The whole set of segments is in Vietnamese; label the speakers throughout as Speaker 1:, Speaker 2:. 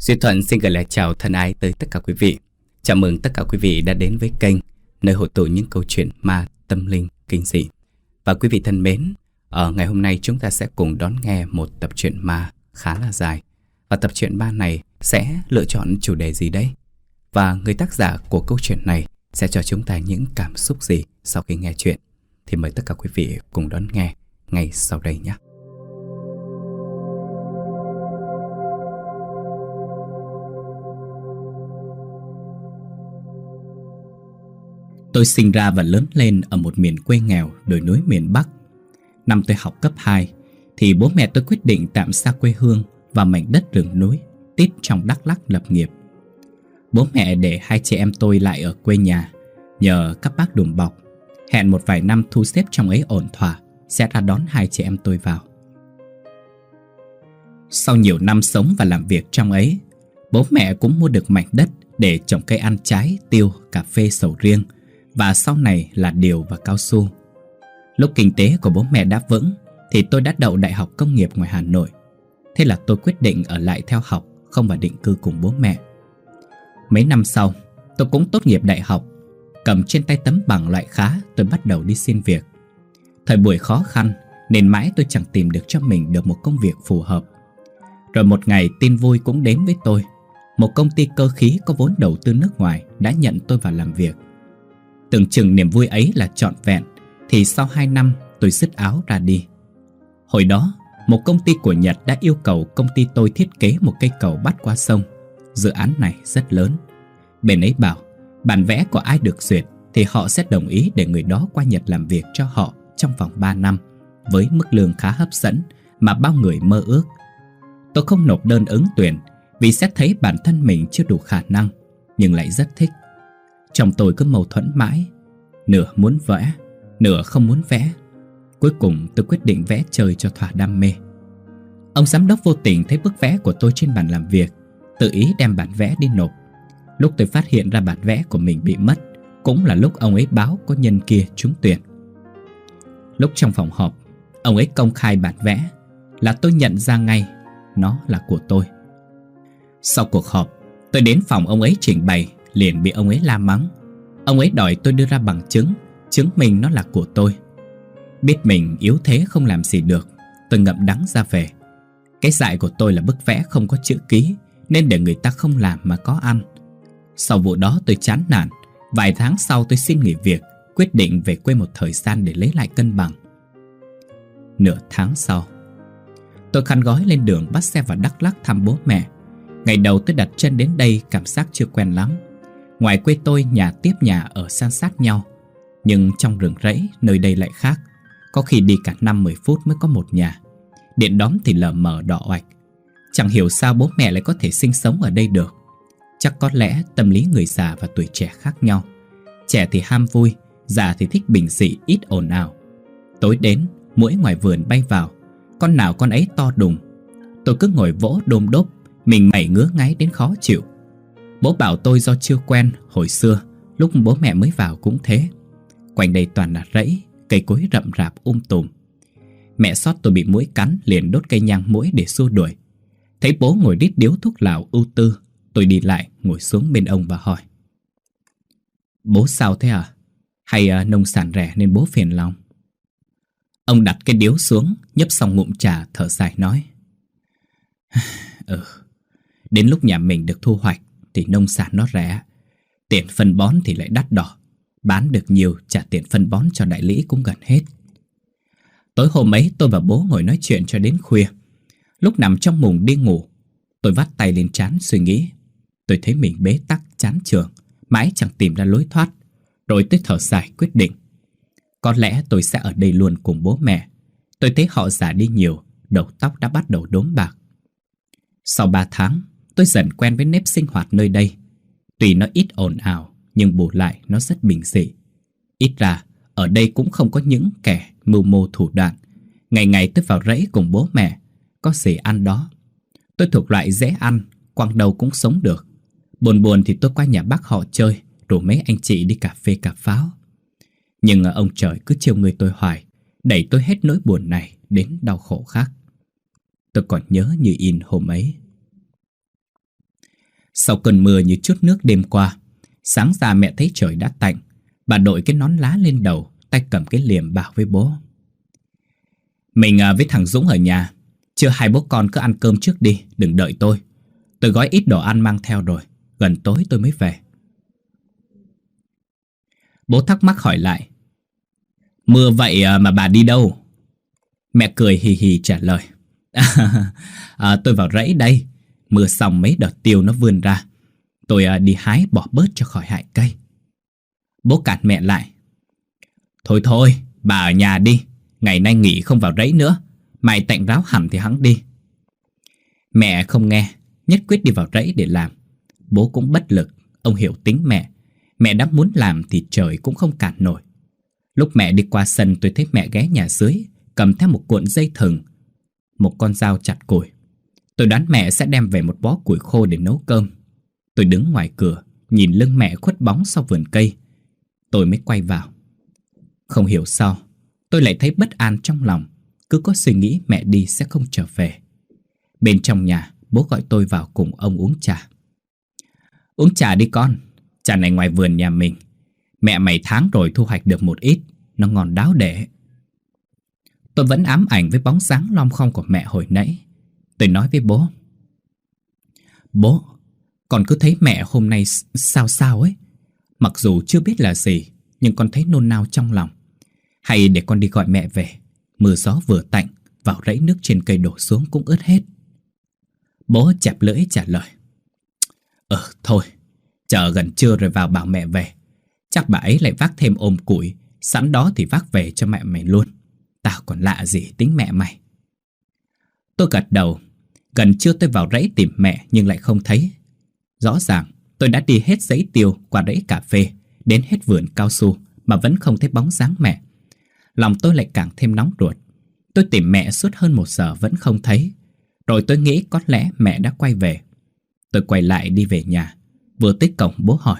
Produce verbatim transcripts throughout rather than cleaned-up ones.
Speaker 1: Duy Thuận xin gửi lời chào thân ái tới tất cả quý vị. Chào mừng tất cả quý vị đã đến với kênh nơi hội tụ những câu chuyện ma, tâm linh, kinh dị. Và quý vị thân mến, ở ngày hôm nay chúng ta sẽ cùng đón nghe một tập truyện ma khá là dài. Và tập truyện ma này sẽ lựa chọn chủ đề gì đấy? Và người tác giả của câu chuyện này sẽ cho chúng ta những cảm xúc gì sau khi nghe chuyện? Thì mời tất cả quý vị cùng đón nghe ngay sau đây nhé. Tôi sinh ra và lớn lên ở một miền quê nghèo đồi núi miền Bắc. Năm tôi học cấp hai thì bố mẹ tôi quyết định tạm xa quê hương và mảnh đất rừng núi tít trong Đắk Lắk lập nghiệp. Bố mẹ để hai chị em tôi lại ở quê nhà nhờ các bác đùm bọc, hẹn một vài năm thu xếp trong ấy ổn thỏa sẽ ra đón hai chị em tôi vào. Sau nhiều năm sống và làm việc trong ấy, bố mẹ cũng mua được mảnh đất để trồng cây ăn trái, tiêu, cà phê, sầu riêng và sau này là điều và cao su. Lúc kinh tế của bố mẹ đã vững thì tôi đã đậu Đại học Công nghiệp ngoài Hà Nội. Thế là tôi quyết định ở lại theo học, không vào định cư cùng bố mẹ. Mấy năm sau, tôi cũng tốt nghiệp đại học. Cầm trên tay tấm bằng loại khá, tôi bắt đầu đi xin việc. Thời buổi khó khăn nên mãi tôi chẳng tìm được cho mình được một công việc phù hợp. Rồi một ngày tin vui cũng đến với tôi. Một công ty cơ khí có vốn đầu tư nước ngoài đã nhận tôi vào làm việc. Tưởng chừng niềm vui ấy là trọn vẹn thì sau hai năm tôi dứt áo ra đi. Hồi đó, một công ty của Nhật đã yêu cầu công ty tôi thiết kế một cây cầu bắt qua sông. Dự án này rất lớn. Bên ấy bảo bản vẽ của ai được duyệt thì họ sẽ đồng ý để người đó qua Nhật làm việc cho họ trong vòng ba năm với mức lương khá hấp dẫn mà bao người mơ ước. Tôi không nộp đơn ứng tuyển vì xét thấy bản thân mình chưa đủ khả năng, nhưng lại rất thích. Trong tôi cứ mâu thuẫn mãi, nửa muốn vẽ, nửa không muốn vẽ. Cuối cùng tôi quyết định vẽ chơi cho thỏa đam mê. Ông giám đốc vô tình thấy bức vẽ của tôi trên bàn làm việc, tự ý đem bản vẽ đi nộp. Lúc tôi phát hiện ra bản vẽ của mình bị mất, cũng là lúc ông ấy báo có nhân kia trúng tuyển. Lúc trong phòng họp, ông ấy công khai bản vẽ, là tôi nhận ra ngay nó là của tôi. Sau cuộc họp, tôi đến phòng ông ấy trình bày, liền bị ông ấy la mắng. Ông ấy đòi tôi đưa ra bằng chứng, chứng minh nó là của tôi. Biết mình yếu thế không làm gì được, tôi ngậm đắng ra về. Cái dại của tôi là bức vẽ không có chữ ký, nên để người ta không làm mà có ăn. Sau vụ đó tôi chán nản. Vài tháng sau tôi xin nghỉ việc, quyết định về quê một thời gian để lấy lại cân bằng. Nửa tháng sau, tôi khăn gói lên đường bắt xe vào Đắk Lắk thăm bố mẹ. Ngày đầu tôi đặt chân đến đây cảm giác chưa quen lắm. Ngoài quê tôi nhà tiếp nhà ở san sát nhau, nhưng trong rừng rẫy nơi đây lại khác. Có khi đi cả năm mười phút mới có một nhà. Điện đóm thì lờ mờ đỏ oạch. Chẳng hiểu sao bố mẹ lại có thể sinh sống ở đây được. Chắc có lẽ tâm lý người già và tuổi trẻ khác nhau. Trẻ thì ham vui, già thì thích bình dị ít ồn ào. Tối đến, muỗi ngoài vườn bay vào, con nào con ấy to đùng. Tôi cứ ngồi vỗ đôm đốp, mình mẩy ngứa ngáy đến khó chịu. Bố bảo tôi do chưa quen, hồi xưa lúc bố mẹ mới vào cũng thế. Quanh đây toàn là rẫy, cây cối rậm rạp um tùm. Mẹ sót tôi bị muỗi cắn liền đốt cây nhang muỗi để xua đuổi. Thấy bố ngồi đít điếu thuốc lào ưu tư, tôi đi lại ngồi xuống bên ông và hỏi: Bố sao thế à? Hay à, nông sản rẻ nên bố phiền lòng? Ông đặt cái điếu xuống, nhấp xong ngụm trà thở dài nói: Ừ, đến lúc nhà mình được thu hoạch thì nông sản nó rẻ, tiền phân bón thì lại đắt đỏ. Bán được nhiều trả tiền phân bón cho đại lý cũng gần hết. Tối hôm ấy tôi và bố ngồi nói chuyện cho đến khuya. Lúc nằm trong mùng đi ngủ, tôi vắt tay lên trán suy nghĩ. Tôi thấy mình bế tắc chán trường, mãi chẳng tìm ra lối thoát. Rồi tôi thở dài quyết định, có lẽ tôi sẽ ở đây luôn cùng bố mẹ. Tôi thấy họ già đi nhiều, đầu tóc đã bắt đầu đốm bạc. Sau ba tháng, tôi dần quen với nếp sinh hoạt nơi đây. Tuy nó ít ồn ào, nhưng bù lại nó rất bình dị. Ít ra, ở đây cũng không có những kẻ mưu mô thủ đoạn. Ngày ngày tôi vào rẫy cùng bố mẹ, có gì ăn đó. Tôi thuộc loại dễ ăn, quăng đâu cũng sống được. Buồn buồn thì tôi qua nhà bác họ chơi, rủ mấy anh chị đi cà phê cà pháo. Nhưng ông trời cứ trêu người tôi hoài, đẩy tôi hết nỗi buồn này đến đau khổ khác. Tôi còn nhớ như in hôm ấy. Sau cơn mưa như chút nước đêm qua, sáng ra mẹ thấy trời đã tạnh. Bà đội cái nón lá lên đầu, tay cầm cái liềm bảo với bố: Mình với thằng Dũng ở nhà, chưa hai bố con cứ ăn cơm trước đi, đừng đợi tôi. Tôi gói ít đồ ăn mang theo rồi, gần tối tôi mới về. Bố thắc mắc hỏi lại: Mưa vậy mà bà đi đâu? Mẹ cười hì hì trả lời: à, Tôi vào rẫy đây. Mưa xong mấy đợt tiêu nó vươn ra, tôi à, đi hái bỏ bớt cho khỏi hại cây. Bố cản mẹ lại: Thôi thôi, bà ở nhà đi. Ngày nay nghỉ không vào rẫy nữa. Mày tạnh ráo hẳn thì hắn đi. Mẹ không nghe, nhất quyết đi vào rẫy để làm. Bố cũng bất lực, ông hiểu tính mẹ. Mẹ đã muốn làm thì trời cũng không cản nổi. Lúc mẹ đi qua sân, tôi thấy mẹ ghé nhà dưới, cầm theo một cuộn dây thừng, một con dao chặt củi. Tôi đoán mẹ sẽ đem về một bó củi khô để nấu cơm. Tôi đứng ngoài cửa, nhìn lưng mẹ khuất bóng sau vườn cây. Tôi mới quay vào. Không hiểu sao, tôi lại thấy bất an trong lòng, cứ có suy nghĩ mẹ đi sẽ không trở về. Bên trong nhà, bố gọi tôi vào cùng ông uống trà. Uống trà đi con, trà này ngoài vườn nhà mình. Mẹ mày tháng rồi thu hoạch được một ít, nó ngon đáo để. Tôi vẫn ám ảnh với bóng dáng lom khom của mẹ hồi nãy. Tôi nói với bố: Bố, con cứ thấy mẹ hôm nay sao sao ấy. Mặc dù chưa biết là gì, nhưng con thấy nôn nao trong lòng. Hay để con đi gọi mẹ về. Mưa gió vừa tạnh, vào rẫy nước trên cây đổ xuống cũng ướt hết. Bố chẹp lưỡi trả lời: Ờ thôi, chờ gần trưa rồi vào bảo mẹ về. Chắc bà ấy lại vác thêm ôm củi, sẵn đó thì vác về cho mẹ mày luôn. Tao còn lạ gì tính mẹ mày. Tôi gật đầu. Gần trưa tôi vào rẫy tìm mẹ nhưng lại không thấy. Rõ ràng tôi đã đi hết dãy tiêu, qua rẫy cà phê, đến hết vườn cao su mà vẫn không thấy bóng dáng mẹ. Lòng tôi lại càng thêm nóng ruột. Tôi tìm mẹ suốt hơn một giờ vẫn không thấy. Rồi tôi nghĩ có lẽ mẹ đã quay về. Tôi quay lại đi về nhà. Vừa tới cổng bố hỏi: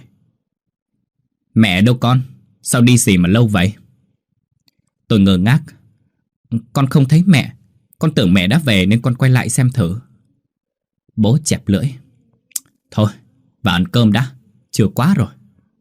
Speaker 1: Mẹ đâu con? Sao đi gì mà lâu vậy? Tôi ngơ ngác. Con không thấy mẹ. Con tưởng mẹ đã về nên con quay lại xem thử. Bố chẹp lưỡi: Thôi, vào ăn cơm đã, trưa quá rồi.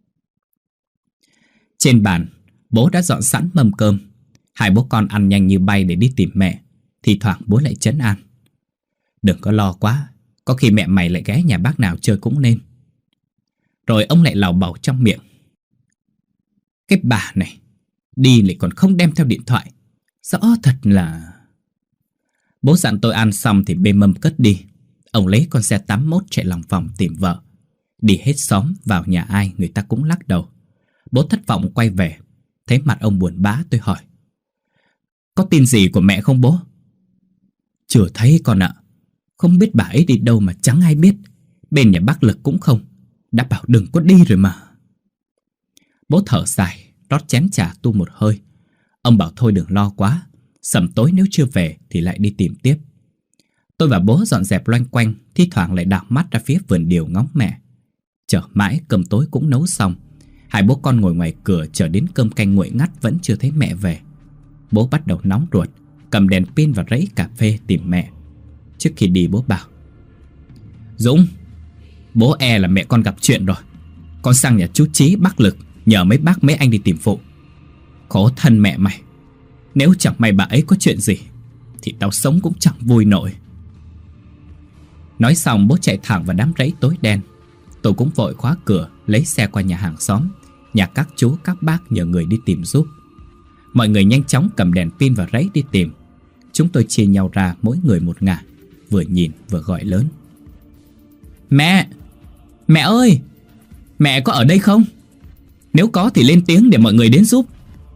Speaker 1: Trên bàn, bố đã dọn sẵn mâm cơm. Hai bố con ăn nhanh như bay để đi tìm mẹ. Thì thoảng bố lại trấn an: Đừng có lo quá, có khi mẹ mày lại ghé nhà bác nào chơi cũng nên. Rồi ông lại lào bầu trong miệng: Cái bà này, đi lại còn không đem theo điện thoại. Rõ thật là... Bố dặn tôi ăn xong thì bê mâm cất đi. Ông lấy con xe tám mốt chạy lòng vòng tìm vợ. Đi hết xóm, vào nhà ai người ta cũng lắc đầu. Bố thất vọng quay về. Thấy mặt ông buồn bã, tôi hỏi: Có tin gì của mẹ không bố? Chưa thấy con ạ. Không biết bà ấy đi đâu mà chẳng ai biết. Bên nhà bác Lực cũng không. Đã bảo đừng có đi rồi mà. Bố thở dài, rót chén trà tu một hơi. Ông bảo thôi đừng lo quá, sẩm tối nếu chưa về thì lại đi tìm tiếp. Tôi và bố dọn dẹp loanh quanh, thi thoảng lại đảo mắt ra phía vườn điều ngóng mẹ. Chờ mãi cơm tối cũng nấu xong. Hai bố con ngồi ngoài cửa chờ đến cơm canh nguội ngắt vẫn chưa thấy mẹ về. Bố bắt đầu nóng ruột, cầm đèn pin và rẫy cà phê tìm mẹ. Trước khi đi bố bảo: Dũng, bố e là mẹ con gặp chuyện rồi. Con sang nhà chú Chí bác Lực nhờ mấy bác mấy anh đi tìm phụ. Khổ thân mẹ mày, nếu chẳng may bà ấy có chuyện gì thì tao sống cũng chẳng vui nổi. Nói xong bố chạy thẳng vào đám rẫy tối đen. Tôi cũng vội khóa cửa, lấy xe qua nhà hàng xóm, nhà các chú các bác nhờ người đi tìm giúp. Mọi người nhanh chóng cầm đèn pin và rẫy đi tìm. Chúng tôi chia nhau ra mỗi người một ngả, vừa nhìn vừa gọi lớn: Mẹ! Mẹ ơi! Mẹ có ở đây không? Nếu có thì lên tiếng để mọi người đến giúp.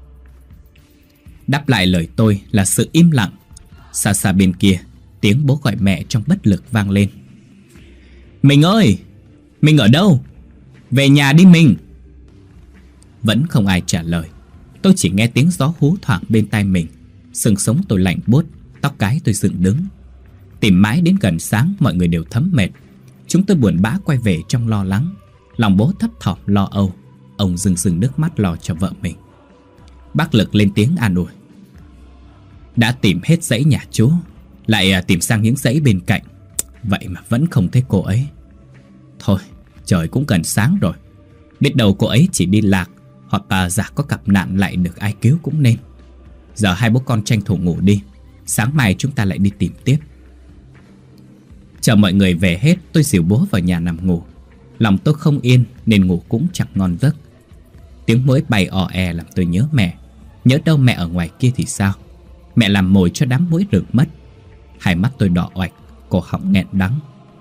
Speaker 1: Đáp lại lời tôi là sự im lặng. Xa xa bên kia, tiếng bố gọi mẹ trong bất lực vang lên: Mình ơi! Mình ở đâu? Về nhà đi mình! Vẫn không ai trả lời. Tôi chỉ nghe tiếng gió hú thoảng bên tai mình. Xương sống tôi lạnh buốt, tóc cái tôi dựng đứng. Tìm mãi đến gần sáng mọi người đều thấm mệt. Chúng tôi buồn bã quay về trong lo lắng. Lòng bố thấp thỏm lo âu. Ông rưng rưng nước mắt lo cho vợ mình. Bác Lực lên tiếng an ủi: Đã tìm hết dãy nhà chú, lại tìm sang những dãy bên cạnh, vậy mà vẫn không thấy cô ấy. Thôi, trời cũng gần sáng rồi. Biết đâu cô ấy chỉ đi lạc, hoặc bà già có gặp nạn lại được ai cứu cũng nên. Giờ hai bố con tranh thủ ngủ đi, sáng mai chúng ta lại đi tìm tiếp. Chờ mọi người về hết, tôi dìu bố vào nhà nằm ngủ. Lòng tôi không yên nên ngủ cũng chẳng ngon giấc. Tiếng muỗi bay ò e làm tôi nhớ mẹ. Nhớ đâu mẹ ở ngoài kia thì sao? Mẹ làm mồi cho đám muỗi rừng mất. Hai mắt tôi đỏ oạch, cổ họng nghẹn đắng.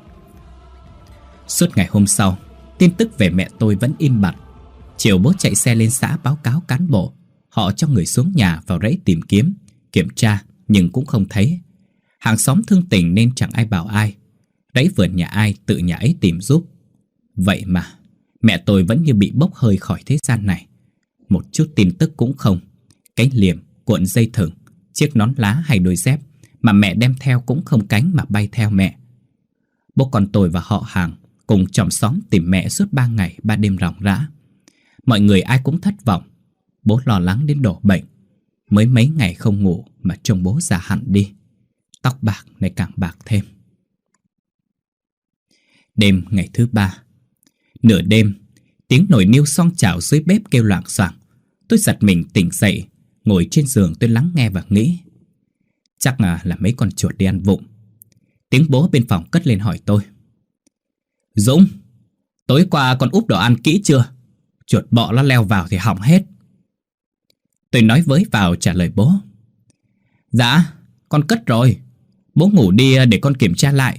Speaker 1: Suốt ngày hôm sau, tin tức về mẹ tôi vẫn im bặt. Chiều bố chạy xe lên xã báo cáo cán bộ. Họ cho người xuống nhà vào rẫy tìm kiếm, kiểm tra nhưng cũng không thấy. Hàng xóm thương tình nên chẳng ai bảo ai. Rẫy vườn nhà ai tự nhà ấy tìm giúp. Vậy mà mẹ tôi vẫn như bị bốc hơi khỏi thế gian này. Một chút tin tức cũng không. Cái liềm, cuộn dây thừng, chiếc nón lá hay đôi dép mà mẹ đem theo cũng không cánh mà bay theo mẹ. Bố con tôi và họ hàng cùng chòm xóm tìm mẹ suốt ba ngày ba đêm ròng rã. Mọi người ai cũng thất vọng. Bố lo lắng đến đổ bệnh. Mới mấy ngày không ngủ mà trông bố già hẳn đi. Tóc bạc lại càng bạc thêm. Đêm ngày thứ ba, nửa đêm, tiếng nồi niêu xoong chảo dưới bếp kêu loảng xoảng. Tôi giật mình tỉnh dậy, ngồi trên giường tôi lắng nghe và nghĩ. Chắc là, là mấy con chuột đi ăn vụng. Tiếng bố bên phòng cất lên hỏi tôi. Dũng, tối qua con úp đồ ăn kỹ chưa? Chuột bọ nó leo vào thì hỏng hết. Tôi nói với vào trả lời bố. Dạ, con cất rồi. Bố ngủ đi để con kiểm tra lại.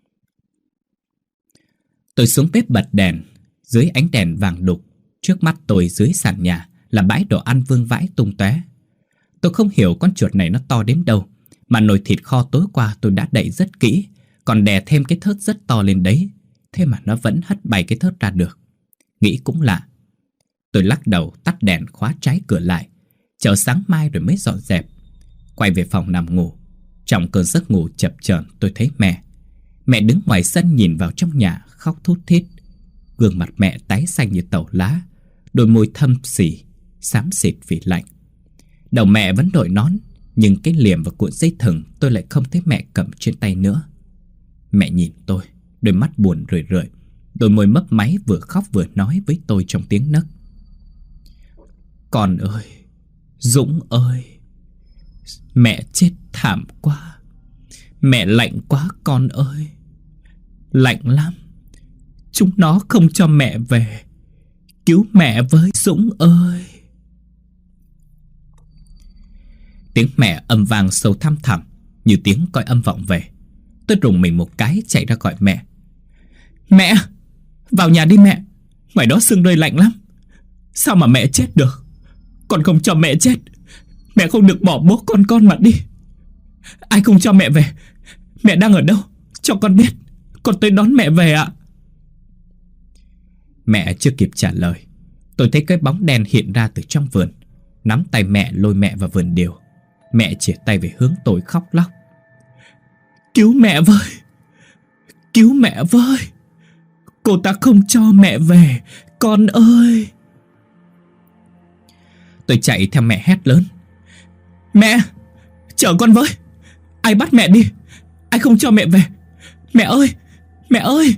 Speaker 1: Tôi xuống bếp bật đèn. Dưới ánh đèn vàng đục, trước mắt tôi dưới sàn nhà là bãi đồ ăn vương vãi tung tóe. Tôi không hiểu con chuột này nó to đến đâu, mà nồi thịt kho tối qua tôi đã đậy rất kỹ, còn đè thêm cái thớt rất to lên đấy. Thế mà nó vẫn hất bay cái thớt ra được. Nghĩ cũng lạ. Tôi lắc đầu tắt đèn khóa trái cửa lại, chờ sáng mai rồi mới dọn dẹp. Quay về phòng nằm ngủ. Trong cơn giấc ngủ chập chờn tôi thấy mẹ. Mẹ đứng ngoài sân nhìn vào trong nhà khóc thút thít. Gương mặt mẹ tái xanh như tàu lá, đôi môi thâm xỉ, xám xịt vì lạnh. Đầu mẹ vẫn đội nón, nhưng cái liềm và cuộn dây thừng tôi lại không thấy mẹ cầm trên tay nữa. Mẹ nhìn tôi, đôi mắt buồn rười rượi, đôi môi mấp máy vừa khóc vừa nói với tôi trong tiếng nấc. Con ơi, Dũng ơi, mẹ chết thảm quá. Mẹ lạnh quá con ơi. Lạnh lắm. Chúng nó không cho mẹ về. Cứu mẹ với Dũng ơi. Tiếng mẹ âm vang sâu thăm thẳm, như tiếng coi âm vọng về. Tôi rùng mình một cái chạy ra gọi mẹ. Mẹ, vào nhà đi mẹ. Ngoài đó sương rơi lạnh lắm. Sao mà mẹ chết được? Con không cho mẹ chết. Mẹ không được bỏ bố con con mà đi. Ai không cho mẹ về? Mẹ đang ở đâu? Cho con biết. Con tới đón mẹ về ạ. Mẹ chưa kịp trả lời, tôi thấy cái bóng đen hiện ra từ trong vườn, nắm tay mẹ lôi mẹ vào vườn điều. Mẹ chìa tay về hướng tôi khóc lóc. Cứu mẹ với. Cứu mẹ với. Cô ta không cho mẹ về. Con ơi. Tôi chạy theo mẹ hét lớn. Mẹ, chở con với. Ai bắt mẹ đi? Ai không cho mẹ về? Mẹ ơi, mẹ ơi.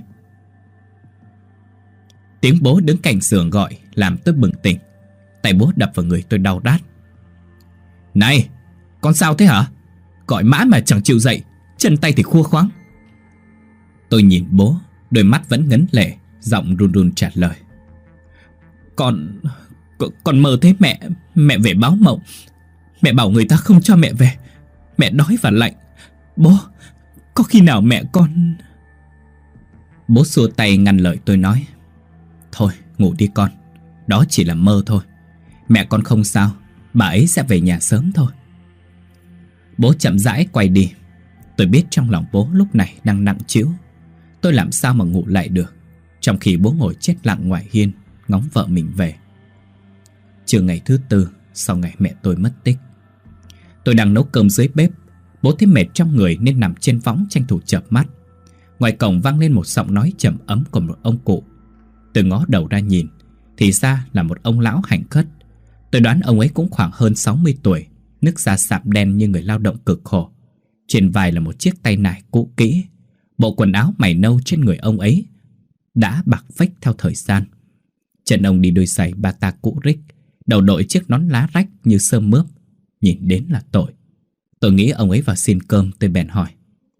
Speaker 1: Tiếng bố đứng cạnh giường gọi làm tôi bừng tỉnh. Tay bố đập vào người tôi đau rát. Này, con sao thế hả? Gọi mãi mà chẳng chịu dậy, chân tay thì khua khoáng. Tôi nhìn bố, đôi mắt vẫn ngấn lệ, giọng run run trả lời. Con... Con mơ thấy mẹ... Mẹ về báo mộng. Mẹ bảo người ta không cho mẹ về. Mẹ đói và lạnh. Bố, có khi nào mẹ con... Bố xua tay ngăn lời tôi nói. Thôi, ngủ đi con. Đó chỉ là mơ thôi. Mẹ con không sao. Bà ấy sẽ về nhà sớm thôi. Bố chậm rãi quay đi. Tôi biết trong lòng bố lúc này đang nặng trĩu. Tôi làm sao mà ngủ lại được, trong khi bố ngồi chết lặng ngoài hiên, ngóng vợ mình về. Chiều ngày thứ tư sau ngày mẹ tôi mất tích. Tôi đang nấu cơm dưới bếp. Bố thấy mệt trong người nên nằm trên võng tranh thủ chợp mắt. Ngoài cổng vang lên một giọng nói trầm ấm của một ông cụ. Tôi ngó đầu ra nhìn, thì ra là một ông lão hạnh khất. Tôi đoán ông ấy cũng khoảng hơn sáu mươi tuổi, nước da sạm đen như người lao động cực khổ. Trên vai là một chiếc tay nải cũ kỹ. Bộ quần áo mày nâu trên người ông ấy đã bạc phách theo thời gian. Chân ông đi đôi giày bata cũ rích, đầu đội chiếc nón lá rách như sơm mướp. Nhìn đến là tội. Tôi nghĩ ông ấy vào xin cơm, tôi bèn hỏi: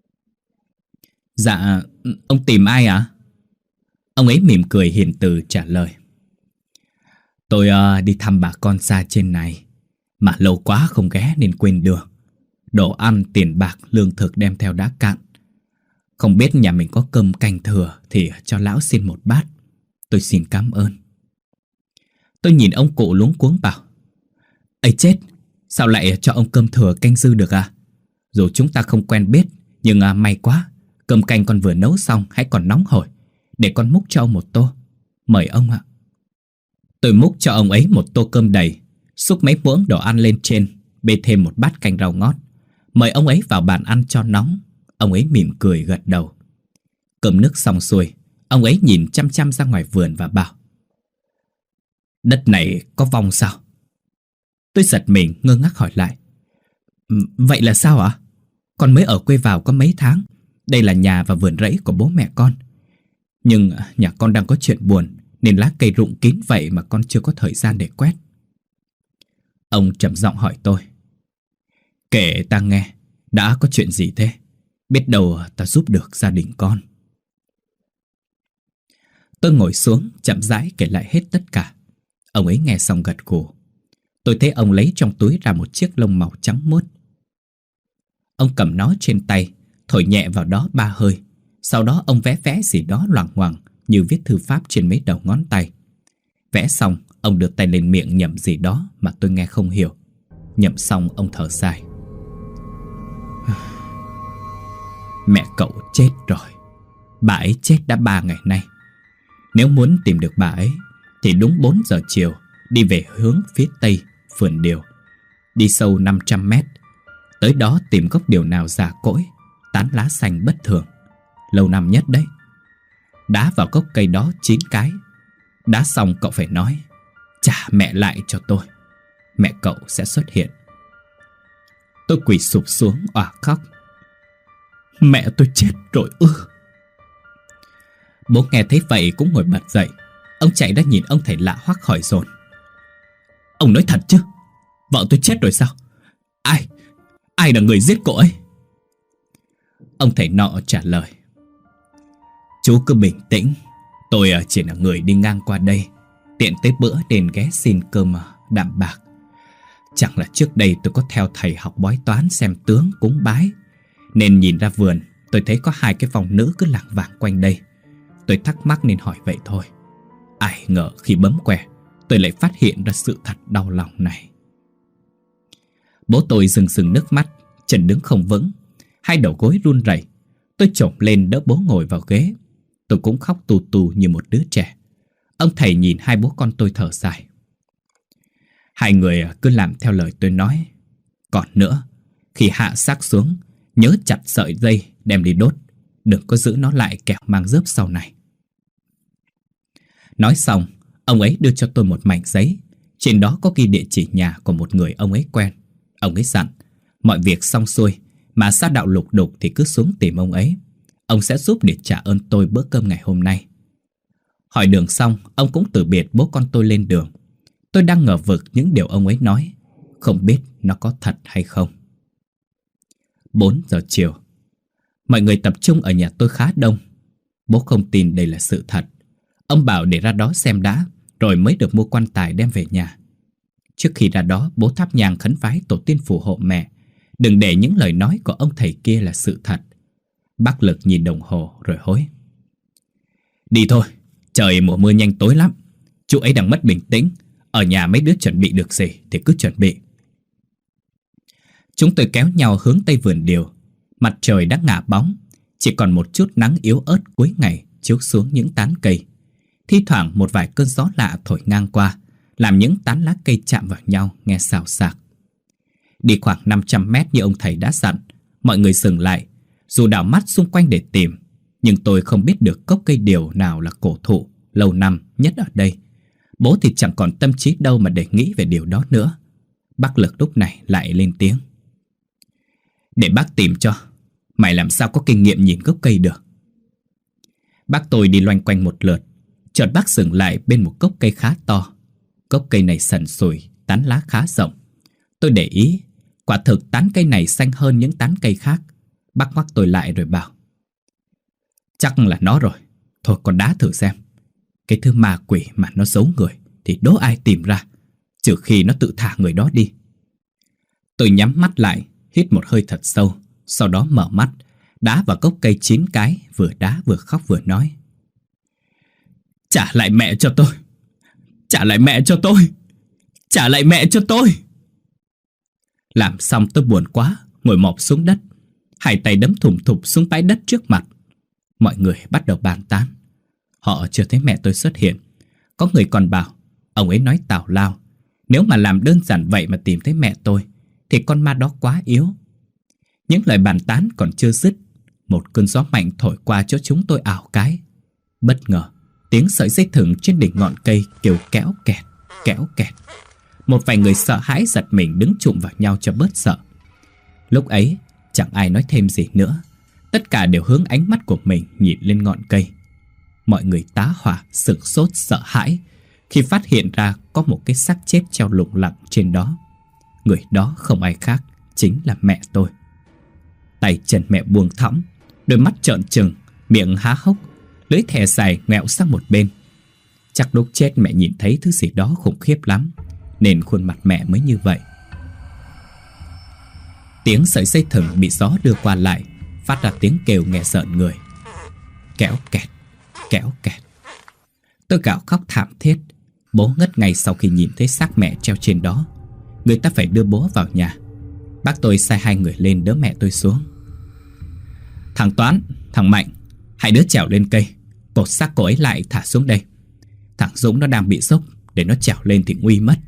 Speaker 1: Dạ, ông tìm ai ạ? À? Ông ấy mỉm cười hiền từ trả lời: Tôi uh, đi thăm bà con xa trên này, mà lâu quá không ghé nên quên đường. Đồ ăn, tiền bạc, lương thực đem theo đã cạn. Không biết nhà mình có cơm canh thừa thì cho lão xin một bát. Tôi xin cảm ơn. Tôi nhìn ông cụ luống cuống bảo: Ấy chết, sao lại cho ông cơm thừa canh dư được à? Dù chúng ta không quen biết, nhưng à, may quá, cơm canh con vừa nấu xong hãy còn nóng hổi. Để con múc cho ông một tô. Mời ông ạ. Tôi múc cho ông ấy một tô cơm đầy, xúc mấy muỗng đồ ăn lên trên, bê thêm một bát canh rau ngót. Mời ông ấy vào bàn ăn cho nóng. Ông ấy mỉm cười gật đầu. Cơm nước xong xuôi, ông ấy nhìn chăm chăm ra ngoài vườn và bảo: Đất này có vong sao? Tôi giật mình ngơ ngác hỏi lại: Vậy là sao ạ? Con mới ở quê vào có mấy tháng. Đây là nhà và vườn rẫy của bố mẹ con. Nhưng nhà con đang có chuyện buồn, nên lá cây rụng kín vậy mà con chưa có thời gian để quét. Ông trầm giọng hỏi tôi: Kể ta nghe, đã có chuyện gì thế? Biết đâu ta giúp được gia đình con. Tôi ngồi xuống chậm rãi kể lại hết tất cả. Ông ấy nghe xong gật gù. Tôi thấy ông lấy trong túi ra một chiếc lông màu trắng muốt. Ông cầm nó trên tay, thổi nhẹ vào đó ba hơi. Sau đó ông vẽ vẽ gì đó loằng ngoằng như viết thư pháp trên mấy đầu ngón tay. Vẽ xong, ông đưa tay lên miệng nhẩm gì đó mà tôi nghe không hiểu. Nhẩm xong ông thở dài: Mẹ cậu chết rồi. Bà ấy chết đã ba ngày nay. Nếu muốn tìm được bà ấy thì đúng bốn giờ chiều đi về hướng phía tây vườn điều, đi sâu năm trăm mét. Tới đó tìm gốc điều nào già cỗi, tán lá xanh bất thường, lâu năm nhất đấy. Đá vào gốc cây đó chín cái. Đá xong cậu phải nói: Trả mẹ lại cho tôi. Mẹ cậu sẽ xuất hiện. Tôi quỳ sụp xuống òa khóc: Mẹ tôi chết rồi ư? Bố nghe thấy vậy cũng ngồi bật dậy. Ông chạy ra nhìn ông thầy lạ hoắc hỏi dồn: Ông nói thật chứ? Vợ tôi chết rồi sao? Ai? Ai là người giết cô ấy? Ông thầy nọ trả lời: Chú cứ bình tĩnh. Tôi chỉ là người đi ngang qua đây, tiện tới bữa nên ghé xin cơm đạm bạc. Chẳng là trước đây tôi có theo thầy học bói toán xem tướng cúng bái, nên nhìn ra vườn tôi thấy có hai cái vòng nữ cứ lảng vảng quanh đây. Tôi thắc mắc nên hỏi vậy thôi. Ai ngờ khi bấm que, tôi lại phát hiện ra sự thật đau lòng này. Bố tôi rưng rưng nước mắt, chân đứng không vững, hai đầu gối run rẩy. Tôi chổng lên đỡ bố ngồi vào ghế. Tôi cũng khóc tù tù như một đứa trẻ. Ông thầy nhìn hai bố con tôi thở dài: Hai người cứ làm theo lời tôi nói. Còn nữa, khi hạ xác xuống, nhớ chặt sợi dây đem đi đốt. Đừng có giữ nó lại kẻo mang rớp sau này. Nói xong, ông ấy đưa cho tôi một mảnh giấy. Trên đó có ghi địa chỉ nhà của một người ông ấy quen. Ông ấy dặn mọi việc xong xuôi mà sa đạo lục đục thì cứ xuống tìm ông ấy. Ông sẽ giúp để trả ơn tôi bữa cơm ngày hôm nay. Hỏi đường xong, ông cũng từ biệt bố con tôi lên đường. Tôi đang ngờ vực những điều ông ấy nói, không biết nó có thật hay không. Bốn giờ chiều, mọi người tập trung ở nhà tôi khá đông. Bố không tin đây là sự thật. Ông bảo để ra đó xem đã, rồi mới được mua quan tài đem về nhà. Trước khi ra đó, bố thắp nhang khấn vái tổ tiên phù hộ mẹ, đừng để những lời nói của ông thầy kia là sự thật. Bác Lực nhìn đồng hồ rồi hối: Đi thôi, trời mùa mưa nhanh tối lắm. Chú ấy đang mất bình tĩnh. Ở nhà mấy đứa chuẩn bị được gì thì cứ chuẩn bị. Chúng tôi kéo nhau hướng tây vườn điều. Mặt trời đã ngả bóng, chỉ còn một chút nắng yếu ớt cuối ngày chiếu xuống những tán cây. Thi thoảng một vài cơn gió lạ thổi ngang qua, làm những tán lá cây chạm vào nhau nghe xào xạc. Đi khoảng năm trăm mét như ông thầy đã dặn, mọi người dừng lại. Dù đảo mắt xung quanh để tìm, nhưng tôi không biết được gốc cây điều nào là cổ thụ lâu năm nhất ở đây. Bố thì chẳng còn tâm trí đâu mà để nghĩ về điều đó nữa. Bác Lực lúc này lại lên tiếng: Để bác tìm cho. Mày làm sao có kinh nghiệm nhìn gốc cây được? Bác tôi đi loanh quanh một lượt, chợt bác dừng lại bên một gốc cây khá to. Gốc cây này sần sùi, tán lá khá rộng. Tôi để ý, quả thực tán cây này xanh hơn những tán cây khác. Bác ngoắc tôi lại rồi bảo: chắc là nó rồi, thôi con đá thử xem. Cái thứ ma quỷ mà nó giấu người thì đố ai tìm ra, trừ khi nó tự thả người đó đi. Tôi nhắm mắt lại, hít một hơi thật sâu, sau đó mở mắt, đá vào gốc cây chín cái, vừa đá vừa khóc vừa nói: trả lại mẹ cho tôi, trả lại mẹ cho tôi, trả lại mẹ cho tôi. Làm xong tôi buồn quá, ngồi mọp xuống đất, hai tay đấm thủng thụp xuống bãi đất trước mặt. Mọi người bắt đầu bàn tán. Họ chưa thấy mẹ tôi xuất hiện. Có người còn bảo ông ấy nói tào lao, nếu mà làm đơn giản vậy mà tìm thấy mẹ tôi thì con ma đó quá yếu. Những lời bàn tán còn chưa dứt, một cơn gió mạnh thổi qua chỗ chúng tôi ảo cái. Bất ngờ, tiếng sợi dây thừng trên đỉnh ngọn cây kêu kéo kẹt, kéo kẹt. Một vài người sợ hãi giật mình đứng chụm vào nhau cho bớt sợ. Lúc ấy, chẳng ai nói thêm gì nữa. Tất cả đều hướng ánh mắt của mình nhìn lên ngọn cây. Mọi người tá hỏa, sửng sốt sợ hãi khi phát hiện ra có một cái xác chết treo lủng lẳng trên đó. Người đó không ai khác, chính là mẹ tôi. Tay chân mẹ buông thõng, đôi mắt trợn trừng, miệng há hốc, lưỡi thè dài ngoẹo sang một bên. Chắc lúc chết mẹ nhìn thấy thứ gì đó khủng khiếp lắm, nên khuôn mặt mẹ mới như vậy. Tiếng sợi dây thừng bị gió đưa qua lại, phát ra tiếng kêu nghe rợn người. Kéo kẹt, kéo kẹt. Tôi gào khóc thảm thiết. Bố ngất ngay sau khi nhìn thấy xác mẹ treo trên đó. Người ta phải đưa bố vào nhà. Bác tôi sai hai người lên đỡ mẹ tôi xuống. Thằng Toán, thằng Mạnh, hai đứa trèo lên cây, cột xác cô ấy lại thả xuống đây. Thằng Dũng nó đang bị sốc, để nó trèo lên thì nguy mất.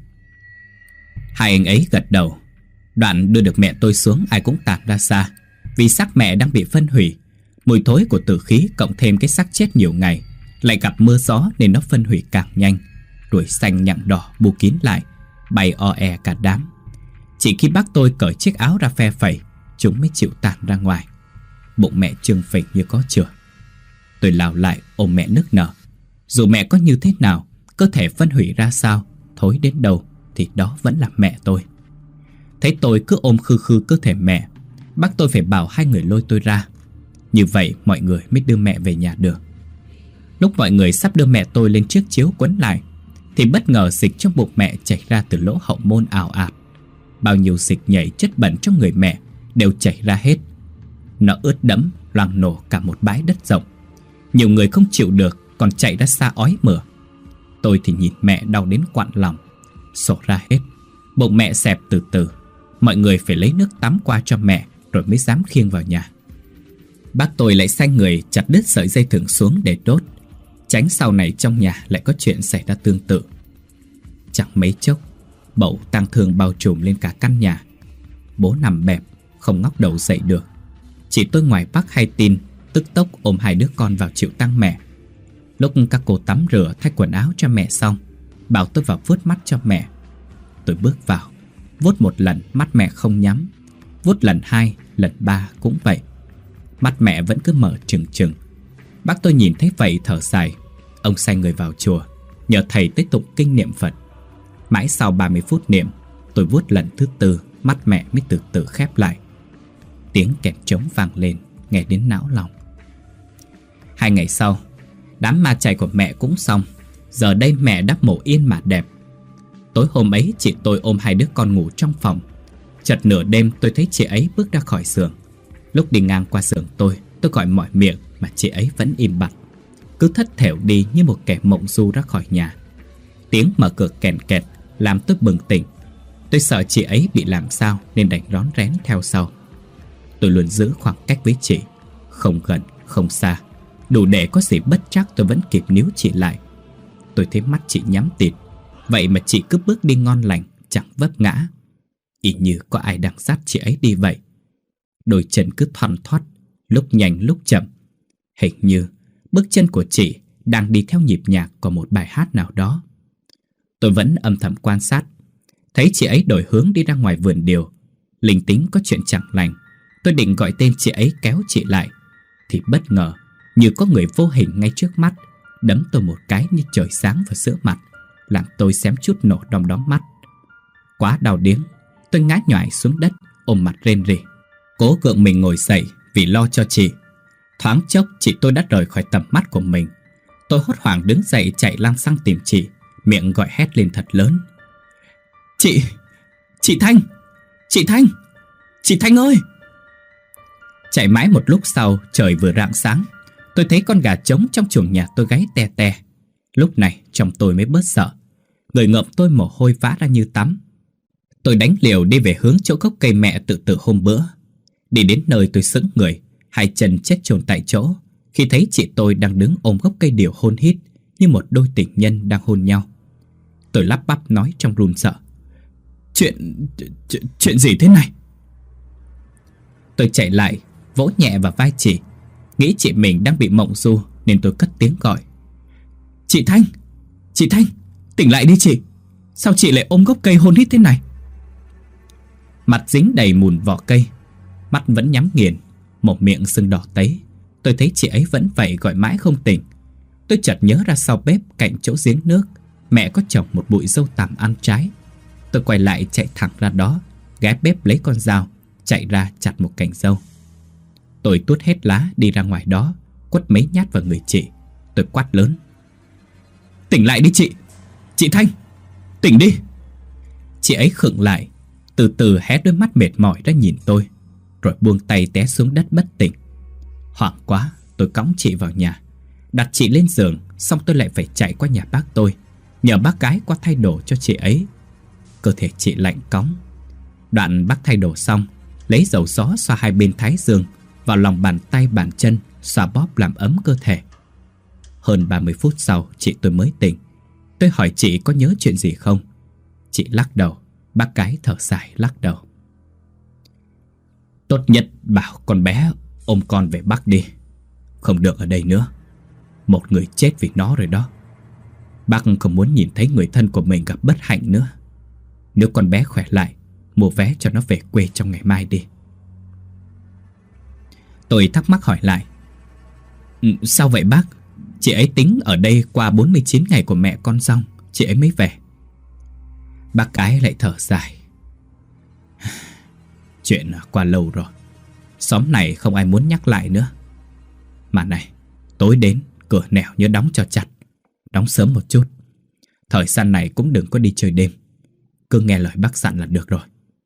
Speaker 1: Hai anh ấy gật đầu. Đoạn đưa được mẹ tôi xuống, ai cũng tản ra xa. Vì xác mẹ đang bị phân hủy. Mùi thối của tử khí cộng thêm cái xác chết nhiều ngày, lại gặp mưa gió nên nó phân hủy càng nhanh. Ruồi xanh nhặng đỏ bù kín lại, bay o e cả đám. Chỉ khi bác tôi cởi chiếc áo ra phe phẩy, chúng mới chịu tản ra ngoài. Bụng mẹ trương phình như có chửa. Tôi lao lại ôm mẹ nức nở. Dù mẹ có như thế nào, cơ thể phân hủy ra sao, thối đến đâu, thì đó vẫn là mẹ tôi. Thấy tôi cứ ôm khư khư cơ thể mẹ, bác tôi phải bảo hai người lôi tôi ra. Như vậy mọi người mới đưa mẹ về nhà được. Lúc mọi người sắp đưa mẹ tôi lên chiếc chiếu quấn lại, thì bất ngờ dịch trong bụng mẹ chảy ra từ lỗ hậu môn ào ạt. Bao nhiêu dịch nhảy chất bẩn trong người mẹ đều chảy ra hết. Nó ướt đẫm, loang nổ cả một bãi đất rộng. Nhiều người không chịu được còn chạy ra xa ói mửa. Tôi thì nhìn mẹ đau đến quặn lòng. Sổ ra hết. Bụng mẹ xẹp từ từ. Mọi người phải lấy nước tắm qua cho mẹ, rồi mới dám khiêng vào nhà. Bác tôi lại sai người chặt đứt sợi dây thừng xuống để đốt, tránh sau này trong nhà lại có chuyện xảy ra tương tự. Chẳng mấy chốc, bầu tang thương bao trùm lên cả căn nhà. Bố nằm bẹp, không ngóc đầu dậy được. Chỉ tôi ngoài bác hay tin, tức tốc ôm hai đứa con vào chịu tang mẹ. Lúc các cô tắm rửa thay quần áo cho mẹ xong, bảo tôi vào vuốt mắt cho mẹ. Tôi bước vào, vuốt một lần mắt mẹ không nhắm, vuốt lần hai, lần ba cũng vậy. Mắt mẹ vẫn cứ mở trừng trừng. Bác tôi nhìn thấy vậy thở dài. Ông sai người vào chùa, nhờ thầy tới tụng kinh niệm Phật. Mãi sau ba mươi phút niệm, tôi vuốt lần thứ tư, mắt mẹ mới từ từ khép lại. Tiếng kèn trống vang lên, nghe đến não lòng. Hai ngày sau, đám ma chay của mẹ cũng xong. Giờ đây mẹ đã mổ yên mà đẹp. Tối hôm ấy chị tôi ôm hai đứa con ngủ trong phòng. Chợt nửa đêm tôi thấy chị ấy bước ra khỏi giường. Lúc đi ngang qua giường tôi, tôi gọi mọi miệng mà chị ấy vẫn im bặt, cứ thất thểu đi như một kẻ mộng du ra khỏi nhà. Tiếng mở cửa kèn kẹt làm tôi bừng tỉnh. Tôi sợ chị ấy bị làm sao nên đành rón rén theo sau. Tôi luôn giữ khoảng cách với chị, không gần, không xa, đủ để có gì bất trắc tôi vẫn kịp níu chị lại. Tôi thấy mắt chị nhắm tịt, vậy mà chị cứ bước đi ngon lành, chẳng vấp ngã, y như có ai đang dắt chị ấy đi vậy. Đôi chân cứ thoăn thoắt, lúc nhanh lúc chậm. Hình như bước chân của chị đang đi theo nhịp nhạc của một bài hát nào đó. Tôi vẫn âm thầm quan sát. Thấy chị ấy đổi hướng đi ra ngoài vườn điều, linh tính có chuyện chẳng lành. Tôi định gọi tên chị ấy kéo chị lại, thì bất ngờ như có người vô hình ngay trước mắt đấm tôi một cái như trời sáng vào giữa mặt, làm tôi xém chút nổ đom đóm mắt. Quá đau điếng, tôi ngã nhoài xuống đất, ôm mặt rên rỉ, cố gượng mình ngồi dậy vì lo cho chị. Thoáng chốc chị tôi đã rời khỏi tầm mắt của mình. Tôi hốt hoảng đứng dậy chạy lăng xăng tìm chị, miệng gọi hét lên thật lớn: Chị! Chị Thanh! Chị Thanh! Chị Thanh ơi! Chạy mãi một lúc sau, trời vừa rạng sáng, tôi thấy con gà trống trong chuồng nhà tôi gáy te te. Lúc này trong tôi mới bớt sợ. Người ngợm tôi mồ hôi vã ra như tắm. Tôi đánh liều đi về hướng chỗ gốc cây mẹ tự tử hôm bữa. Đi đến nơi tôi sững người, hai chân chết chôn tại chỗ, khi thấy chị tôi đang đứng ôm gốc cây điều hôn hít như một đôi tình nhân đang hôn nhau. Tôi lắp bắp nói trong run sợ: Chuyện... chuyện, chuyện gì thế này? Tôi chạy lại, vỗ nhẹ vào vai chị, nghĩ chị mình đang bị mộng du nên tôi cất tiếng gọi: Chị Thanh! Chị Thanh! Tỉnh lại đi chị! Sao chị lại ôm gốc cây hôn hít thế này? Mặt dính đầy mùn vỏ cây, mắt vẫn nhắm nghiền, một miệng sưng đỏ tấy. Tôi thấy chị ấy vẫn vậy gọi mãi không tỉnh. Tôi chợt nhớ ra sau bếp cạnh chỗ giếng nước, mẹ có trồng một bụi dâu tằm ăn trái. Tôi quay lại chạy thẳng ra đó, ghé bếp lấy con dao, chạy ra chặt một cành dâu. Tôi tuốt hết lá đi ra ngoài đó, quất mấy nhát vào người chị. Tôi quát lớn: Tỉnh lại đi chị! Chị Thanh! Tỉnh đi! Chị ấy khựng lại, từ từ hé đôi mắt mệt mỏi ra nhìn tôi, rồi buông tay té xuống đất bất tỉnh. Hoảng quá, tôi cõng chị vào nhà, đặt chị lên giường. Xong tôi lại phải chạy qua nhà bác tôi, nhờ bác gái qua thay đồ cho chị ấy. Cơ thể chị lạnh cóng. Đoạn bác thay đồ xong, lấy dầu gió xoa hai bên thái dương, vào lòng bàn tay bàn chân, xoa bóp làm ấm cơ thể. Hơn ba mươi phút sau chị tôi mới tỉnh. Tôi hỏi chị có nhớ chuyện gì không. Chị lắc đầu. Bác gái thở dài lắc đầu: Tốt nhất bảo con bé ôm con về Bắc đi, không được ở đây nữa. Một người chết vì nó rồi đó. Bác không muốn nhìn thấy người thân của mình gặp bất hạnh nữa. Nếu con bé khỏe lại, mua vé cho nó về quê trong ngày mai đi. Tôi thắc mắc hỏi lại: Sao vậy bác? Chị ấy tính ở đây qua bốn mươi chín ngày của mẹ con xong chị ấy mới về. Bác gái lại thở dài: Chuyện qua lâu rồi, xóm này không ai muốn nhắc lại nữa. Mà này, tối đến cửa nẻo nhớ đóng cho chặt, đóng sớm một chút. Thời gian này cũng đừng có đi chơi đêm, cứ nghe lời bác dặn là được rồi.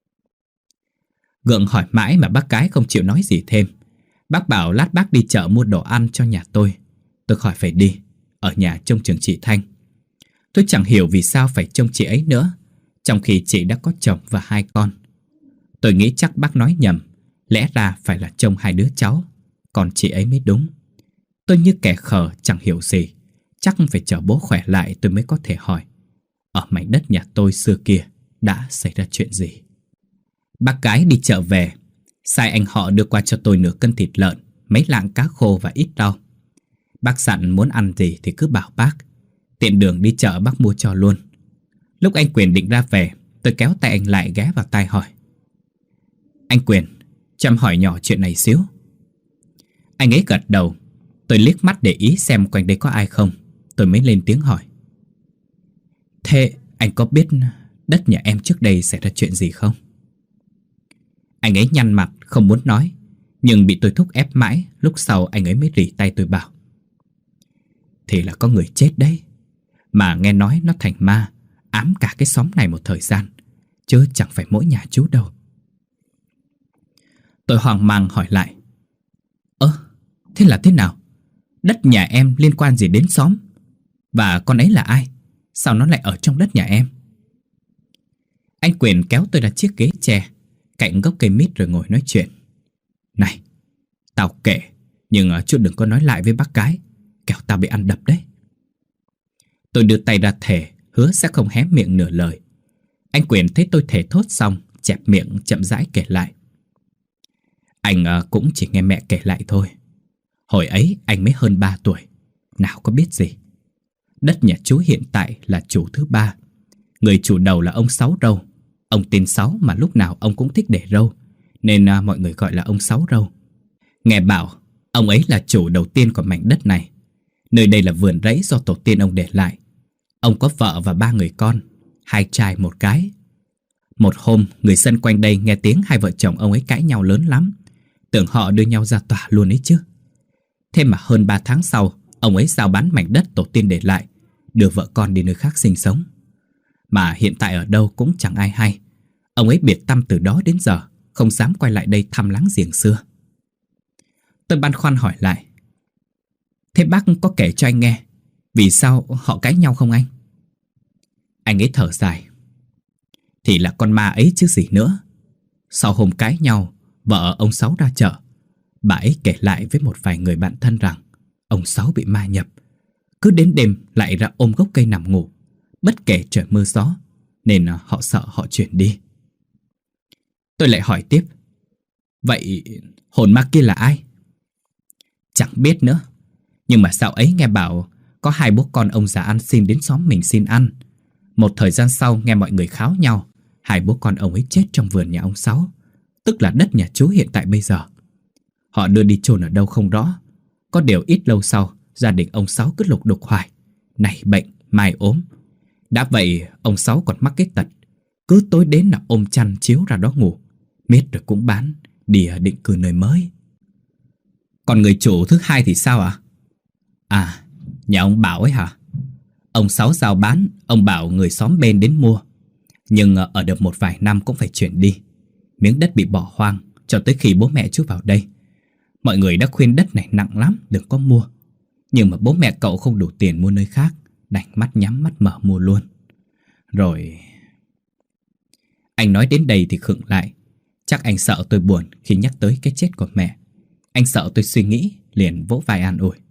Speaker 1: Gượng hỏi mãi mà bác gái không chịu nói gì thêm. Bác bảo lát bác đi chợ mua đồ ăn cho nhà tôi. Tôi khỏi phải đi, ở nhà trông chừng chị Thanh. Tôi chẳng hiểu vì sao phải trông chị ấy nữa, trong khi chị đã có chồng và hai con. Tôi nghĩ chắc bác nói nhầm, lẽ ra phải là trông hai đứa cháu, còn chị ấy mới đúng. Tôi như kẻ khờ chẳng hiểu gì, chắc phải chờ bố khỏe lại tôi mới có thể hỏi ở mảnh đất nhà tôi xưa kia đã xảy ra chuyện gì. Bác gái đi chợ về, sai anh họ đưa qua cho tôi nửa cân thịt lợn, mấy lạng cá khô và ít rau. Bác dặn muốn ăn gì thì cứ bảo bác, tiện đường đi chợ bác mua cho luôn. Lúc anh Quyền định ra về, tôi kéo tay anh lại ghé vào tai hỏi: Anh Quyền, cho em hỏi nhỏ chuyện này xíu. Anh ấy gật đầu. Tôi liếc mắt để ý xem quanh đây có ai không. Tôi mới lên tiếng hỏi: Thế anh có biết đất nhà em trước đây xảy ra chuyện gì không? Anh ấy nhăn mặt không muốn nói, nhưng bị tôi thúc ép mãi. Lúc sau anh ấy mới rỉ tay tôi bảo: Thì là có người chết đấy, mà nghe nói nó thành ma, ám cả cái xóm này một thời gian, chứ chẳng phải mỗi nhà chú đâu. Tôi hoang mang hỏi lại: Ơ, thế là thế nào? Đất nhà em liên quan gì đến xóm? Và con ấy là ai? Sao nó lại ở trong đất nhà em? Anh Quyền kéo tôi ra chiếc ghế tre cạnh gốc cây mít rồi ngồi nói chuyện. Này, tao kể, nhưng chú đừng có nói lại với bác gái, kẻo tao bị ăn đập đấy. Tôi đưa tay ra thề, hứa sẽ không hé miệng nửa lời. Anh Quyền thấy tôi thề thốt xong, chẹp miệng chậm rãi kể lại. Anh cũng chỉ nghe mẹ kể lại thôi. Hồi ấy anh mới hơn ba tuổi, nào có biết gì. Đất nhà chú hiện tại là chủ thứ ba. Người chủ đầu là ông Sáu Râu. Ông tên Sáu mà lúc nào ông cũng thích để râu, nên mọi người gọi là ông Sáu Râu. Nghe bảo Ông ấy là chủ đầu tiên của mảnh đất này. Nơi đây là vườn rẫy do tổ tiên ông để lại. Ông có vợ và ba người con, hai trai một gái. Một hôm, người dân quanh đây nghe tiếng hai vợ chồng ông ấy cãi nhau lớn lắm, tưởng họ đưa nhau ra tòa luôn ấy chứ. Thế mà hơn ba tháng sau, ông ấy giao bán mảnh đất tổ tiên để lại, đưa vợ con đi nơi khác sinh sống. Mà hiện tại ở đâu cũng chẳng ai hay. Ông ấy biệt tăm từ đó đến giờ, không dám quay lại đây thăm láng giềng xưa. Tôi băn khoăn hỏi lại: thế bác có kể cho anh nghe vì sao họ cãi nhau không anh? Anh ấy thở dài: thì là con ma ấy chứ gì nữa. Sau hôm cãi nhau, vợ ông Sáu ra chợ. Bà ấy kể lại với một vài người bạn thân rằng ông Sáu bị ma nhập. Cứ đến đêm lại ra ôm gốc cây nằm ngủ, bất kể trời mưa gió, nên họ sợ họ chuyển đi. Tôi lại hỏi tiếp: vậy hồn ma kia là ai? Chẳng biết nữa. Nhưng mà dạo ấy nghe bảo có hai bố con ông già ăn xin đến xóm mình xin ăn. Một thời gian sau nghe mọi người kháo nhau, hai bố con ông ấy chết trong vườn nhà ông Sáu, tức là đất nhà chú hiện tại bây giờ. Họ đưa đi chôn ở đâu không rõ. Có điều ít lâu sau, gia đình ông Sáu cứ lục đục hoài, này bệnh, mai ốm. Đã vậy ông Sáu còn mắc cái tật, cứ tối đến là ôm chăn chiếu ra đó ngủ, miết rồi cũng bán, đi định cư nơi mới. Còn người chủ thứ hai thì sao ạ? À? à, nhà ông Bảo ấy hả? Ông Sáu giao bán, ông bảo người xóm bên đến mua. Nhưng ở được một vài năm cũng phải chuyển đi. Miếng đất bị bỏ hoang cho tới khi bố mẹ chú vào đây. Mọi người đã khuyên đất này nặng lắm, đừng có mua. Nhưng mà bố mẹ cậu không đủ tiền mua nơi khác, đành mắt nhắm mắt mở mua luôn. Rồi... Anh nói đến đây thì khựng lại. Chắc anh sợ tôi buồn khi nhắc tới cái chết của mẹ. Anh sợ tôi suy nghĩ, liền vỗ vai an ủi: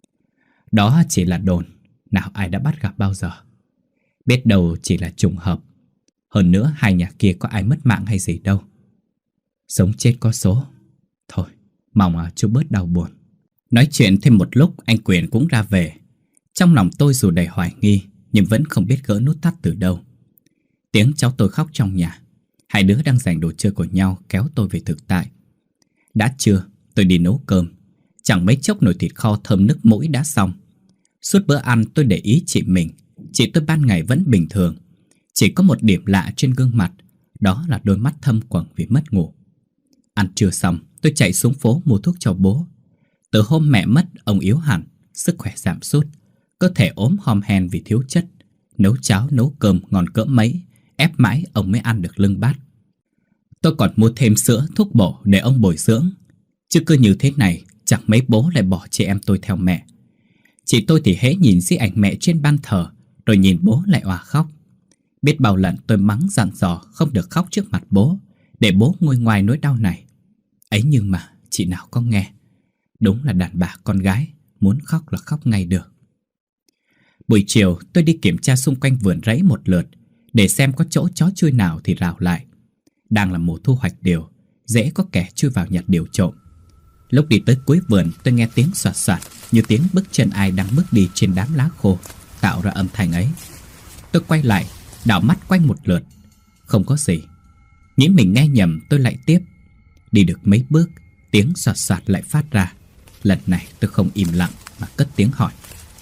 Speaker 1: đó chỉ là đồn, nào ai đã bắt gặp bao giờ. Biết đâu chỉ là trùng hợp. Hơn nữa hai nhà kia có ai mất mạng hay gì đâu. Sống chết có số. Thôi, mong à, chú bớt đau buồn. Nói chuyện thêm một lúc, anh Quyền cũng ra về. Trong lòng tôi dù đầy hoài nghi, nhưng vẫn không biết gỡ nút thắt từ đâu. Tiếng cháu tôi khóc trong nhà. Hai đứa đang giành đồ chơi của nhau kéo tôi về thực tại. Đã trưa, tôi đi nấu cơm. Chẳng mấy chốc nồi thịt kho thơm nức mũi đã xong. Suốt bữa ăn tôi để ý chị mình. Chị tôi ban ngày vẫn bình thường, chỉ có một điểm lạ trên gương mặt, đó là đôi mắt thâm quầng vì mất ngủ. Ăn trưa xong, tôi chạy xuống phố mua thuốc cho bố. Từ hôm mẹ mất, ông yếu hẳn, sức khỏe giảm sút, cơ thể ốm hom hen vì thiếu chất. Nấu cháo nấu cơm ngon cỡ mấy, ép mãi ông mới ăn được lưng bát. Tôi còn mua thêm sữa, thuốc bổ để ông bồi dưỡng. Chứ cứ như thế này, chẳng mấy bố lại bỏ chị em tôi theo mẹ. Chị tôi thì hễ nhìn di ảnh mẹ trên ban thờ, rồi nhìn bố lại òa khóc. Biết bao lần tôi mắng dặn dò không được khóc trước mặt bố, để bố nguôi ngoai nỗi đau này. Ấy nhưng mà chị nào có nghe. Đúng là đàn bà con gái, muốn khóc là khóc ngay được. Buổi chiều tôi đi kiểm tra xung quanh vườn rẫy một lượt, để xem có chỗ chó chui nào thì rào lại. Đang là mùa thu hoạch điều, dễ có kẻ chui vào nhặt điều trộm. Lúc đi tới cuối vườn, tôi nghe tiếng soạt soạt như tiếng bước chân ai đang bước đi trên đám lá khô, tạo ra âm thanh ấy. Tôi quay lại, đảo mắt quanh một lượt. Không có gì. Nghĩ mình nghe nhầm, tôi lại tiếp. Đi được mấy bước, tiếng soạt soạt lại phát ra. Lần này tôi không im lặng mà cất tiếng hỏi: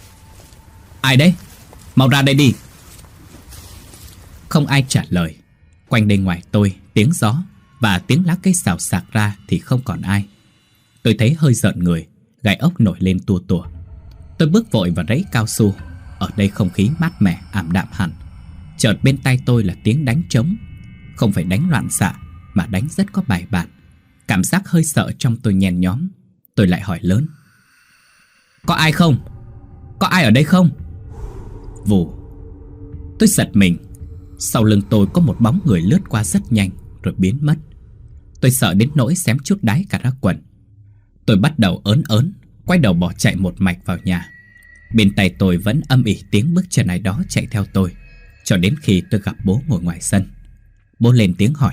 Speaker 1: ai đấy? Mau ra đây đi. Không ai trả lời. Quanh đây ngoài tôi, tiếng gió và tiếng lá cây xào xạc ra thì không còn ai. Tôi thấy hơi giận người, gai ốc nổi lên tua tủa. Tôi bước vội vào rẫy cao su. Ở đây không khí mát mẻ, ảm đạm hẳn. Chợt bên tai tôi là tiếng đánh trống. Không phải đánh loạn xạ, mà đánh rất có bài bản. Cảm giác hơi sợ trong tôi nhen nhóm. Tôi lại hỏi lớn: có ai không? Có ai ở đây không? Vù. Tôi giật mình. Sau lưng tôi có một bóng người lướt qua rất nhanh rồi biến mất. Tôi sợ đến nỗi xém chút đái cả ra quần. Tôi bắt đầu ớn ớn, quay đầu bỏ chạy một mạch vào nhà. Bên tay tôi vẫn âm ỉ tiếng bước chân ai đó chạy theo tôi, cho đến khi tôi gặp bố ngồi ngoài sân. Bố lên tiếng hỏi: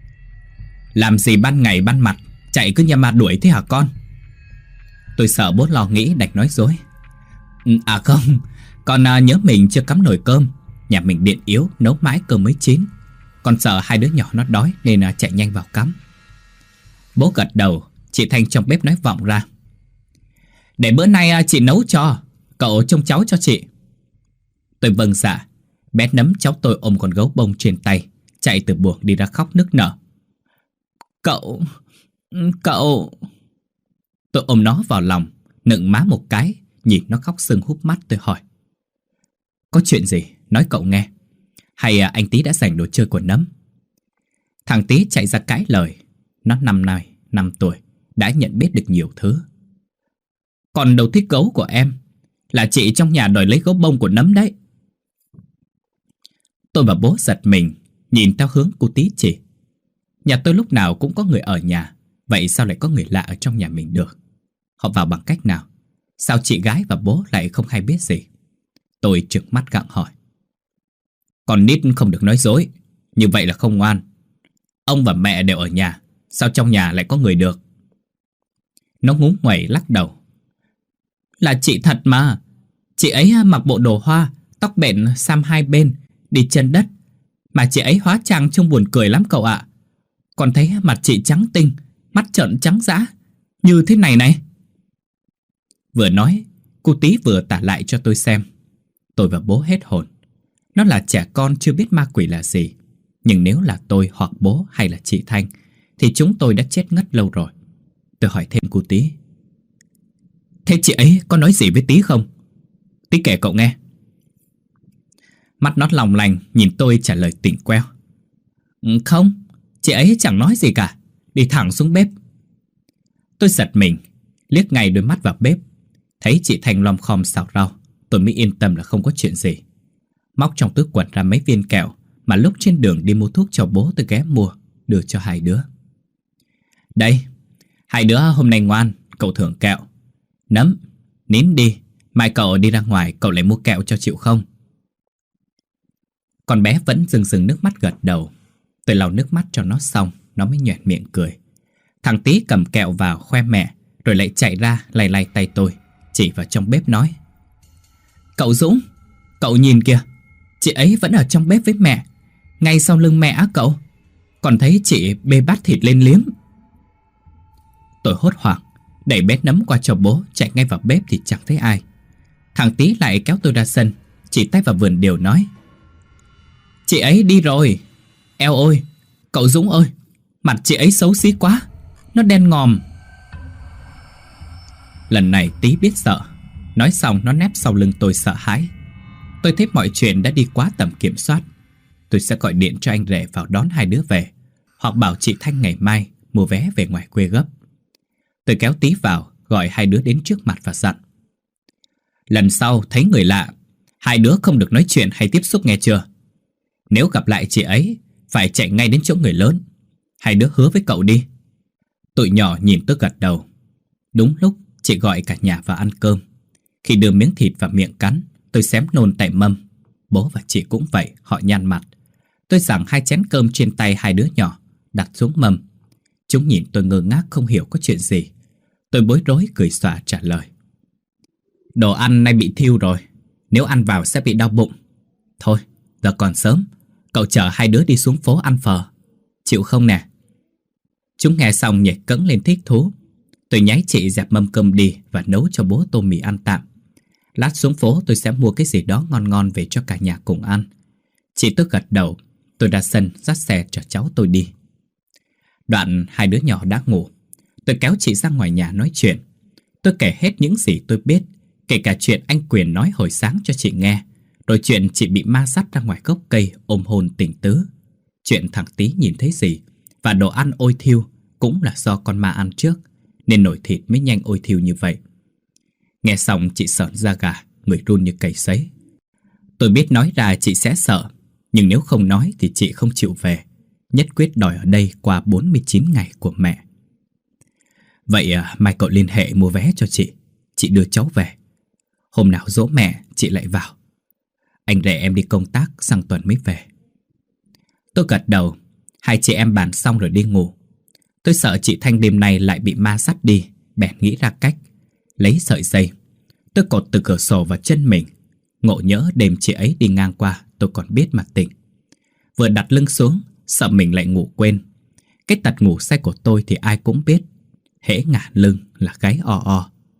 Speaker 1: làm gì ban ngày ban mặt chạy cứ nhà ma đuổi thế hả con? Tôi sợ bố lo nghĩ đành nói dối: à không, con à, nhớ mình chưa cắm nồi cơm. Nhà mình điện yếu, nấu mãi cơm mới chín. Con sợ hai đứa nhỏ nó đói nên à, chạy nhanh vào cắm. Bố gật đầu. Chị Thanh trong bếp nói vọng ra: Để bữa nay chị nấu cho. Cậu trông cháu cho chị. Tôi vâng dạ. Bé Nấm cháu tôi ôm con gấu bông trên tay, chạy từ buồng đi ra khóc nức nở. Cậu... Cậu... Tôi ôm nó vào lòng, nựng má một cái, nhìn nó khóc sưng húp mắt. Tôi hỏi: có chuyện gì? Nói cậu nghe. Hay anh Tí đã giành đồ chơi của Nấm? Thằng Tí chạy ra cãi lời. Nó năm nay, năm tuổi, đã nhận biết được nhiều thứ. Còn đầu thích gấu của em, là chị trong nhà đòi lấy gấu bông của Nấm đấy. Tôi và bố giật mình, nhìn theo hướng cô Tí chỉ. Nhà tôi lúc nào cũng có người ở nhà, vậy sao lại có người lạ ở trong nhà mình được? Họ vào bằng cách nào? Sao chị gái và bố lại không hay biết gì? Tôi trừng mắt gặng hỏi. Con nít không được nói dối, như vậy là không ngoan. Ông và mẹ đều ở nhà, sao trong nhà lại có người được? Nó ngúng nguẩy lắc đầu. Là chị thật mà. Chị ấy mặc bộ đồ hoa, tóc bện xăm hai bên, đi chân đất. Mà chị ấy hóa trang trông buồn cười lắm cậu ạ. Còn thấy mặt chị trắng tinh, mắt trợn trắng dã, như thế này này. Vừa nói, cô Tí vừa tả lại cho tôi xem. Tôi và bố hết hồn. Nó là trẻ con chưa biết ma quỷ là gì. Nhưng nếu là tôi hoặc bố hay là chị Thanh thì chúng tôi đã chết ngất lâu rồi. Tôi hỏi thêm cô Tí. Thế chị ấy có nói gì với Tí không? Tí kể cậu nghe. Mắt nó lòng lành nhìn tôi trả lời tỉnh queo. Không, chị ấy chẳng nói gì cả. Đi thẳng xuống bếp. Tôi giật mình, liếc ngay đôi mắt vào bếp. Thấy chị Thanh lom khom xào rau, tôi mới yên tâm là không có chuyện gì. Móc trong túi quần ra mấy viên kẹo mà lúc trên đường đi mua thuốc cho bố tôi ghé mua, đưa cho hai đứa. Đây, hai đứa hôm nay ngoan, cậu thưởng kẹo. Nấm, nín đi, mai cậu đi ra ngoài cậu lại mua kẹo cho chịu không? Con bé vẫn rưng rưng nước mắt gật đầu. Tôi lau nước mắt cho nó xong, nó mới nhoẻn miệng cười. Thằng Tí cầm kẹo vào khoe mẹ, rồi lại chạy ra lay lay tay tôi, chỉ vào trong bếp nói. Cậu Dũng, cậu nhìn kìa, chị ấy vẫn ở trong bếp với mẹ, ngay sau lưng mẹ á cậu. Còn thấy chị bê bát thịt lên liếm. Tôi hốt hoảng, đẩy bé Nấm qua cho bố, chạy ngay vào bếp thì chẳng thấy ai. Thằng Tí lại kéo tôi ra sân, chỉ tay vào vườn điều nói. Chị ấy đi rồi. Eo ơi, cậu Dũng ơi, mặt chị ấy xấu xí quá, nó đen ngòm. Lần này Tí biết sợ. Nói xong nó nép sau lưng tôi sợ hãi. Tôi thấy mọi chuyện đã đi quá tầm kiểm soát. Tôi sẽ gọi điện cho anh rể vào đón hai đứa về, hoặc bảo chị Thanh ngày mai mua vé về ngoài quê gấp. Tôi kéo Tí vào, gọi hai đứa đến trước mặt và dặn. Lần sau thấy người lạ, hai đứa không được nói chuyện hay tiếp xúc nghe chưa? Nếu gặp lại chị ấy, phải chạy ngay đến chỗ người lớn. Hai đứa hứa với cậu đi. Tụi nhỏ nhìn tôi gật đầu. Đúng lúc chị gọi cả nhà vào ăn cơm. Khi đưa miếng thịt vào miệng cắn, tôi xém nôn tại mâm. Bố và chị cũng vậy, họ nhăn mặt. Tôi giằng hai chén cơm trên tay hai đứa nhỏ, đặt xuống mâm. Chúng nhìn tôi ngơ ngác không hiểu có chuyện gì. Tôi bối rối cười xòa trả lời. Đồ ăn nay bị thiêu rồi, nếu ăn vào sẽ bị đau bụng. Thôi, giờ còn sớm, cậu chở hai đứa đi xuống phố ăn phở. Chịu không nè? Chúng nghe xong nhảy cẫng lên thích thú. Tôi nháy chị dẹp mâm cơm đi và nấu cho bố tô mì ăn tạm. Lát xuống phố tôi sẽ mua cái gì đó ngon ngon về cho cả nhà cùng ăn. Chị tôi gật đầu. Tôi ra sân dắt xe chở cháu tôi đi. Đoạn hai đứa nhỏ đã ngủ. Tôi kéo chị ra ngoài nhà nói chuyện. Tôi kể hết những gì tôi biết, kể cả chuyện anh Quyền nói hồi sáng cho chị nghe, rồi chuyện chị bị ma dắt ra ngoài gốc cây ôm hôn tình tứ, chuyện thằng Tí nhìn thấy gì, và đồ ăn ôi thiêu cũng là do con ma ăn trước, nên nồi thịt mới nhanh ôi thiêu như vậy. Nghe xong chị sởn da gà, người run như cầy sấy. Tôi biết nói ra chị sẽ sợ, nhưng nếu không nói thì chị không chịu về, nhất quyết đòi ở đây qua bốn mươi chín ngày của mẹ. Vậy à, mai cậu liên hệ mua vé cho chị, chị đưa cháu về. Hôm nào dỗ mẹ chị lại vào. Anh rể em đi công tác sang tuần mới về. Tôi gật đầu. Hai chị em bàn xong rồi đi ngủ. Tôi sợ chị Thanh đêm nay lại bị ma dắt đi, bèn nghĩ ra cách. Lấy sợi dây, tôi cột từ cửa sổ vào chân mình. Ngộ nhỡ đêm chị ấy đi ngang qua, tôi còn biết mà tỉnh. Vừa đặt lưng xuống, sợ mình lại ngủ quên. Cái tật ngủ say của tôi thì ai cũng biết. Hễ ngả lưng là gáy o o.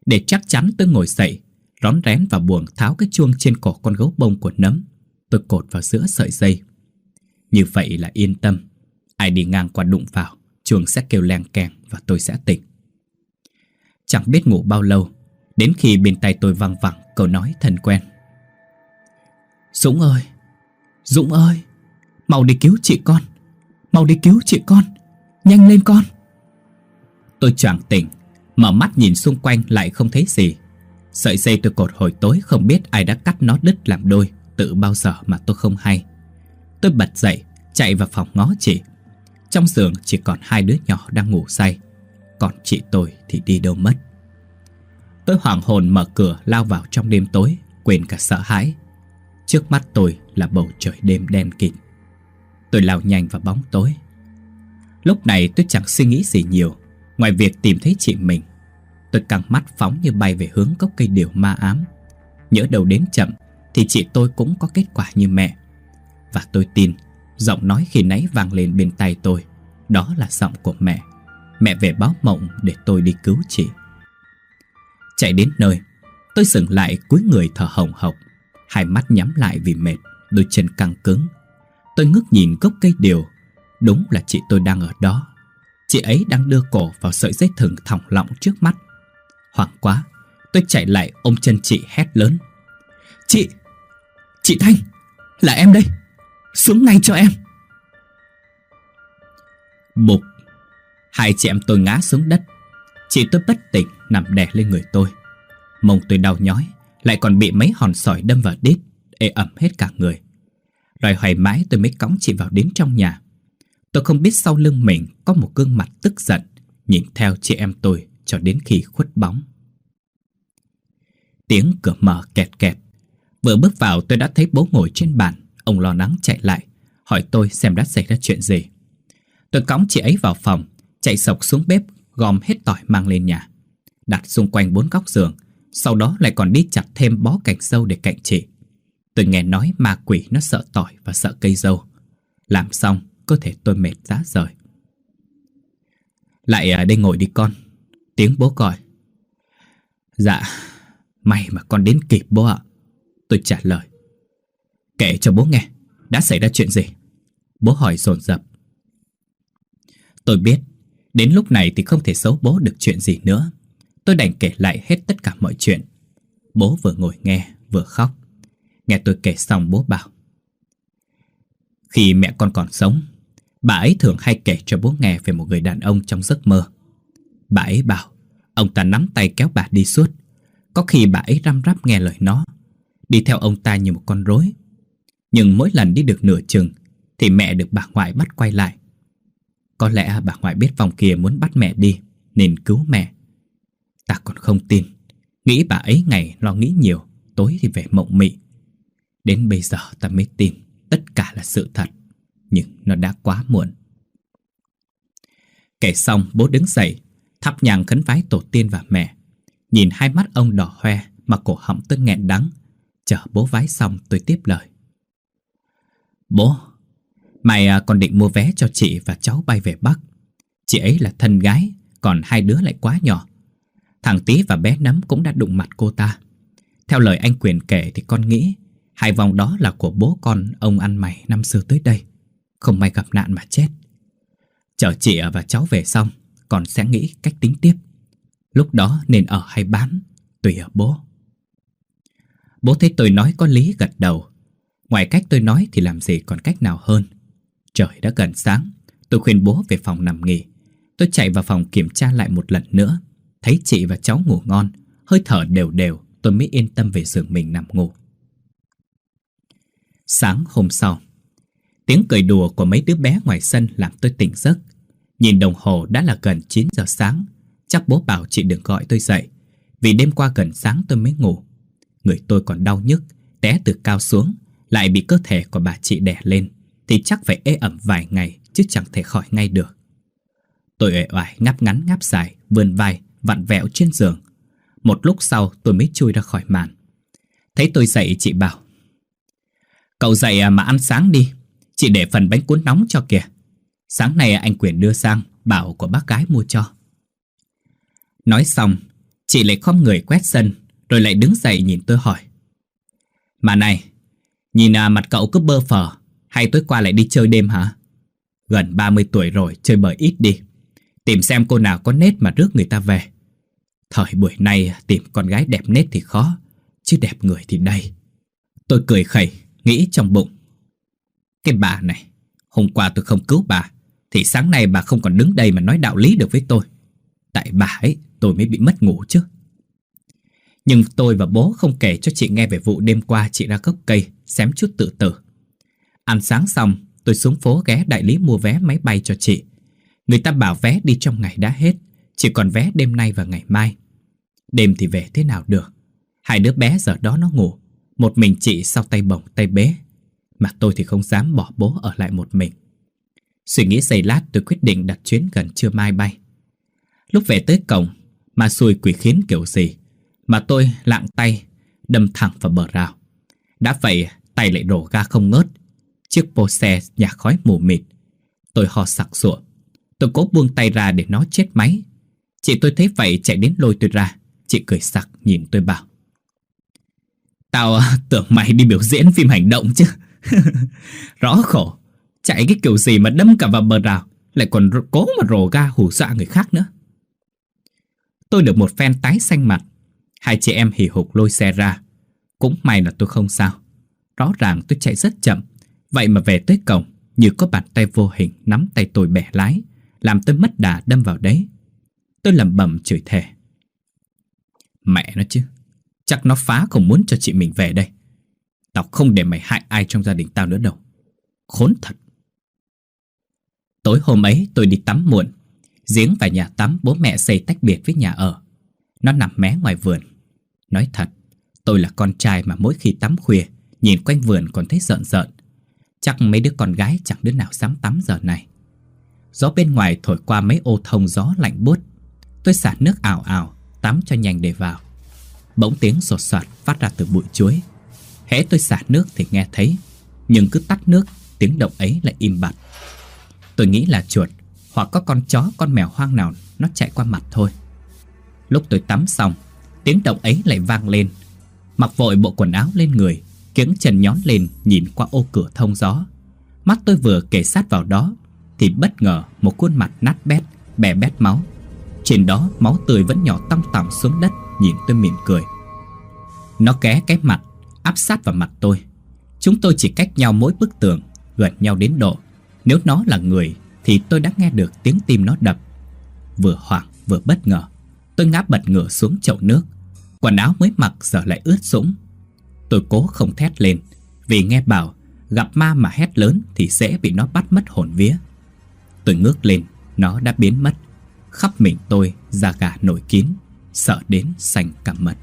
Speaker 1: Để chắc chắn tôi ngồi dậy, rón rén vào buồng tháo cái chuông trên cổ con gấu bông của nấm. Tôi cột vào giữa sợi dây. Như vậy là yên tâm. Ai đi ngang qua đụng vào, chuông sẽ kêu leng keng và tôi sẽ tỉnh. Chẳng biết ngủ bao lâu, đến khi bên tai tôi văng vẳng câu nói thân quen. Dũng ơi, Dũng ơi, mau đi cứu chị con, mau đi cứu chị con, nhanh lên con. Tôi choàng tỉnh, mở mắt nhìn xung quanh lại không thấy gì. Sợi dây tôi cột hồi tối không biết ai đã cắt nó đứt làm đôi từ bao giờ mà tôi không hay. Tôi bật dậy, chạy vào phòng ngó chị. Trong giường chỉ còn hai đứa nhỏ đang ngủ say, còn chị tôi thì đi đâu mất. Tôi hoảng hồn mở cửa lao vào trong đêm tối, quên cả sợ hãi. Trước mắt tôi là bầu trời đêm đen kịt. Tôi lao nhanh vào bóng tối. Lúc này tôi chẳng suy nghĩ gì nhiều ngoài việc tìm thấy chị mình. Tôi căng mắt phóng như bay về hướng gốc cây điều ma ám. Nhỡ đầu đến chậm thì chị tôi cũng có kết quả như mẹ. Và tôi tin giọng nói khi nãy vang lên bên tai tôi, đó là giọng của mẹ. Mẹ về báo mộng để tôi đi cứu chị. Chạy đến nơi, tôi dừng lại cúi người thở hồng hộc, hai mắt nhắm lại vì mệt, đôi chân căng cứng. Tôi ngước nhìn gốc cây điều. Đúng là chị tôi đang ở đó. Chị ấy đang đưa cổ vào sợi dây thừng thòng lọng trước mắt. Hoảng quá, tôi chạy lại ôm chân chị hét lớn. Chị, chị Thanh, là em đây, xuống ngay cho em. Bụp, hai chị em tôi ngã xuống đất. Chị tôi bất tỉnh nằm đè lên người tôi. Mông tôi đau nhói, lại còn bị mấy hòn sỏi đâm vào đít, ê ẩm hết cả người. Loay hoay mãi tôi mới cõng chị vào đến trong nhà. Tôi không biết sau lưng mình có một gương mặt tức giận nhìn theo chị em tôi cho đến khi khuất bóng. Tiếng cửa mở kẹt kẹt. Vừa bước vào tôi đã thấy bố ngồi trên bàn. Ông lo lắng chạy lại hỏi tôi xem đã xảy ra chuyện gì. Tôi cõng chị ấy vào phòng, chạy xộc xuống bếp, gom hết tỏi mang lên nhà, đặt xung quanh bốn góc giường. Sau đó lại còn đi chặt thêm bó cành dâu để cạnh chị. Tôi nghe nói ma quỷ nó sợ tỏi và sợ cây dâu. Làm xong cơ thể tôi mệt rã rời. Lại à, đây ngồi đi con. Tiếng bố gọi. Dạ, may mà con đến kịp bố ạ. Tôi trả lời. Kể cho bố nghe, đã xảy ra chuyện gì? Bố hỏi dồn dập. Tôi biết đến lúc này thì không thể giấu bố được chuyện gì nữa. Tôi đành kể lại hết tất cả mọi chuyện. Bố vừa ngồi nghe vừa khóc. Nghe tôi kể xong bố bảo. Khi mẹ con còn sống, bà ấy thường hay kể cho bố nghe về một người đàn ông trong giấc mơ. Bà ấy bảo ông ta nắm tay kéo bà đi suốt. Có khi bà ấy răm rắp nghe lời nó, đi theo ông ta như một con rối. Nhưng mỗi lần đi được nửa chừng thì mẹ được bà ngoại bắt quay lại. Có lẽ bà ngoại biết vòng kia muốn bắt mẹ đi nên cứu mẹ. Ta còn không tin, nghĩ bà ấy ngày lo nghĩ nhiều, tối thì về mộng mị. Đến bây giờ ta mới tin tất cả là sự thật, nhưng nó đã quá muộn. Kể xong bố đứng dậy, thắp nhang khấn vái tổ tiên và mẹ. Nhìn hai mắt ông đỏ hoe mà cổ họng tôi nghẹn đắng. Chờ bố vái xong tôi tiếp lời. Bố, mai con định mua vé cho chị và cháu bay về Bắc. Chị ấy là thân gái, còn hai đứa lại quá nhỏ. Thằng Tí và bé Nấm cũng đã đụng mặt cô ta. Theo lời anh Quyền kể thì con nghĩ hai vòng đó là của bố con ông ăn mày năm xưa tới đây, không may gặp nạn mà chết. Chờ chị và cháu về xong, con sẽ nghĩ cách tính tiếp. Lúc đó nên ở hay bán, tùy ở bố. Bố thấy tôi nói có lý gật đầu. Ngoài cách tôi nói thì làm gì còn cách nào hơn. Trời đã gần sáng, tôi khuyên bố về phòng nằm nghỉ. Tôi chạy vào phòng kiểm tra lại một lần nữa. Thấy chị và cháu ngủ ngon, hơi thở đều đều, tôi mới yên tâm về giường mình nằm ngủ. Sáng hôm sau, tiếng cười đùa của mấy đứa bé ngoài sân làm tôi tỉnh giấc. Nhìn đồng hồ đã là gần chín giờ sáng. Chắc bố bảo chị đừng gọi tôi dậy, vì đêm qua gần sáng tôi mới ngủ. Người tôi còn đau nhức, té từ cao xuống, lại bị cơ thể của bà chị đè lên, thì chắc phải ê ẩm vài ngày chứ chẳng thể khỏi ngay được. Tôi uể oải ngáp ngắn ngáp dài, vươn vai, vặn vẹo trên giường. Một lúc sau tôi mới chui ra khỏi màn. Thấy tôi dậy chị bảo. Cậu dậy mà ăn sáng đi, chị để phần bánh cuốn nóng cho kìa. Sáng nay anh Quyền đưa sang, bảo của bác gái mua cho. Nói xong, Chị lại khom người quét sân, rồi lại đứng dậy nhìn tôi hỏi: Mà này, nhìn à, mặt cậu cứ bơ phờ, hay tối qua lại đi chơi đêm hả? Gần ba mươi tuổi rồi, chơi bời ít đi. Tìm xem cô nào có nết mà rước người ta về. Thời buổi nay tìm con gái đẹp nết thì khó, chứ đẹp người thì đầy. Tôi cười khẩy, nghĩ trong bụng: Cái bà này, hôm qua tôi không cứu bà, thì sáng nay bà không còn đứng đây mà nói đạo lý được với tôi. Tại bà ấy tôi mới bị mất ngủ chứ. Nhưng tôi và bố không kể cho chị nghe về vụ đêm qua chị ra gốc cây xém chút tự tử. Ăn sáng xong, tôi xuống phố ghé đại lý mua vé máy bay cho chị. Người ta bảo vé đi trong ngày đã hết, chỉ còn vé đêm nay và ngày mai. Đêm thì về thế nào được. Hai đứa bé giờ đó nó ngủ, một mình chị sau tay bồng tay bế. Mà tôi thì không dám bỏ bố ở lại một mình. Suy nghĩ giây lát, tôi quyết định đặt chuyến gần trưa mai bay. Lúc về tới cổng, mà xui quỷ khiến kiểu gì mà tôi lạng tay đâm thẳng vào bờ rào. Đã vậy tay lại đổ ga không ngớt. Chiếc pô xe nhả khói mù mịt. Tôi ho sặc sụa. Tôi cố buông tay ra để nó chết máy. Chị tôi thấy vậy chạy đến lôi tôi ra. Chị cười sặc nhìn tôi bảo: Tao tưởng mày đi biểu diễn phim hành động chứ. Rõ khổ, chạy cái kiểu gì mà đâm cả vào bờ rào, lại còn cố mà rồ ga hù dọa người khác nữa. Tôi được một phen tái xanh mặt. Hai chị em hì hục lôi xe ra. Cũng may là tôi không sao. Rõ ràng tôi chạy rất chậm, vậy mà về tới cổng như có bàn tay vô hình nắm tay tôi bẻ lái, làm tôi mất đà đâm vào đấy. Tôi lẩm bẩm chửi thề: Mẹ nó chứ, chắc nó phá không muốn cho chị mình về đây. Tao không để mày hại ai trong gia đình tao nữa đâu. Khốn thật. Tối hôm ấy tôi đi tắm muộn. Giếng và nhà tắm bố mẹ xây tách biệt với nhà ở. Nó nằm mé ngoài vườn. Nói thật, tôi là con trai mà mỗi khi tắm khuya nhìn quanh vườn còn thấy rợn rợn. Chắc mấy đứa con gái chẳng đứa nào dám tắm giờ này. Gió bên ngoài thổi qua mấy ô thông gió lạnh buốt. Tôi xả nước ào ào, tắm cho nhanh để vào. Bỗng tiếng sột soạt phát ra từ bụi chuối. Hễ tôi xả nước thì nghe thấy, nhưng cứ tắt nước, tiếng động ấy lại im bặt. Tôi nghĩ là chuột hoặc có con chó con mèo hoang nào nó chạy qua mặt thôi. Lúc tôi tắm xong, tiếng động ấy lại vang lên. Mặc vội bộ quần áo lên người, kiếng chân nhón lên nhìn qua ô cửa thông gió. Mắt tôi vừa kề sát vào đó thì bất ngờ một khuôn mặt nát bét, bè bét máu. Trên đó máu tươi vẫn nhỏ tăm tằm xuống đất, nhìn tôi mỉm cười. Nó ghé cái mặt, áp sát vào mặt tôi. Chúng tôi chỉ cách nhau mỗi bức tường, gần nhau đến độ nếu nó là người thì tôi đã nghe được tiếng tim nó đập. Vừa hoảng vừa bất ngờ, tôi ngã bật ngửa xuống chậu nước. Quần áo mới mặc giờ lại ướt sũng. Tôi cố không thét lên, vì nghe bảo gặp ma mà hét lớn thì dễ bị nó bắt mất hồn vía. Tôi ngước lên, nó đã biến mất. Khắp mình tôi da gà nổi kín, sợ đến xanh cả mật.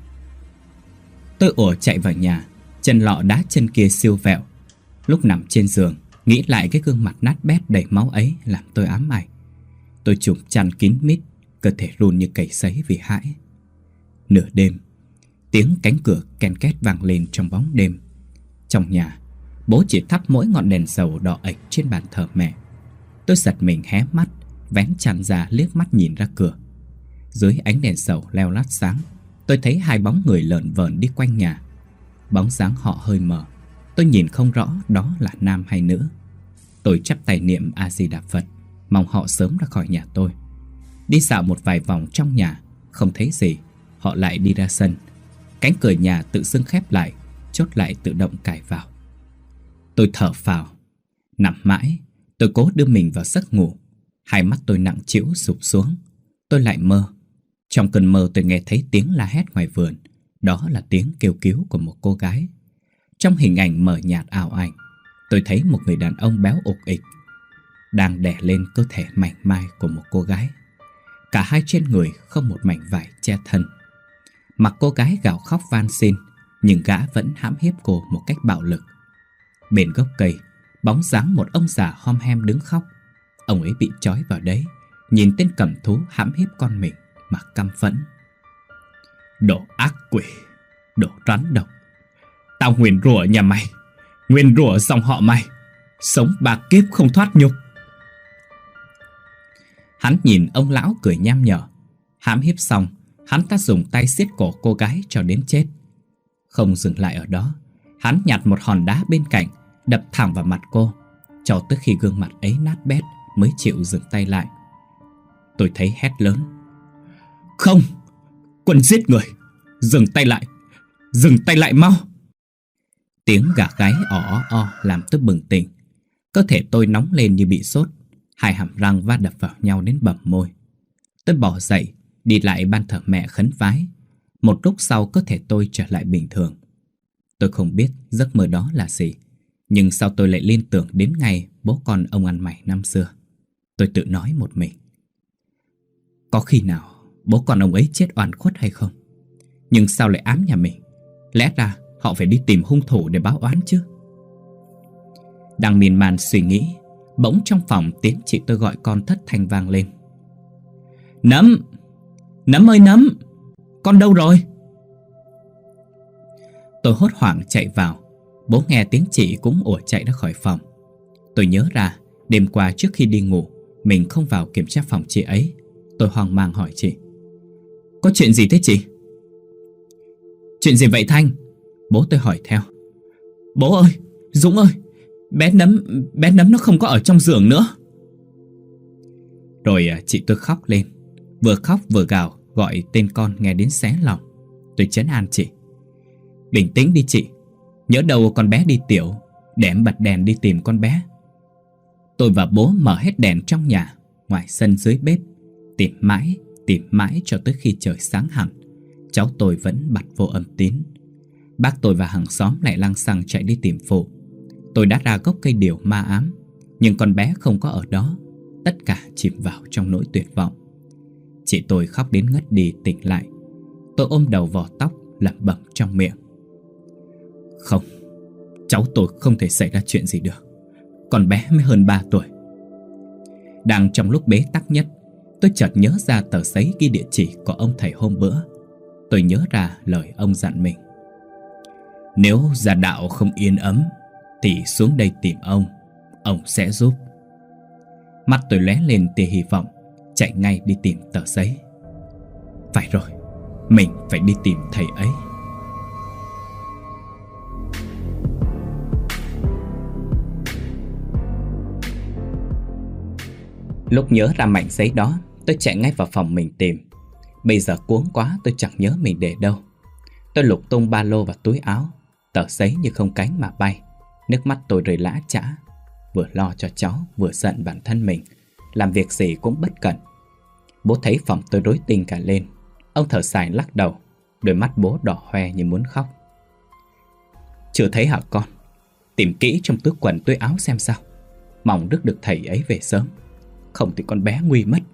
Speaker 1: Tôi ùa chạy vào nhà, chân lọ đá chân kia siêu vẹo. Lúc nằm trên giường, nghĩ lại cái gương mặt nát bét đầy máu ấy làm tôi ám ảnh. Tôi trùm chăn kín mít, cơ thể run như cầy sấy vì hãi. Nửa đêm, tiếng cánh cửa ken két vang lên trong bóng đêm. Trong nhà, bố chỉ thắp mỗi ngọn đèn dầu đỏ ạch trên bàn thờ mẹ. Tôi giật mình hé mắt, vén chăn ra liếc mắt nhìn ra cửa. Dưới ánh đèn dầu leo lát sáng, tôi thấy hai bóng người lởn vởn đi quanh nhà. Bóng dáng họ hơi mờ, tôi nhìn không rõ đó là nam hay nữ. Tôi chắp tay niệm A Di Đà Phật, mong họ sớm ra khỏi nhà tôi. Đi dạo một vài vòng trong nhà, không thấy gì, họ lại đi ra sân. Cánh cửa nhà tự dưng khép lại, chốt lại tự động cài vào. Tôi thở phào, nằm mãi. Tôi cố đưa mình vào giấc ngủ. Hai mắt tôi nặng trĩu sụp xuống. Tôi lại mơ. Trong cơn mơ tôi nghe thấy tiếng la hét ngoài vườn. Đó là tiếng kêu cứu của một cô gái. Trong hình ảnh mờ nhạt ảo ảnh, tôi thấy một người đàn ông béo ục ịch đang đè lên cơ thể mảnh mai của một cô gái. Cả hai trên người không một mảnh vải che thân. Mặc cô gái gào khóc van xin, nhưng gã vẫn hãm hiếp cô một cách bạo lực. Bên gốc cây, bóng dáng một ông già hom hem đứng khóc. Ông ấy bị trói vào đấy, nhìn tên cầm thú hãm hiếp con mình mà căm phẫn. Đồ ác quỷ, đồ rắn độc, tao nguyền rủa nhà mày, nguyền rủa dòng họ mày, sống bạc kiếp không thoát nhục. Hắn nhìn ông lão cười nham nhở. Hãm hiếp xong, hắn ta dùng tay siết cổ cô gái cho đến chết. Không dừng lại ở đó, hắn nhặt một hòn đá bên cạnh, đập thẳng vào mặt cô, cho tới khi gương mặt ấy nát bét mới chịu dừng tay lại. Tôi thấy hét lớn: "Không! Quân giết người! Dừng tay lại! Dừng tay lại mau!" Tiếng gà gáy ỏ ó o làm tôi bừng tỉnh. Cơ thể tôi nóng lên như bị sốt, hai hàm răng va đập vào nhau đến bầm môi. Tôi bỏ dậy, đi lại ban thờ mẹ khấn vái. Một lúc sau cơ thể tôi trở lại bình thường. Tôi không biết giấc mơ đó là gì, nhưng sao tôi lại liên tưởng đến ngày bố con ông ăn mày năm xưa. Tôi tự nói một mình: có khi nào bố con ông ấy chết oan khuất hay không? Nhưng sao lại ám nhà mình? Lẽ ra họ phải đi tìm hung thủ để báo oán chứ. Đang miên man suy nghĩ, bỗng trong phòng tiếng chị tôi gọi con thất thanh vang lên: "Nấm! Nấm ơi Nấm! Con đâu rồi?" Tôi hốt hoảng chạy vào. Bố nghe tiếng chị cũng ùa chạy ra khỏi phòng. Tôi nhớ ra đêm qua trước khi đi ngủ mình không vào kiểm tra phòng chị ấy. Tôi hoang mang hỏi chị: "Có chuyện gì thế chị?" "Chuyện gì vậy Thanh?" Bố tôi hỏi theo. "Bố ơi, Dũng ơi, bé Nấm, bé Nấm nó không có ở trong giường nữa." Rồi chị tôi khóc lên, vừa khóc vừa gào gọi tên con nghe đến xé lòng. Tôi trấn an chị: "Bình tĩnh đi chị, nhỡ đâu con bé đi tiểu, để em bật đèn đi tìm con bé." Tôi và bố mở hết đèn trong nhà, ngoài sân dưới bếp, tìm mãi, tìm mãi cho tới khi trời sáng hẳn. Cháu tôi vẫn bặt vô âm tín. Bác tôi và hàng xóm lại lăng xăng chạy đi tìm phụ. Tôi đã ra gốc cây điều ma ám, nhưng con bé không có ở đó. Tất cả chìm vào trong nỗi tuyệt vọng. Chị tôi khóc đến ngất đi tỉnh lại. Tôi ôm đầu vò tóc lẩm bẩm trong miệng: "Không, cháu tôi không thể xảy ra chuyện gì được. Con bé mới hơn ba tuổi." Đang trong lúc bế tắc nhất, tôi chợt nhớ ra tờ giấy ghi địa chỉ của ông thầy hôm bữa. Tôi nhớ ra lời ông dặn mình: "Nếu gia đạo không yên ấm thì xuống đây tìm ông, ông sẽ giúp." Mắt tôi lóe lên tia hy vọng, chạy ngay đi tìm tờ giấy. Phải rồi, mình phải đi tìm thầy ấy. Lúc nhớ ra mảnh giấy đó, tôi chạy ngay vào phòng mình tìm. Bây giờ cuống quá tôi chẳng nhớ mình để đâu. Tôi lục tung ba lô và túi áo. Tờ giấy như không cánh mà bay. Nước mắt tôi rơi lã chã. Vừa lo cho cháu, vừa giận bản thân mình, làm việc gì cũng bất cẩn. Bố thấy phòng tôi rối tinh cả lên. Ông thở dài lắc đầu. Đôi mắt bố đỏ hoe như muốn khóc. "Chưa thấy hả con? Tìm kỹ trong túi quần túi áo xem sao. Mong rước được thầy ấy về sớm, không thì con bé nguy mất."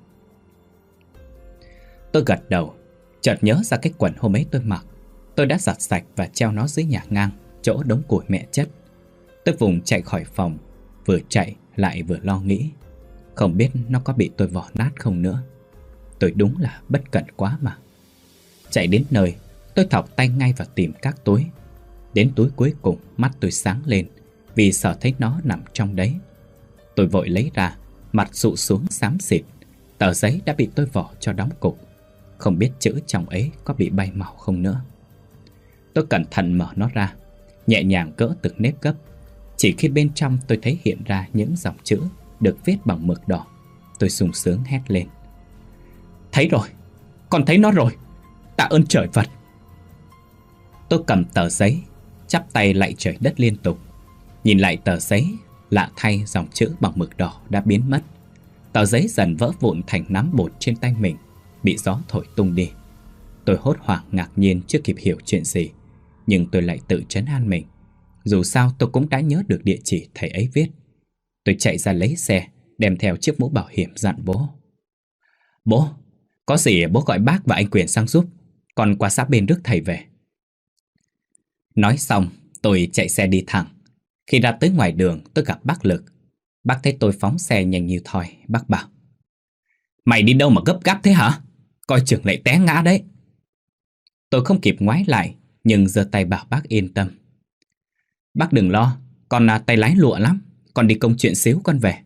Speaker 1: Tôi gật đầu, chợt nhớ ra cái quần hôm ấy tôi mặc. Tôi đã giặt sạch và treo nó dưới nhà ngang, chỗ đống củi mẹ chất. Tôi vùng chạy khỏi phòng, vừa chạy lại vừa lo nghĩ, không biết nó có bị tôi vò nát không nữa. Tôi đúng là bất cẩn quá mà. Chạy đến nơi, tôi thọc tay ngay vào tìm các túi. Đến túi cuối cùng, mắt tôi sáng lên vì sợ thấy nó nằm trong đấy. Tôi vội lấy ra, mặt sụ xuống xám xịt. Tờ giấy đã bị tôi vò cho đóng cục. Không biết chữ trong ấy có bị bay màu không nữa. Tôi cẩn thận mở nó ra, nhẹ nhàng gỡ từng nếp gấp. Chỉ khi bên trong tôi thấy hiện ra những dòng chữ được viết bằng mực đỏ, tôi sung sướng hét lên: "Thấy rồi, con thấy nó rồi, tạ ơn trời Phật." Tôi cầm tờ giấy, chắp tay lạy trời đất liên tục. Nhìn lại tờ giấy, lạ thay dòng chữ bằng mực đỏ đã biến mất. Tờ giấy dần vỡ vụn thành nắm bột trên tay mình, bị gió thổi tung đi. Tôi hốt hoảng ngạc nhiên chưa kịp hiểu chuyện gì, nhưng tôi lại tự trấn an mình. Dù sao tôi cũng đã nhớ được địa chỉ thầy ấy viết. Tôi chạy ra lấy xe, đem theo chiếc mũ bảo hiểm dặn bố: "Bố, có gì bố gọi bác và anh Quyền sang giúp, còn qua xã bên rước thầy về." Nói xong, tôi chạy xe đi thẳng. Khi ra tới ngoài đường, tôi gặp bác Lực. Bác thấy tôi phóng xe nhanh như thoi, bác bảo: "Mày đi đâu mà gấp gáp thế hả? Coi chừng lại té ngã đấy." Tôi không kịp ngoái lại, nhưng giơ tay bảo bác yên tâm: "Bác đừng lo, con là tay lái lụa lắm, con đi công chuyện xíu con về."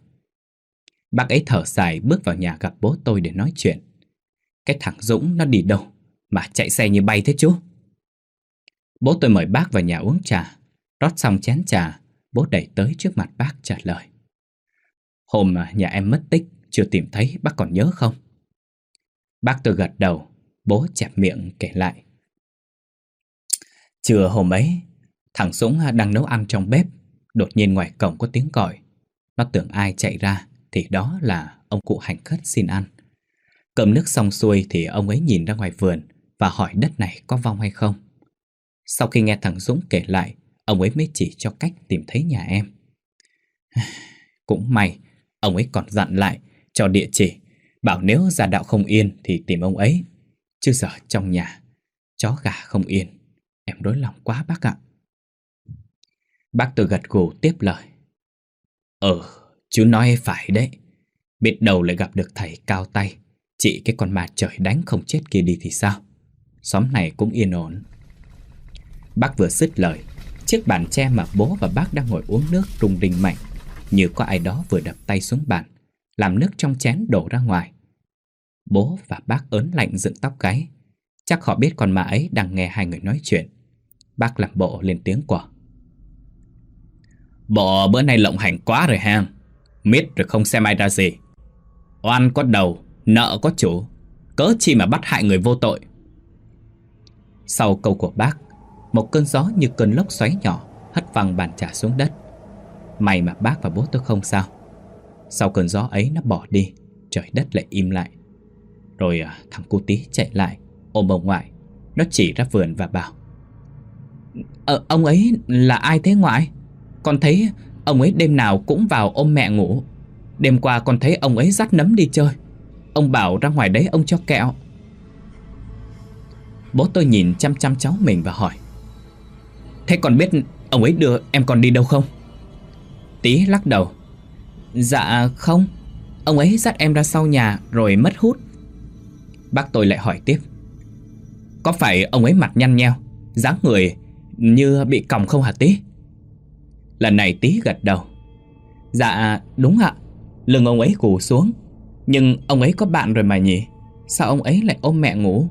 Speaker 1: Bác ấy thở dài bước vào nhà gặp bố tôi để nói chuyện. "Cái thằng Dũng nó đi đâu? mà chạy xe như bay thế chú? Bố tôi mời bác vào nhà uống trà. Rót xong chén trà, bố đẩy tới trước mặt bác trả lời. Hôm mà nhà em mất tích, chưa tìm thấy, bác còn nhớ không? Bác tôi gật đầu, bố chẹp miệng kể lại. Trưa hôm ấy, thằng Dũng đang nấu ăn trong bếp. Đột nhiên ngoài cổng có tiếng gọi. Nó tưởng ai chạy ra, thì đó là ông cụ hành khất xin ăn. Cơm nước xong xuôi thì ông ấy nhìn ra ngoài vườn và hỏi đất này có vong hay không. Sau khi nghe thằng Dũng kể lại, ông ấy mới chỉ cho cách tìm thấy nhà em. Cũng may, ông ấy còn dặn lại cho địa chỉ, bảo nếu gia đạo không yên thì tìm ông ấy. Chứ giờ trong nhà, chó gà không yên. Em đối lòng quá bác ạ. Bác tôi gật gù tiếp lời. Ừ, chú nói phải đấy. Biết đâu lại gặp được thầy cao tay, chỉ cái con ma trời đánh không chết kia đi thì sao? Xóm này cũng yên ổn. Bác vừa dứt lời, chiếc bàn tre mà bố và bác đang ngồi uống nước rung rinh mạnh, như có ai đó vừa đập tay xuống bàn, làm nước trong chén đổ ra ngoài. Bố và bác ớn lạnh dựng tóc gáy. Chắc họ biết con ma ấy đang nghe hai người nói chuyện. Bác làm bộ lên tiếng của. Bộ bữa nay lộng hành quá rồi ha. Miết rồi không xem ai ra gì. Oan có đầu, nợ có chủ, cớ chi mà bắt hại người vô tội. Sau câu của bác, một cơn gió như cơn lốc xoáy nhỏ hất văng bàn trà xuống đất. May mà bác và bố tôi không sao. Sau cơn gió ấy nó bỏ đi, trời đất lại im lại. Rồi thằng cu tí chạy lại ôm ông ngoại. Nó chỉ ra vườn và bảo. Ờ, ông ấy là ai thế ngoại? Con thấy ông ấy đêm nào cũng vào ôm mẹ ngủ. Đêm qua con thấy ông ấy dắt nấm đi chơi. Ông bảo ra ngoài đấy ông cho kẹo. Bố tôi nhìn chăm chăm cháu mình và hỏi. Thế con biết ông ấy đưa em con đi đâu không? Tí lắc đầu. Dạ không, ông ấy dắt em ra sau nhà rồi mất hút. Bác tôi lại hỏi tiếp. Có phải ông ấy mặt nhăn nheo, dáng người như bị còng không hả Tí? Lần này Tí gật đầu. Dạ đúng ạ, lưng ông ấy gù xuống. Nhưng ông ấy có bạn rồi mà nhỉ? Sao ông ấy lại ôm mẹ ngủ?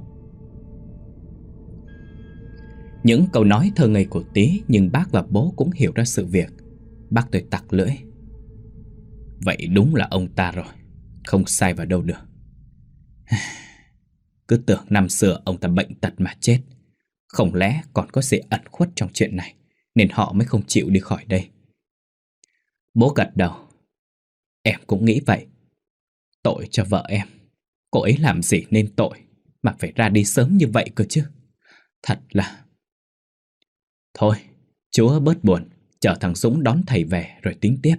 Speaker 1: Những câu nói thơ ngây của Tí, nhưng bác và bố cũng hiểu ra sự việc. Bác tôi tặc lưỡi. Vậy đúng là ông ta rồi, không sai vào đâu được. Cứ tưởng năm xưa ông ta bệnh tật mà chết. Không lẽ còn có gì ẩn khuất trong chuyện này, nên họ mới không chịu đi khỏi đây. Bố gật đầu. Em cũng nghĩ vậy. Tội cho vợ em. Cô ấy làm gì nên tội mà phải ra đi sớm như vậy cơ chứ. Thật là... Thôi, chúa bớt buồn, chở thằng Dũng đón thầy về rồi tính tiếp.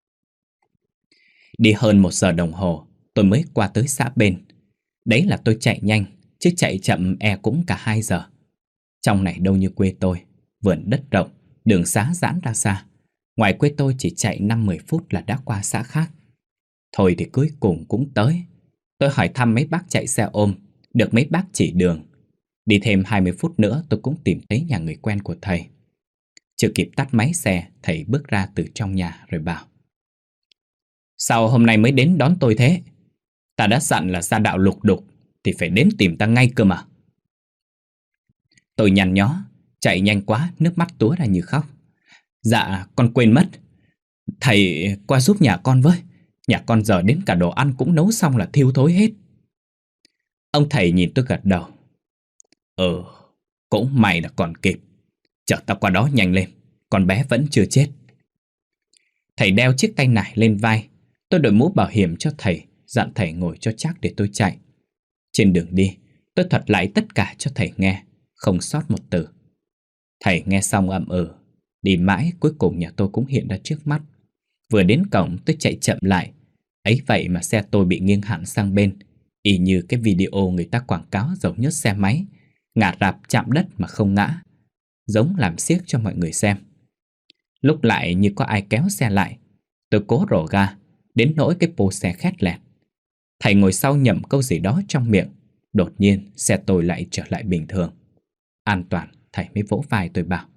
Speaker 1: Đi hơn một giờ đồng hồ, tôi mới qua tới xã bên. Đấy là tôi chạy nhanh, chứ chạy chậm e cũng cả hai giờ. Trong này đâu như quê tôi, vườn đất rộng, đường xá giãn ra xa. Ngoài quê tôi chỉ chạy năm mười phút là đã qua xã khác. Thôi thì cuối cùng cũng tới. Tôi hỏi thăm mấy bác chạy xe ôm, được mấy bác chỉ đường. Đi thêm hai mươi phút nữa tôi cũng tìm thấy nhà người quen của thầy. Chưa kịp tắt máy xe, thầy bước ra từ trong nhà rồi bảo. Sao hôm nay mới đến đón tôi thế? Ta đã dặn là gia đạo lục đục thì phải đến tìm ta ngay cơ mà. Tôi nhăn nhó, chạy nhanh quá, nước mắt túa ra như khóc. Dạ, con quên mất. Thầy qua giúp nhà con với. Nhà con giờ đến cả đồ ăn cũng nấu xong là thiêu thối hết. Ông thầy nhìn tôi gật đầu. Ừ, cũng may là còn kịp. Chở tao qua đó nhanh lên, con bé vẫn chưa chết. Thầy đeo chiếc tay nải lên vai. Tôi đội mũ bảo hiểm cho thầy, dặn thầy ngồi cho chắc để tôi chạy. Trên đường đi, tôi thuật lại tất cả cho thầy nghe, không sót một từ. Thầy nghe xong ậm ừ. Đi mãi cuối cùng nhà tôi cũng hiện ra trước mắt. Vừa đến cổng tôi chạy chậm lại. Ấy vậy mà xe tôi bị nghiêng hẳn sang bên, y như cái video người ta quảng cáo dầu nhớt xe máy, ngả rạp chạm đất mà không ngã, giống làm xiếc cho mọi người xem. Lúc lại như có ai kéo xe lại. Tôi cố rổ ga, đến nỗi cái pô xe khét lẹt. Thầy ngồi sau nhẩm câu gì đó trong miệng. Đột nhiên xe tôi lại trở lại bình thường. An toàn, thầy mới vỗ vai tôi bảo.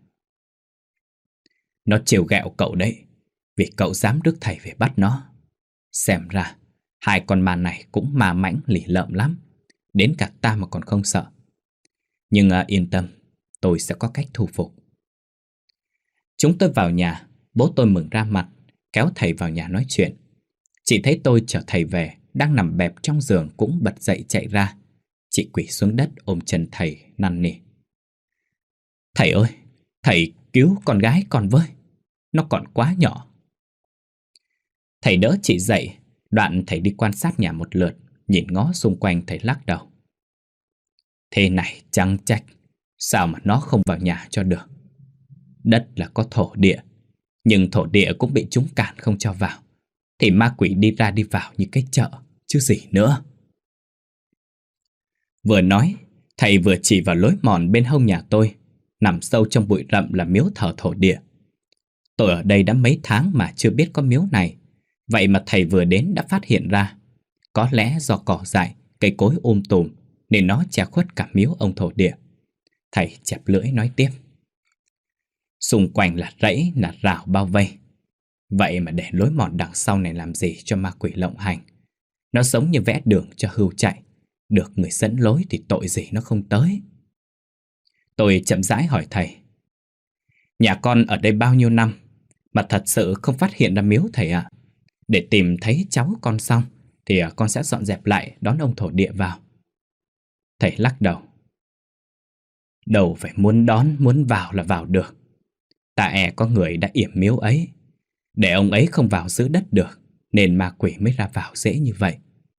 Speaker 1: Nó trêu ghẹo cậu đấy, vì cậu dám rước thầy về bắt nó. Xem ra hai con ma này cũng ma mãnh lì lợm lắm, đến cả ta mà còn không sợ. Nhưng à, yên tâm, tôi sẽ có cách thu phục. Chúng tôi vào nhà, bố tôi mừng ra mặt, kéo thầy vào nhà nói chuyện. Chị thấy tôi chở thầy về, đang nằm bẹp trong giường cũng bật dậy chạy ra. Chị quỳ xuống đất ôm chân thầy năn nỉ. Thầy ơi, thầy cứu con gái con với, nó còn quá nhỏ. Thầy đỡ chị dậy, đoạn thầy đi quan sát nhà một lượt, nhìn ngó xung quanh thầy lắc đầu. Thế này chẳng trách, sao mà nó không vào nhà cho được. Đất là có thổ địa, nhưng thổ địa cũng bị chúng cản không cho vào, thì ma quỷ đi ra đi vào như cái chợ, chứ gì nữa. Vừa nói, thầy vừa chỉ vào lối mòn bên hông nhà tôi, nằm sâu trong bụi rậm là miếu thờ thổ địa. Tôi ở đây đã mấy tháng mà chưa biết có miếu này, vậy mà thầy vừa đến đã phát hiện ra. Có lẽ do cỏ dại, cây cối um tùm nên nó che khuất cả miếu ông thổ địa. Thầy chẹp lưỡi nói tiếp. Xung quanh là rẫy, là rào bao vây. Vậy mà để lối mòn đằng sau này làm gì cho ma quỷ lộng hành. Nó giống như vẽ đường cho hươu chạy, được người dẫn lối thì tội gì nó không tới. Tôi chậm rãi hỏi thầy. Nhà con ở đây bao nhiêu năm mà thật sự không phát hiện ra miếu thầy ạ? Để tìm thấy cháu con xong thì con sẽ dọn dẹp lại đón ông thổ địa vào. Thầy lắc đầu. Đâu phải muốn đón, muốn vào là vào được. Tạ e có người đã yểm miếu ấy, để ông ấy không vào giữ đất được, nên ma quỷ mới ra vào dễ như vậy.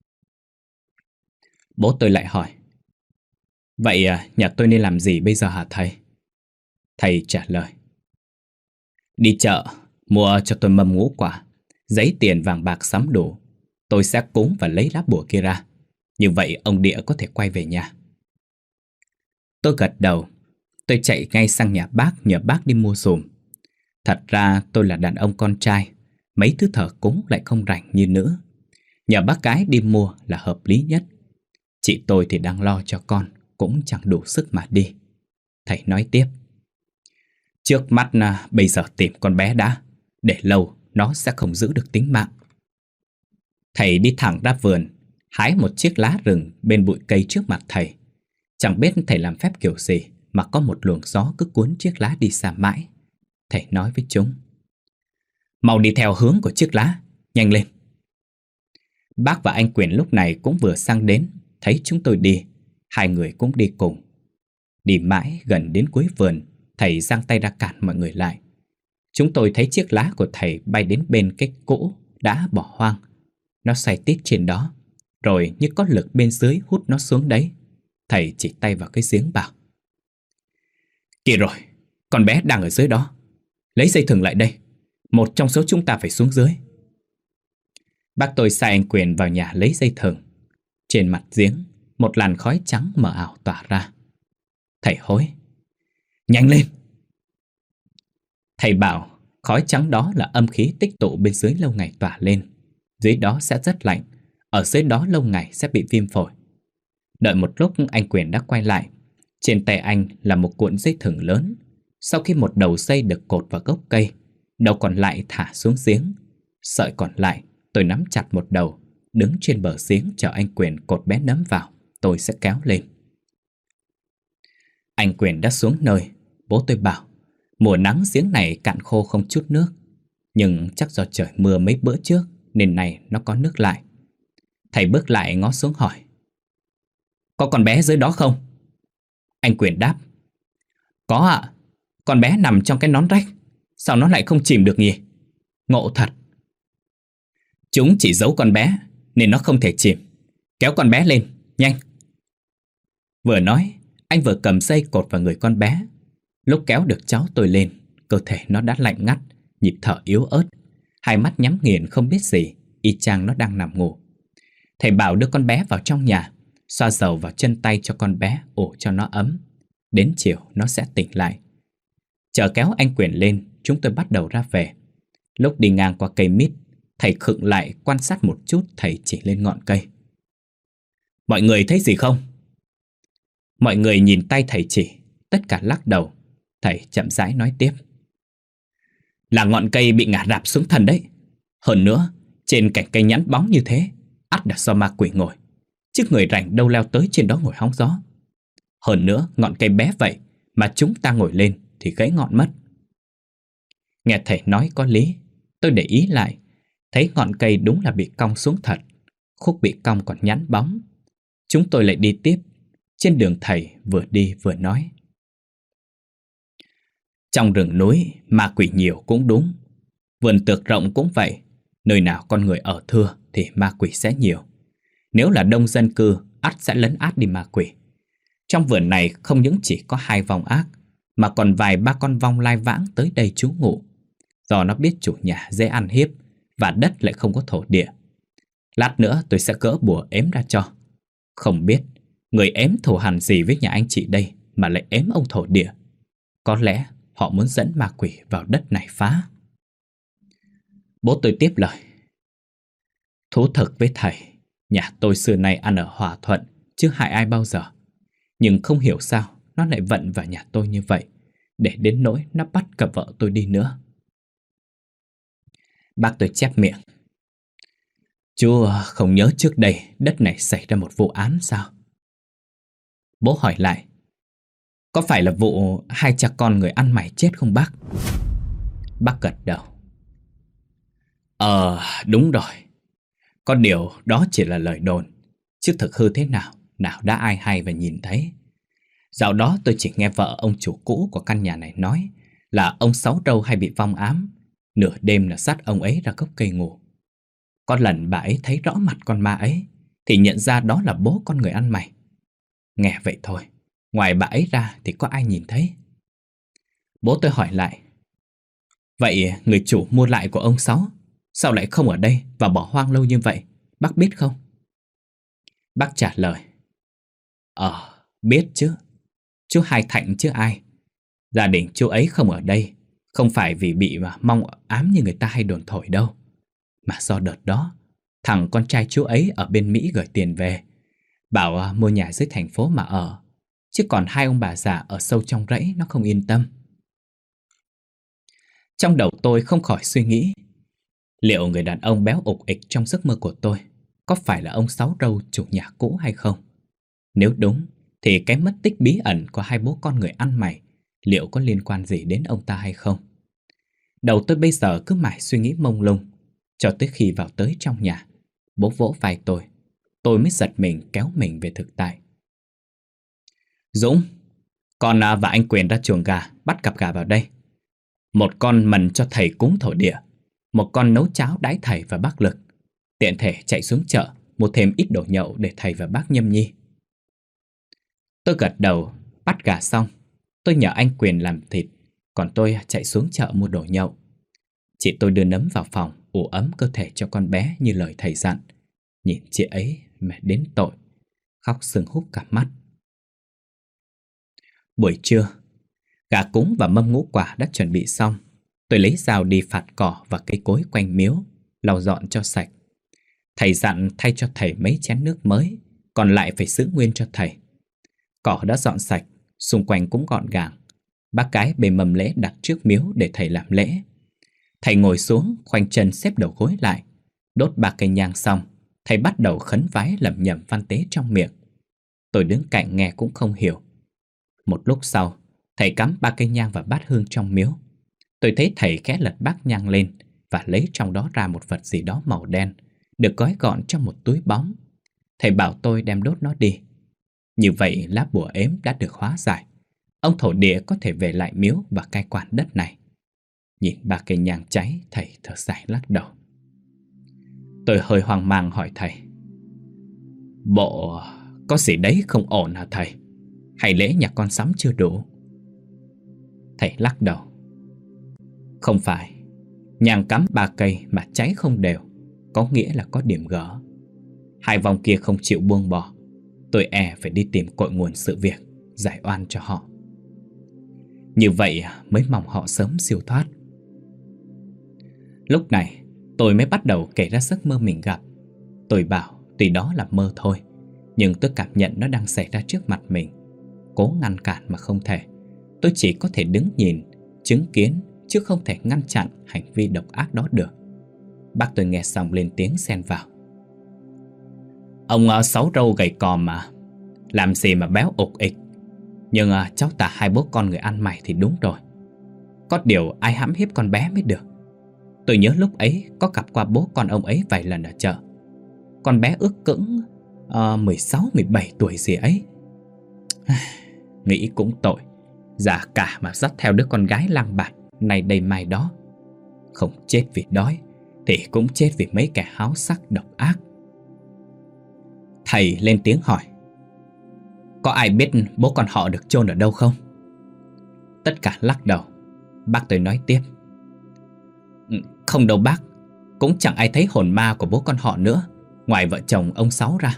Speaker 1: Bố tôi lại hỏi. Vậy nhà tôi nên làm gì bây giờ hả thầy? Thầy trả lời. Đi chợ, mua cho tôi mâm ngũ quả, giấy tiền vàng bạc sắm đủ. Tôi sẽ cúng và lấy lá bùa kia ra. Như vậy ông địa có thể quay về nhà. Tôi gật đầu. Tôi chạy ngay sang nhà bác nhờ bác đi mua giùm. Thật ra tôi là đàn ông con trai, mấy thứ thờ cúng lại không rảnh như nữ. Nhờ bác gái đi mua là hợp lý nhất. Chị tôi thì đang lo cho con, cũng chẳng đủ sức mà đi. Thầy nói tiếp. Trước mắt à, bây giờ tìm con bé đã. Để lâu nó sẽ không giữ được tính mạng. Thầy đi thẳng ra vườn, hái một chiếc lá rừng bên bụi cây trước mặt thầy. Chẳng biết thầy làm phép kiểu gì mà có một luồng gió cứ cuốn chiếc lá đi xa mãi. Thầy nói với chúng. Mau đi theo hướng của chiếc lá, nhanh lên. Bác và anh Quyền lúc này cũng vừa sang đến, thấy chúng tôi đi, hai người cũng đi cùng. Đi mãi gần đến cuối vườn, thầy giang tay ra cản mọi người lại. Chúng tôi thấy chiếc lá của thầy bay đến bên cái cỗ đã bỏ hoang. Nó xoay tít trên đó, rồi như có lực bên dưới hút nó xuống đấy. Thầy chỉ tay vào cái giếng bảo. Kìa rồi, con bé đang ở dưới đó. Lấy dây thừng lại đây, một trong số chúng ta phải xuống dưới. Bác tôi sai anh Quyền vào nhà lấy dây thừng. Trên mặt giếng, một làn khói trắng mờ ảo tỏa ra. Thầy hối. Nhanh lên! Thầy bảo khói trắng đó là âm khí tích tụ bên dưới lâu ngày tỏa lên. Dưới đó sẽ rất lạnh, ở dưới đó lâu ngày sẽ bị viêm phổi. Đợi một lúc anh Quyền đã quay lại. Trên tay anh là một cuộn dây thừng lớn. Sau khi một đầu dây được cột vào gốc cây, đầu còn lại thả xuống giếng. Sợi còn lại tôi nắm chặt một đầu, đứng trên bờ giếng chờ anh Quyền cột bé nấm vào. Tôi sẽ kéo lên. Anh Quyền đã xuống nơi. Bố tôi bảo mùa nắng giếng này cạn khô không chút nước, nhưng chắc do trời mưa mấy bữa trước nên này nó có nước lại. Thầy bước lại ngó xuống hỏi. Có con bé dưới đó không? Anh Quyền đáp. Có ạ. Con bé nằm trong cái nón rách. Sao nó lại không chìm được nhỉ? Ngộ thật. Chúng chỉ giấu con bé nên nó không thể chìm. Kéo con bé lên, nhanh. Vừa nói, anh vừa cầm dây cột vào người con bé. Lúc kéo được cháu tôi lên, cơ thể nó đã lạnh ngắt, nhịp thở yếu ớt, hai mắt nhắm nghiền không biết gì, y chang nó đang nằm ngủ. Thầy bảo đưa con bé vào trong nhà, xoa dầu vào chân tay cho con bé ủ cho nó ấm. Đến chiều nó sẽ tỉnh lại. Chờ kéo anh Quyền lên, chúng tôi bắt đầu ra về. Lúc đi ngang qua cây mít, thầy khựng lại quan sát một chút. Thầy chỉ lên ngọn cây. Mọi người thấy gì không? Mọi người nhìn tay thầy chỉ, tất cả lắc đầu. Thầy chậm rãi nói tiếp. Là ngọn cây bị ngả rạp xuống thân đấy. Hơn nữa, trên cành cây nhẵn bóng như thế, ắt là do ma quỷ ngồi, chứ người rảnh đâu leo tới trên đó ngồi hóng gió. Hơn nữa ngọn cây bé vậy mà chúng ta ngồi lên thì gãy ngọn mất. Nghe thầy nói có lý, tôi để ý lại, thấy ngọn cây đúng là bị cong xuống thật. Khúc bị cong còn nhẵn bóng. Chúng tôi lại đi tiếp. Trên đường thầy vừa đi vừa nói: trong rừng núi ma quỷ nhiều cũng đúng, vườn tược rộng cũng vậy. Nơi nào con người ở thưa thì ma quỷ sẽ nhiều. Nếu là đông dân cư, ắt sẽ lấn át đi ma quỷ. Trong vườn này không những chỉ có hai vong ác, mà còn vài ba con vong lai vãng tới đây trú ngụ. Do nó biết chủ nhà dễ ăn hiếp và đất lại không có thổ địa. Lát nữa tôi sẽ gỡ bùa ếm ra cho. Không biết người ếm thù hằn gì với nhà anh chị đây mà lại ếm ông thổ địa. Có lẽ họ muốn dẫn ma quỷ vào đất này phá. Bố tôi tiếp lời: thú thực với thầy, nhà tôi xưa nay ăn ở hòa thuận, chứ hại ai bao giờ. Nhưng không hiểu sao nó lại vận vào nhà tôi như vậy, để đến nỗi nó bắt cả vợ tôi đi nữa. Bác tôi chép miệng: chú không nhớ trước đây đất này xảy ra một vụ án sao? Bố hỏi lại: có phải là vụ hai cha con người ăn mày chết không bác? Bác gật đầu: Ờ đúng rồi. Có điều đó chỉ là lời đồn, chứ thực hư thế nào, nào đã ai hay và nhìn thấy. Dạo đó tôi chỉ nghe vợ ông chủ cũ của căn nhà này nói là ông Sáu Râu hay bị vong ám, nửa đêm là dắt ông ấy ra gốc cây ngủ. Có lần bà ấy thấy rõ mặt con ma ấy thì nhận ra đó là bố con người ăn mày. Nghe vậy thôi, ngoài bà ấy ra thì có ai nhìn thấy. Bố tôi hỏi lại: vậy người chủ mua lại của ông Sáu sao lại không ở đây và bỏ hoang lâu như vậy, bác biết không? Bác trả lời: Ờ, biết chứ. Chú Hai Thạnh chứ ai. Gia đình chú ấy không ở đây không phải vì bị mà mong ám như người ta hay đồn thổi đâu, mà do đợt đó thằng con trai chú ấy ở bên Mỹ gửi tiền về, bảo mua nhà dưới thành phố mà ở, chứ còn hai ông bà già ở sâu trong rẫy nó không yên tâm. Trong đầu tôi không khỏi suy nghĩ, liệu người đàn ông béo ục ịch trong giấc mơ của tôi có phải là ông Sáu Râu chủ nhà cũ hay không? Nếu đúng thì cái mất tích bí ẩn của hai bố con người ăn mày liệu có liên quan gì đến ông ta hay không? Đầu tôi bây giờ cứ mãi suy nghĩ mông lung, cho tới khi vào tới trong nhà, bố vỗ vai tôi, tôi mới giật mình kéo mình về thực tại. Dũng, con và anh Quyền ra chuồng gà bắt cặp gà vào đây. Một con mần cho thầy cúng thổ địa, một con nấu cháo đái thầy và bác Lực. Tiện thể chạy xuống chợ mua thêm ít đồ nhậu để thầy và bác nhâm nhi. Tôi gật đầu, bắt gà xong, tôi nhờ anh Quyền làm thịt, còn tôi chạy xuống chợ mua đồ nhậu. Chị tôi đưa nấm vào phòng ủ ấm cơ thể cho con bé như lời thầy dặn. Nhìn chị ấy mệt đến tội, khóc sưng húp cả mắt. Buổi trưa, gà cúng và mâm ngũ quả đã chuẩn bị xong. Tôi lấy dao đi phạt cỏ và cây cối quanh miếu, lau dọn cho sạch. Thầy dặn thay cho thầy mấy chén nước mới, còn lại phải giữ nguyên cho thầy. Cỏ đã dọn sạch, xung quanh cũng gọn gàng. Bác cái bê mâm lễ đặt trước miếu để thầy làm lễ. Thầy ngồi xuống, khoanh chân xếp đầu gối lại. Đốt ba cây nhang xong, thầy bắt đầu khấn vái lẩm nhẩm văn tế trong miệng. Tôi đứng cạnh nghe cũng không hiểu. Một lúc sau, thầy cắm ba cây nhang vào bát hương trong miếu. Tôi thấy thầy khẽ lật bát nhang lên và lấy trong đó ra một vật gì đó màu đen, được gói gọn trong một túi bóng. Thầy bảo tôi đem đốt nó đi. Như vậy lá bùa ếm đã được hóa giải. Ông thổ địa có thể về lại miếu và cai quản đất này. Nhìn ba cây nhang cháy, thầy thở dài lắc đầu. Tôi hơi hoang mang hỏi thầy: bộ có gì đấy không ổn hả thầy? Hay lễ nhà con sắm chưa đủ? Thầy lắc đầu. Không phải. Nhang cắm ba cây mà cháy không đều, có nghĩa là có điểm gỡ. Hai vong kia không chịu buông bỏ. Tôi e phải đi tìm cội nguồn sự việc, giải oan cho họ. Như vậy mới mong họ sớm siêu thoát. Lúc này tôi mới bắt đầu kể ra giấc mơ mình gặp. Tôi bảo tuy đó là mơ thôi, nhưng tôi cảm nhận nó đang xảy ra trước mặt mình. Cố ngăn cản mà không thể. Tôi chỉ có thể đứng nhìn, chứng kiến, chứ không thể ngăn chặn hành vi độc ác đó được. Bác tôi nghe xong lên tiếng xen vào. Ông Sáu Râu gầy còm mà, làm gì mà béo ục ịch, Nhưng à, cháu tả hai bố con người ăn mày thì đúng rồi. Có điều ai hãm hiếp con bé mới được. Tôi nhớ lúc ấy có gặp qua bố con ông ấy vài lần ở chợ. Con bé ước cững uh, mười sáu mười bảy tuổi gì ấy. Nghĩ cũng tội. Già cả mà dắt theo đứa con gái lang bạt này đây mai đó. Không chết vì đói thì cũng chết vì mấy kẻ háo sắc độc ác. Thầy lên tiếng hỏi: có ai biết bố con họ được chôn ở đâu không? Tất cả lắc đầu. Bác tôi nói tiếp: không đâu bác. Cũng chẳng ai thấy hồn ma của bố con họ nữa, ngoài vợ chồng ông Sáu ra.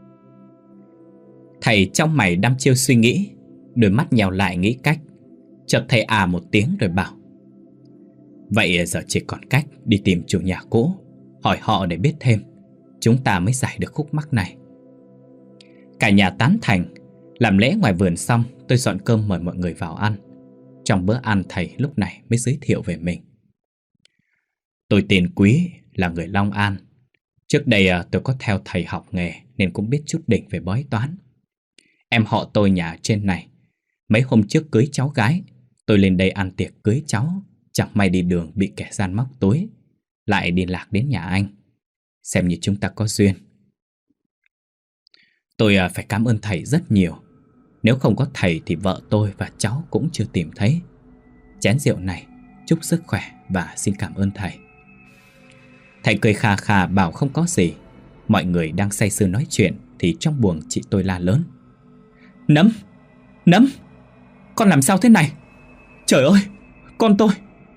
Speaker 1: Thầy trong mày đăm chiêu suy nghĩ, đôi mắt nhèo lại nghĩ cách. Chợt thầy à một tiếng rồi bảo: vậy giờ chỉ còn cách đi tìm chủ nhà cũ, hỏi họ để biết thêm. Chúng ta mới giải được khúc mắc này. Cả nhà tán thành. Làm lễ ngoài vườn xong, tôi dọn cơm mời mọi người vào ăn. Trong bữa ăn, thầy lúc này mới giới thiệu về mình. Tôi tên Quý, là người Long An. Trước đây tôi có theo thầy học nghề nên cũng biết chút đỉnh về bói toán. Em họ tôi nhà trên này. Mấy hôm trước cưới cháu gái, tôi lên đây ăn tiệc cưới cháu. Chẳng may đi đường bị kẻ gian móc túi, lại đi lạc đến nhà anh. Xem như chúng ta có duyên. Tôi phải cảm ơn thầy rất nhiều. Nếu không có thầy thì vợ tôi và cháu cũng chưa tìm thấy. Chén rượu này chúc sức khỏe và xin cảm ơn thầy. Thầy cười khà khà bảo không có gì. Mọi người đang say sưa nói chuyện thì trong buồng chị tôi la lớn: Nấm! Nấm! Con làm sao thế này? Trời ơi! Con tôi!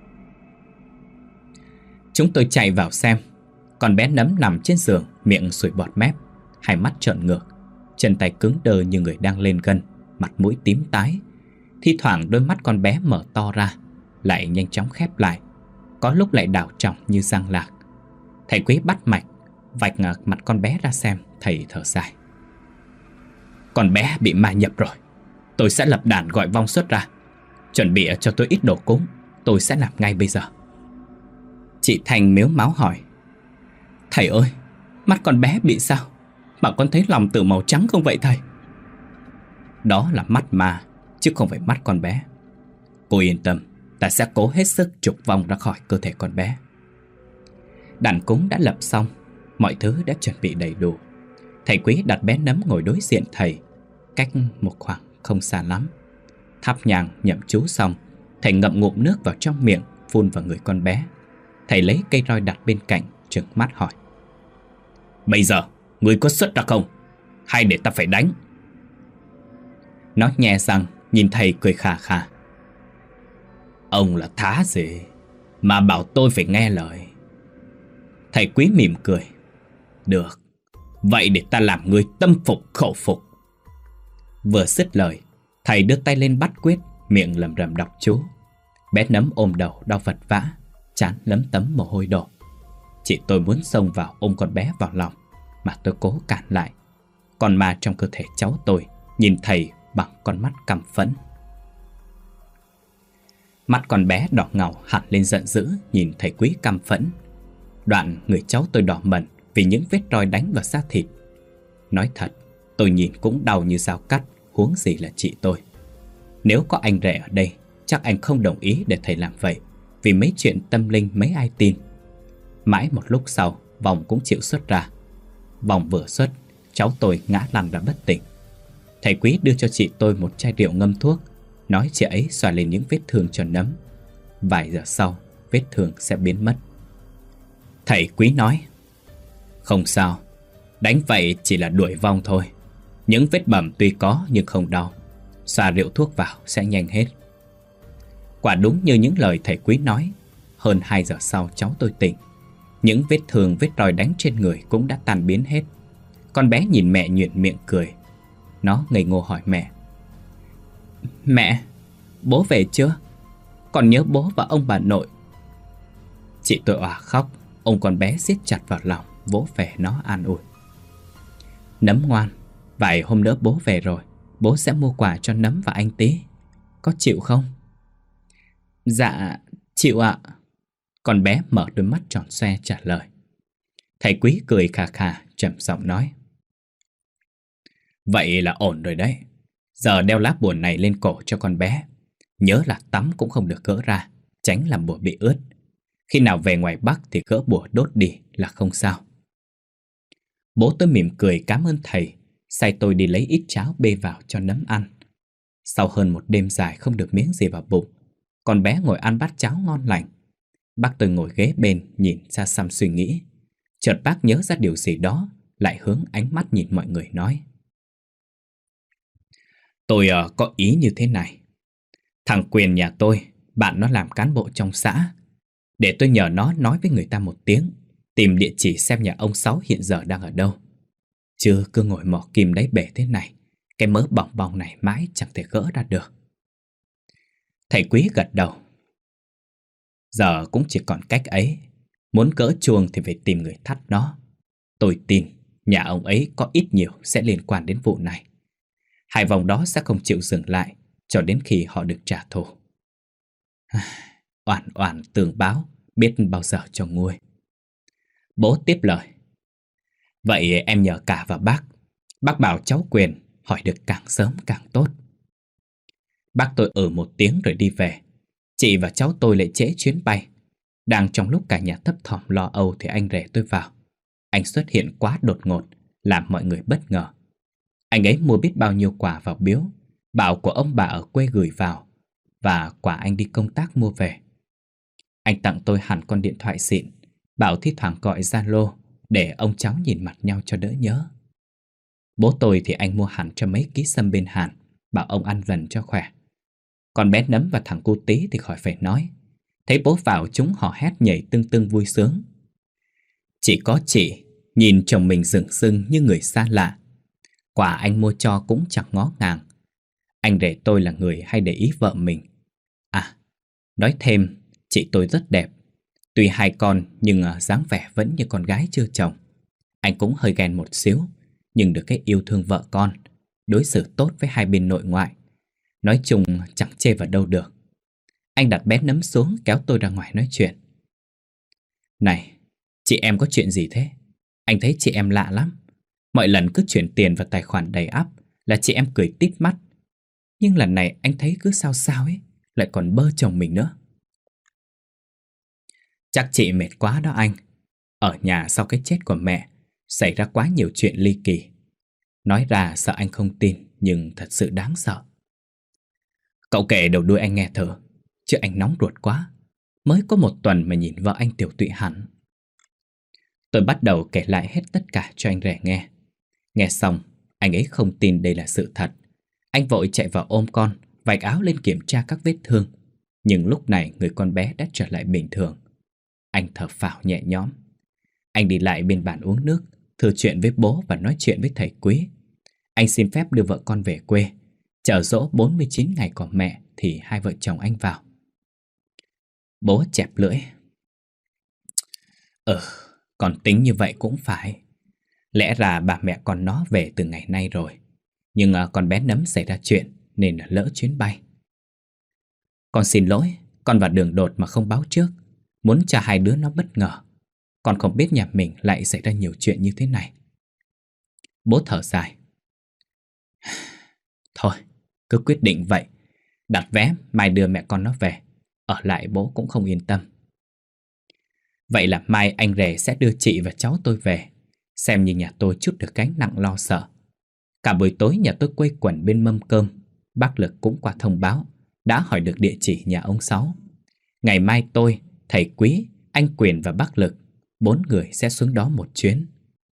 Speaker 1: Chúng tôi chạy vào xem. Con bé Nấm nằm trên giường, miệng sùi bọt mép, hai mắt trợn ngược, chân tay cứng đơ như người đang lên gân, mặt mũi tím tái. Thi thoảng đôi mắt con bé mở to ra, lại nhanh chóng khép lại, có lúc lại đảo tròng như răng lạc. Thầy Quý bắt mạch, vạch mặt con bé ra xem. Thầy thở dài: con bé bị ma nhập rồi. Tôi sẽ lập đàn gọi vong xuất ra. Chuẩn bị cho tôi ít đồ cúng, tôi sẽ làm ngay bây giờ. Chị Thành mếu máo hỏi: thầy ơi, mắt con bé bị sao mà con thấy lòng tử màu trắng không vậy thầy? Đó là mắt ma, chứ không phải mắt con bé. Cô yên tâm, ta sẽ cố hết sức trục vong ra khỏi cơ thể con bé. Đàn cúng đã lập xong, mọi thứ đã chuẩn bị đầy đủ. Thầy Quý đặt bé Nấm ngồi đối diện thầy, cách một khoảng không xa lắm. Thắp nhang nhậm chú xong, thầy ngậm ngụm nước vào trong miệng, phun vào người con bé. Thầy lấy cây roi đặt bên cạnh, trừng mắt hỏi: bây giờ, ngươi có xuất ra không? Hay để ta phải đánh? Nó nhè răng, nhìn thầy cười khà khà: ông là thá gì mà bảo tôi phải nghe lời? Thầy Quý mỉm cười: được, vậy để ta làm ngươi tâm phục khẩu phục. Vừa dứt lời, thầy đưa tay lên bắt quyết, miệng lẩm rẩm đọc chú. Bé Nấm ôm đầu đau vật vã, trán lấm tấm mồ hôi đổ. Chị tôi muốn xông vào ôm con bé vào lòng, mà tôi cố cản lại. Con ma trong cơ thể cháu tôi nhìn thầy bằng con mắt căm phẫn. Mắt con bé đỏ ngầu hẳn lên giận dữ, nhìn thầy Quý căm phẫn. Đoạn người cháu tôi đỏ mẩn vì những vết roi đánh vào da thịt. Nói thật, tôi nhìn cũng đau như dao cắt, huống gì là chị tôi. Nếu có anh rể ở đây, chắc anh không đồng ý để thầy làm vậy, vì mấy chuyện tâm linh mấy ai tin. Mãi một lúc sau, vong cũng chịu xuất ra. Vong vừa xuất, cháu tôi ngã lăn ra bất tỉnh. Thầy Quý đưa cho chị tôi một chai rượu ngâm thuốc, nói chị ấy xoa lên những vết thương cho Nấm. Vài giờ sau, vết thương sẽ biến mất. Thầy Quý nói: không sao, đánh vậy chỉ là đuổi vong thôi. Những vết bầm tuy có nhưng không đau. Xoa rượu thuốc vào sẽ nhanh hết. Quả đúng như những lời thầy Quý nói. Hơn hai giờ sau cháu tôi tỉnh. Những vết thương, vết roi đánh trên người cũng đã tan biến hết. Con bé nhìn mẹ nhuyễn miệng cười. Nó ngây ngô hỏi mẹ: mẹ, bố về chưa? Con nhớ bố và ông bà nội. Chị tôi òa khóc, ôm con bé siết chặt vào lòng, vỗ về nó an ủi: Nấm ngoan, vài hôm nữa bố về rồi, bố sẽ mua quà cho Nấm và anh tí. Có chịu không? Dạ, chịu ạ. Con bé mở đôi mắt tròn xoe trả lời. Thầy Quý cười khà khà, trầm giọng nói: vậy là ổn rồi đấy. Giờ đeo lá bùa này lên cổ cho con bé. Nhớ là tắm cũng không được gỡ ra, tránh làm bùa bị ướt. Khi nào về ngoài Bắc thì gỡ bùa đốt đi là không sao. Bố tôi mỉm cười cảm ơn thầy, sai tôi đi lấy ít cháo bê vào cho nấm ăn. Sau hơn một đêm dài không được miếng gì vào bụng, con bé ngồi ăn bát cháo ngon lành. Bác tôi ngồi ghế bên nhìn xa xăm suy nghĩ. Chợt bác nhớ ra điều gì đó, lại hướng ánh mắt nhìn mọi người nói: Tôi uh, có ý như thế này. Thằng Quyền nhà tôi, bạn nó làm cán bộ trong xã. Để tôi nhờ nó nói với người ta một tiếng, tìm địa chỉ xem nhà ông Sáu hiện giờ đang ở đâu. Chứ cứ ngồi mò kim đáy bể thế này, cái mớ bỏng bong này mãi chẳng thể gỡ ra được. Thầy Quý gật đầu. Giờ cũng chỉ còn cách ấy. Muốn gỡ chuông thì phải tìm người thắt nó. Tôi tin nhà ông ấy có ít nhiều sẽ liên quan đến vụ này. Hai vòng đó sẽ không chịu dừng lại cho đến khi họ được trả thù. Oàn oàn tường báo, biết bao giờ cho nguôi. Bố tiếp lời. Vậy em nhờ cả vào bác. Bác bảo cháu Quyền hỏi được càng sớm càng tốt. Bác tôi ở một tiếng rồi đi về. Chị và cháu tôi lại trễ chuyến bay. Đang trong lúc cả nhà thấp thỏm lo âu thì anh rể tôi vào. Anh xuất hiện quá đột ngột, làm mọi người bất ngờ. Anh ấy mua biết bao nhiêu quà vào biếu, bảo của ông bà ở quê gửi vào, và quà anh đi công tác mua về. Anh tặng tôi hẳn con điện thoại xịn, bảo thi thoảng gọi Zalo để ông cháu nhìn mặt nhau cho đỡ nhớ. Bố tôi thì anh mua hẳn cho mấy ký sâm bên Hàn, bảo ông ăn dần cho khỏe. Còn bé Nấm và thằng cu Tí thì khỏi phải nói. Thấy bố vào chúng hò hét nhảy tưng tưng vui sướng. Chỉ có chị nhìn chồng mình rừng rưng như người xa lạ. Quà anh mua cho cũng chẳng ngó ngàng. Anh rể tôi là người hay để ý vợ mình. À, nói thêm, chị tôi rất đẹp. Tuy hai con nhưng dáng vẻ vẫn như con gái chưa chồng. Anh cũng hơi ghen một xíu, nhưng được cái yêu thương vợ con, đối xử tốt với hai bên nội ngoại. Nói chung chẳng chê vào đâu được. Anh đặt bé Nấm xuống kéo tôi ra ngoài nói chuyện. Này, chị em có chuyện gì thế? Anh thấy chị em lạ lắm. Mọi lần cứ chuyển tiền vào tài khoản đầy ắp là chị em cười tít mắt. Nhưng lần này anh thấy cứ sao sao ấy, lại còn bơ chồng mình nữa. Chắc chị mệt quá đó anh. Ở nhà sau cái chết của mẹ xảy ra quá nhiều chuyện ly kỳ. Nói ra sợ anh không tin, nhưng thật sự đáng sợ. Cậu kể đầu đuôi anh nghe thử, chứ anh nóng ruột quá. Mới có một tuần mà nhìn vợ anh tiểu tụy hẳn. Tôi bắt đầu kể lại hết tất cả cho anh rể nghe. Nghe xong, anh ấy không tin đây là sự thật. Anh vội chạy vào ôm con, vạch áo lên kiểm tra các vết thương. Nhưng lúc này người con bé đã trở lại bình thường. Anh thở phào nhẹ nhõm. Anh đi lại bên bàn uống nước, thưa chuyện với bố và nói chuyện với thầy Quý. Anh xin phép đưa vợ con về quê. Chờ dỗ bốn mươi chín ngày của mẹ thì hai vợ chồng anh vào. Bố chẹp lưỡi. Ừ, con tính như vậy cũng phải. Lẽ ra bà mẹ con nó về từ ngày nay rồi. Nhưng con bé Nấm xảy ra chuyện nên lỡ chuyến bay. Con xin lỗi, con vào đường đột mà không báo trước. Muốn cho hai đứa nó bất ngờ. Con không biết nhà mình lại xảy ra nhiều chuyện như thế này. Bố thở dài. Thôi, cứ quyết định vậy. Đặt vé, mai đưa mẹ con nó về. Ở lại bố cũng không yên tâm. Vậy là mai anh rể sẽ đưa chị và cháu tôi về, xem như nhà tôi chút được gánh nặng lo sợ. Cả buổi tối nhà tôi quây quần bên mâm cơm. Bác Lực cũng qua thông báo, đã hỏi được địa chỉ nhà ông Sáu. Ngày mai tôi, thầy Quý, anh Quyền và bác Lực, bốn người sẽ xuống đó một chuyến.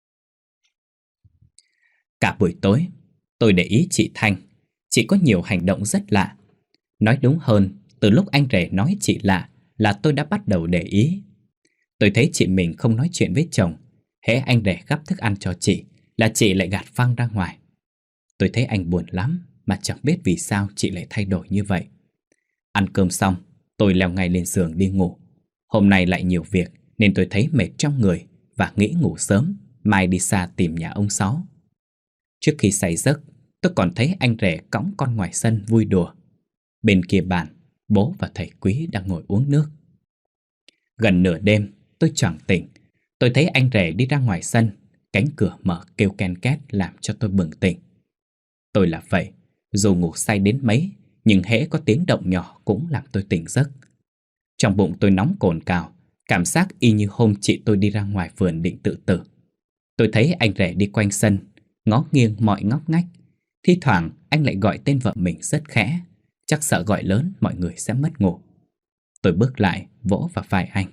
Speaker 1: Cả buổi tối, tôi để ý chị Thanh. Chị có nhiều hành động rất lạ. Nói đúng hơn, từ lúc anh rể nói chị lạ là tôi đã bắt đầu để ý. Tôi thấy chị mình không nói chuyện với chồng. Hễ anh rể gắp thức ăn cho chị là chị lại gạt phăng ra ngoài. Tôi thấy anh buồn lắm, mà chẳng biết vì sao chị lại thay đổi như vậy. Ăn cơm xong, tôi leo ngay lên giường đi ngủ. Hôm nay lại nhiều việc nên tôi thấy mệt trong người và nghĩ ngủ sớm, mai đi xa tìm nhà ông Sáu. Trước khi say giấc, tôi còn thấy anh rể cõng con ngoài sân vui đùa. Bên kia bàn, bố và thầy Quý đang ngồi uống nước. Gần nửa đêm, tôi choàng tỉnh. Tôi thấy anh rể đi ra ngoài sân, cánh cửa mở kêu ken két làm cho tôi bừng tỉnh. Tôi là vậy, Dù ngủ say đến mấy, nhưng hễ có tiếng động nhỏ cũng làm tôi tỉnh giấc. Trong bụng tôi nóng cồn cào, cảm giác y như hôm chị tôi đi ra ngoài vườn định tự tử. Tôi thấy anh rể đi quanh sân, ngó nghiêng mọi ngóc ngách. Thi thoảng anh lại gọi tên vợ mình rất khẽ, chắc sợ gọi lớn mọi người sẽ mất ngủ. Tôi bước lại, vỗ vào vai anh.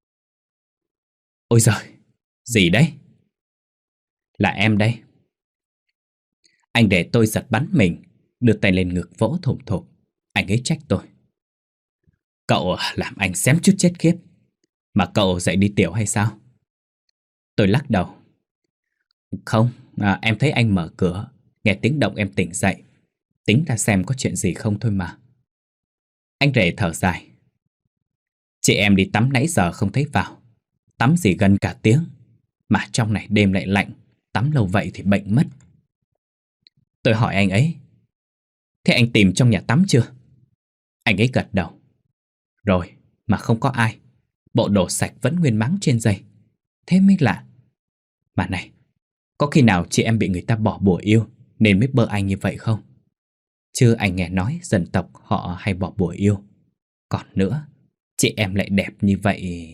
Speaker 1: Ôi giời, gì đấy? Là em đây. Anh để tôi giật bắn mình, đưa tay lên ngực vỗ thủng thục. Anh ấy trách tôi. Cậu làm anh xém chút chết khiếp. Mà cậu dậy đi tiểu hay sao? Tôi lắc đầu. Không, à, em thấy anh mở cửa, nghe tiếng động em tỉnh dậy. Tính ra xem có chuyện gì không thôi mà. Anh rể thở dài. Chị em đi tắm nãy giờ không thấy vào. Tắm gì gần cả tiếng. Mà trong này đêm lại lạnh, tắm lâu vậy thì bệnh mất. Tôi hỏi anh ấy. Thế anh tìm trong nhà tắm chưa? Anh ấy gật đầu. Rồi, mà không có ai. Bộ đồ sạch vẫn nguyên máng trên giày. Thế mới lạ. Mà này, có khi nào chị em bị người ta bỏ bùa yêu nên mới bơ anh như vậy không? Chứ anh nghe nói dân tộc họ hay bỏ bùa yêu. Còn nữa, chị em lại đẹp như vậy.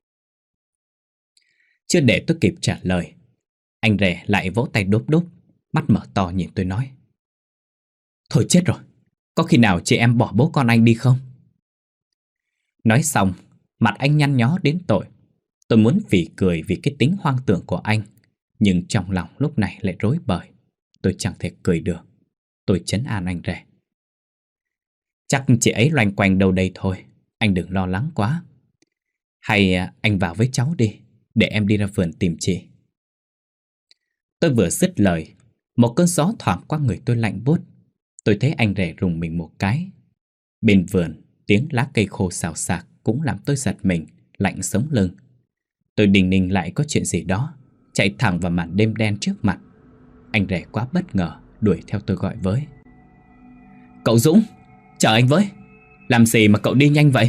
Speaker 1: Chưa để tôi kịp trả lời, anh rể lại vỗ tay đốp đốp, mắt mở to nhìn tôi nói. Thôi chết rồi, có khi nào chị em bỏ bố con anh đi không? Nói xong, mặt anh nhăn nhó đến tội. Tôi muốn phỉ cười vì cái tính hoang tưởng của anh, nhưng trong lòng lúc này lại rối bời. Tôi chẳng thể cười được. Tôi trấn an anh rể. Chắc chị ấy loanh quanh đâu đây thôi, anh đừng lo lắng quá. Hay anh vào với cháu đi, để em đi ra vườn tìm chị. Tôi vừa dứt lời, một cơn gió thoảng qua người tôi lạnh buốt. Tôi thấy anh rể rùng mình một cái. Bên vườn, tiếng lá cây khô xào xạc cũng làm tôi giật mình, lạnh sống lưng. Tôi đình ninh lại có chuyện gì đó, chạy thẳng vào màn đêm đen trước mặt. Anh rể quá bất ngờ, đuổi theo tôi gọi với. Cậu Dũng, chờ anh với. Làm gì mà cậu đi nhanh vậy?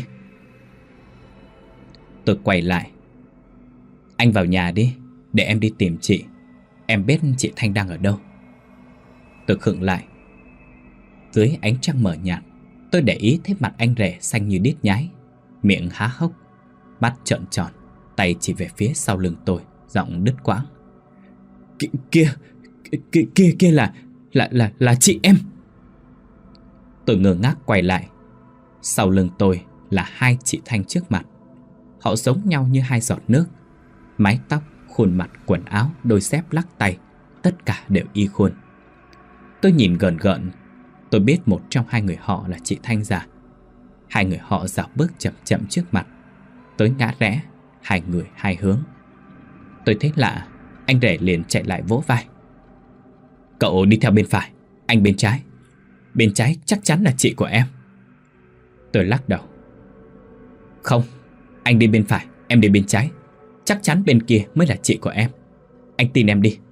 Speaker 1: Tôi quay lại. Anh vào nhà đi, để em đi tìm chị. Em biết chị Thanh đang ở đâu. Tôi khựng lại. Dưới ánh trăng mờ nhạt, tôi để ý thấy mặt anh rể xanh như đít nhái, miệng há hốc, mắt trợn tròn, tay chỉ về phía sau lưng tôi, giọng đứt quãng. Kia, kia, kia, kia, kia là, là, là, là chị em. Tôi ngơ ngác quay lại. Sau lưng tôi là hai chị Thanh trước mặt. Họ giống nhau như hai giọt nước. Mái tóc, khuôn mặt, quần áo, đôi dép lắc tay, tất cả đều y khuôn. Tôi nhìn gờn gợn. Tôi biết một trong hai người họ là chị Thanh già. Hai người họ dạo bước chậm chậm trước mặt. Tới ngã rẽ, hai người hai hướng. Tôi thấy lạ, anh rể liền chạy lại vỗ vai. Cậu đi theo bên phải, anh bên trái. Bên trái chắc chắn là chị của em. Tôi lắc đầu. Không, anh đi bên phải, em đi bên trái. Chắc chắn bên kia mới là chị của em. Anh tin em đi.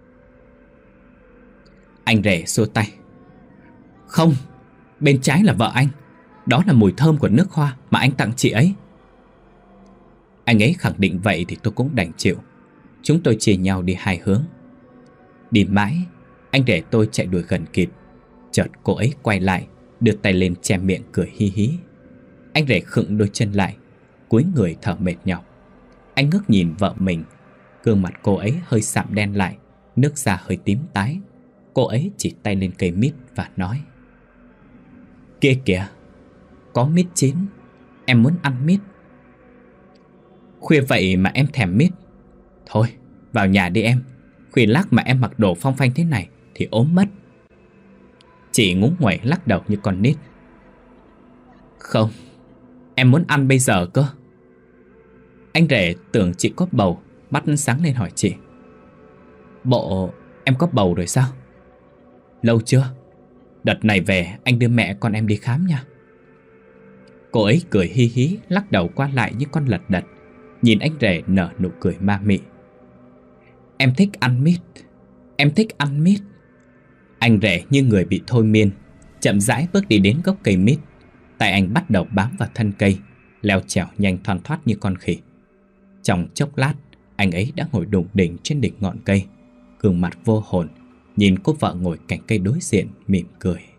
Speaker 1: Anh rể xua tay. Không, bên trái là vợ anh. Đó là mùi thơm của nước hoa mà anh tặng chị ấy. Anh ấy khẳng định vậy thì tôi cũng đành chịu. Chúng tôi chia nhau đi hai hướng. Đi mãi, anh rể tôi chạy đuổi gần kịp. Chợt cô ấy quay lại, đưa tay lên che miệng cười hi hí. Anh rể khựng đôi chân lại, cúi người thở mệt nhọc. Anh ngước nhìn vợ mình. Gương mặt cô ấy hơi sạm đen lại, nước da hơi tím tái. Cô ấy chỉ tay lên cây mít và nói. Kia kìa, có mít chín. Em muốn ăn mít. Khuya vậy mà em thèm mít. Thôi, vào nhà đi em. Khuya lác mà em mặc đồ phong phanh thế này thì ốm mất. Chị ngúng nguẩy lắc đầu như con nít. Không, em muốn ăn bây giờ cơ. Anh rể tưởng chị có bầu, mắt sáng lên hỏi chị. Bộ em có bầu rồi sao? Lâu chưa? Đợt này về anh đưa mẹ con em đi khám nha. Cô ấy cười hi hí, lắc đầu qua lại như con lật đật, nhìn anh rể nở nụ cười ma mị. Em thích ăn mít. Em thích ăn mít. Anh rể như người bị thôi miên, chậm rãi bước đi đến gốc cây mít. Tay anh bắt đầu bám vào thân cây, leo trèo nhanh thoăn thoắt như con khỉ. Trong chốc lát, anh ấy đã ngồi đùng đỉnh trên đỉnh ngọn cây, gương mặt vô hồn, nhìn cô vợ ngồi cạnh cây đối diện mỉm cười.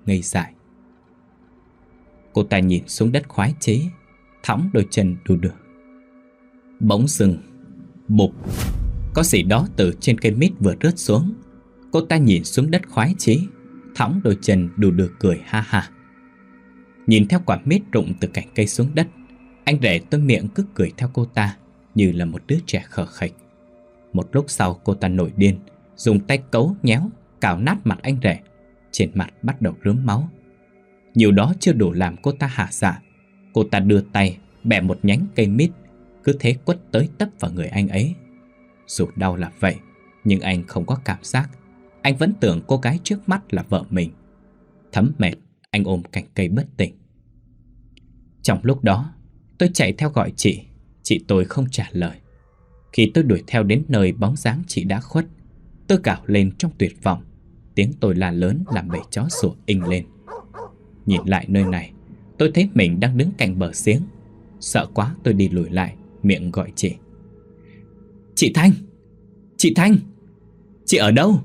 Speaker 1: ngây dại. Cô ta nhìn xuống đất khoái chí, thõng đôi chân đu đưa. Bỗng dưng, bụp, có gì đó từ trên cây mít vừa rớt xuống. Cô ta nhìn xuống đất khoái chí, thõng đôi chân đu đưa cười ha ha. Nhìn theo quả mít rụng từ cành cây xuống đất, anh rể tôi miệng cứ cười theo cô ta như là một đứa trẻ khờ khạch. Một lúc sau cô ta nổi điên, dùng tay cấu nhéo, cào nát mặt anh rể. Trên mặt bắt đầu rớm máu. Nhiều đó chưa đủ làm cô ta hả dạ. Cô ta đưa tay bẻ một nhánh cây mít, cứ thế quất tới tấp vào người anh ấy. Dù đau là vậy, nhưng anh không có cảm giác. Anh vẫn tưởng cô gái trước mắt là vợ mình. Thấm mệt, anh ôm cành cây bất tỉnh. Trong lúc đó, tôi chạy theo gọi chị. Chị tôi không trả lời. Khi tôi đuổi theo đến nơi bóng dáng chị đã khuất, tôi gào lên trong tuyệt vọng. Tiếng tôi la lớn làm bầy chó sủa inh lên. Nhìn lại nơi này, tôi thấy mình đang đứng cạnh bờ giếng. Sợ quá tôi đi lùi lại, miệng gọi chị. Chị Thanh! Chị Thanh! Chị ở đâu?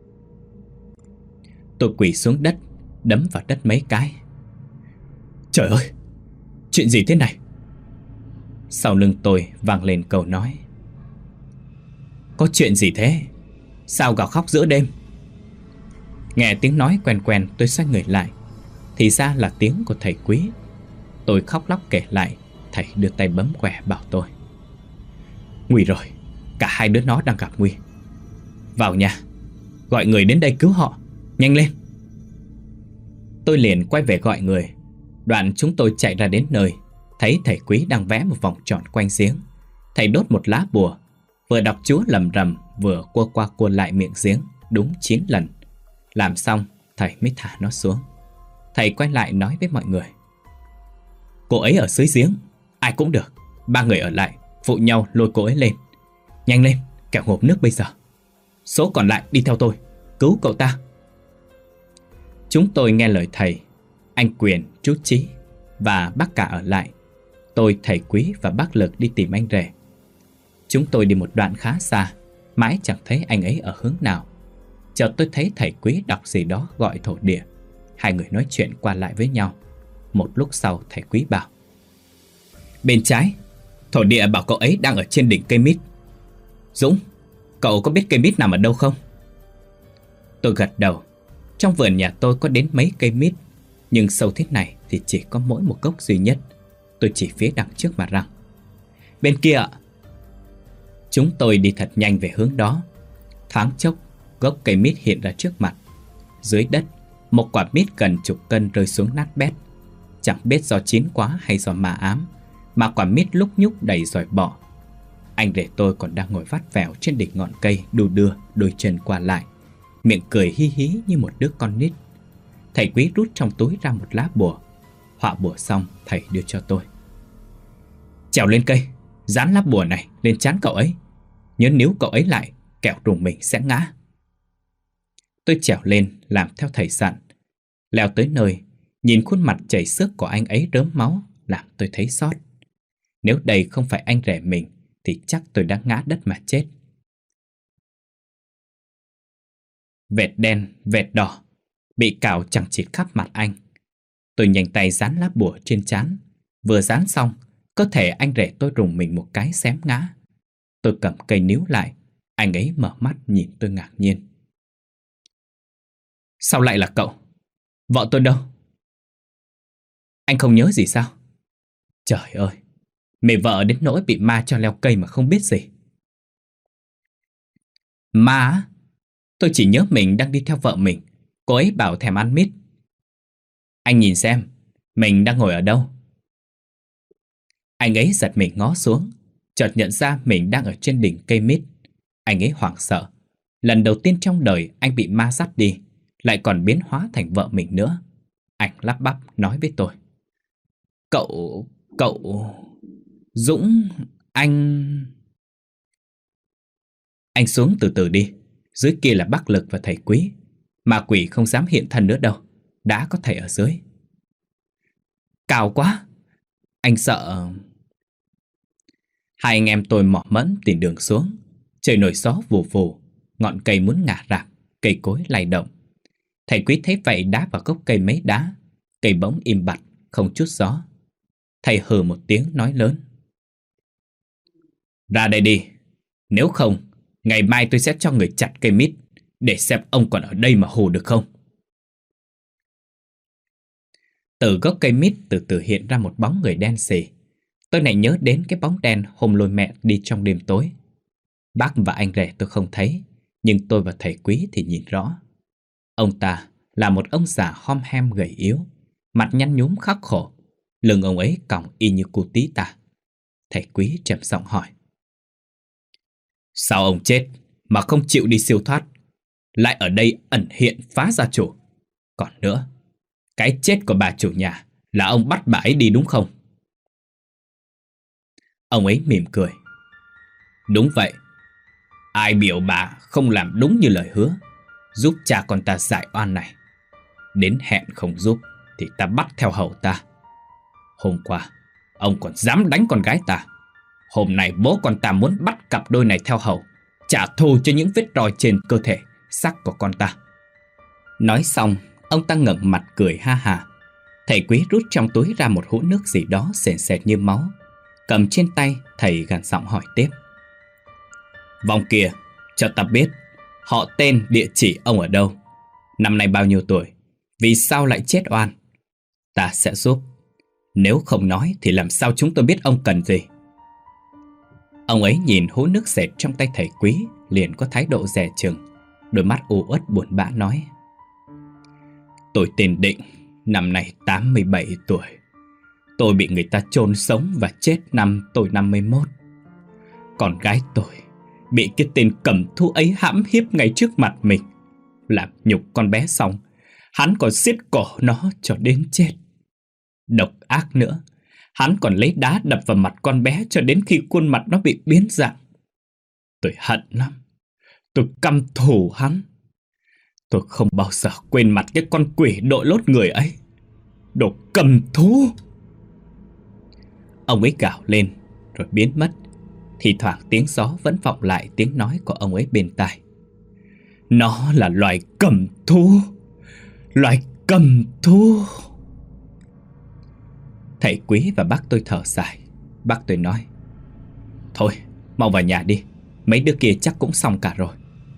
Speaker 1: Tôi quỳ xuống đất, đấm vào đất mấy cái. Trời ơi! Chuyện gì thế này? Sau lưng tôi vang lên câu nói. Có chuyện gì thế? Sao gào khóc giữa đêm? Nghe tiếng nói quen quen, tôi xoay người lại. Thì ra là tiếng của thầy Quý. Tôi khóc lóc kể lại. Thầy đưa tay bấm quẻ bảo tôi. Nguy rồi, cả hai đứa nó đang gặp nguy. Vào nhà, gọi người đến đây cứu họ. Nhanh lên! Tôi liền quay về gọi người. Đoạn chúng tôi chạy ra đến nơi, thấy thầy Quý đang vẽ một vòng tròn quanh giếng. Thầy đốt một lá bùa, vừa đọc chú lầm rầm, vừa cua qua cua lại miệng giếng đúng chín lần. Làm xong, thầy mới thả nó xuống. Thầy quay lại nói với mọi người. Cô ấy ở dưới giếng, ai cũng được. Ba người ở lại, phụ nhau lôi cô ấy lên. Nhanh lên, kẻo ngộp nước bây giờ. Số còn lại đi theo tôi, cứu cậu ta. Chúng tôi nghe lời thầy. Anh Quyền, chú Chí và bác Cả ở lại. Tôi, thầy Quý và bác Lực đi tìm anh rể. Chúng tôi đi một đoạn khá xa, mãi chẳng thấy anh ấy ở hướng nào. Chợt tôi thấy thầy Quý đọc gì đó gọi thổ địa. Hai người nói chuyện qua lại với nhau. Một lúc sau thầy Quý bảo. Bên trái, thổ địa bảo cậu ấy đang ở trên đỉnh cây mít. Dũng, cậu có biết cây mít nằm ở đâu không? Tôi gật đầu. Trong vườn nhà tôi có đến mấy cây mít, nhưng sâu thế này thì chỉ có mỗi một gốc duy nhất. Tôi chỉ phía đằng trước mà rằng. Bên kia ạ. Chúng tôi đi thật nhanh về hướng đó. Thoáng chốc, gốc cây mít hiện ra trước mặt. Dưới đất, một quả mít gần chục cân rơi xuống nát bét. Chẳng biết do chín quá hay do ma ám, mà quả mít lúc nhúc đầy dòi bọ. Anh rể tôi còn đang ngồi vắt vẻo trên đỉnh ngọn cây, đu đưa đôi chân qua lại, miệng cười hi hí như một đứa con nít. Thầy Quý rút trong túi ra một lá bùa. Họa bùa xong, thầy đưa cho tôi. Trèo lên cây, dán lá bùa này lên trán cậu ấy. Nhớ níu cậu ấy lại, kẻo rùng mình sẽ ngã. Tôi trèo lên làm theo thầy dặn. Leo tới nơi, nhìn khuôn mặt chảy xước của anh ấy rớm máu, làm tôi thấy xót. Nếu đây không phải anh rể mình thì chắc tôi đã ngã đất mà chết. Vệt đen, vệt đỏ bị cào chẳng chịt khắp mặt anh. Tôi nhanh tay dán lá bùa trên trán. Vừa dán xong, cơ thể anh rể tôi rùng mình một cái xém ngã. Tôi cầm cây níu lại. Anh ấy mở mắt nhìn tôi ngạc nhiên. Sao lại là cậu? Vợ tôi đâu? Anh không nhớ gì sao? Trời ơi, mẹ vợ đến nỗi bị ma cho leo cây mà không biết gì. Ma á? Tôi chỉ nhớ mình đang đi theo vợ mình. Cô ấy bảo thèm ăn mít. Anh nhìn xem, mình đang ngồi ở đâu? Anh ấy giật mình ngó xuống, chợt nhận ra mình đang ở trên đỉnh cây mít. Anh ấy hoảng sợ. Lần đầu tiên trong đời anh bị ma dắt đi, lại còn biến hóa thành vợ mình nữa. Anh lắp bắp nói với tôi. Cậu... cậu... Dũng... anh... Anh xuống từ từ đi. Dưới kia là bác Lực và thầy Quý. Ma quỷ không dám hiện thân nữa đâu. Đã có thầy ở dưới. Cao quá. Anh sợ... Hai anh em tôi mỏ mẫm tìm đường xuống. Trời nổi gió vù vù. Ngọn cây muốn ngả rạp. Cây cối lay động. Thầy Quý thấy vậy đá vào gốc cây mấy đá. Cây bỗng im bặt, không chút gió. Thầy hừ một tiếng nói lớn: "Ra đây đi, nếu không ngày mai tôi sẽ cho người chặt cây mít, để xem ông còn ở đây mà hù được không." Từ gốc cây mít từ từ hiện ra một bóng người đen sì. Tôi lại nhớ đến cái bóng đen hôm lôi mẹ đi trong đêm tối. Bác và anh rể tôi không thấy, nhưng tôi và thầy Quý thì nhìn rõ. Ông ta là một ông già hom hem gầy yếu, mặt nhăn nhúm khắc khổ, lưng ông ấy còng y như cu tí ta. Thầy Quý trầm giọng hỏi: "Sao ông chết mà không chịu đi siêu thoát, lại ở đây ẩn hiện phá gia chủ? Còn nữa, cái chết của bà chủ nhà là ông bắt bà ấy đi đúng không?" Ông ấy mỉm cười: "Đúng vậy. Ai biểu bà không làm đúng như lời hứa, giúp cha con ta giải oan này. Đến hẹn không giúp thì ta bắt theo hầu ta. Hôm qua ông còn dám đánh con gái ta. Hôm nay bố con ta muốn bắt cặp đôi này theo hầu, trả thù cho những vết roi trên cơ thể xác của con ta." Nói xong, ông ta ngẩng mặt cười ha hả. Thầy Quý rút trong túi ra một hũ nước gì đó sền sệt như máu. Cầm trên tay, thầy gằn giọng hỏi tiếp: "Vòng kia, cho ta biết họ tên, địa chỉ ông ở đâu, năm nay bao nhiêu tuổi, vì sao lại chết oan. Ta sẽ giúp. Nếu không nói thì làm sao chúng tôi biết ông cần gì?" Ông ấy nhìn hũ nước sệt trong tay thầy Quý, liền có thái độ dè chừng, đôi mắt u uất buồn bã nói: "Tôi tên Định, năm nay tám mươi bảy tuổi. Tôi bị người ta chôn sống và chết năm tôi năm mươi mốt. Con gái tôi bị cái tên cầm thú ấy hãm hiếp ngay trước mặt mình. Làm nhục con bé xong, hắn còn siết cổ nó cho đến chết. Độc ác nữa, hắn còn lấy đá đập vào mặt con bé cho đến khi khuôn mặt nó bị biến dạng. Tôi hận lắm. Tôi căm thù hắn. Tôi không bao giờ quên mặt cái con quỷ đội lốt người ấy. Đồ cầm thú!" Ông ấy gào lên rồi biến mất. Thì thoảng tiếng gió vẫn vọng lại tiếng nói của ông ấy bên tai: "Nó là loài cầm thú. Loài cầm thú." Thầy Quý và bác tôi thở dài. Bác tôi nói: "Thôi, mau vào nhà đi. Mấy đứa kia chắc cũng xong cả rồi."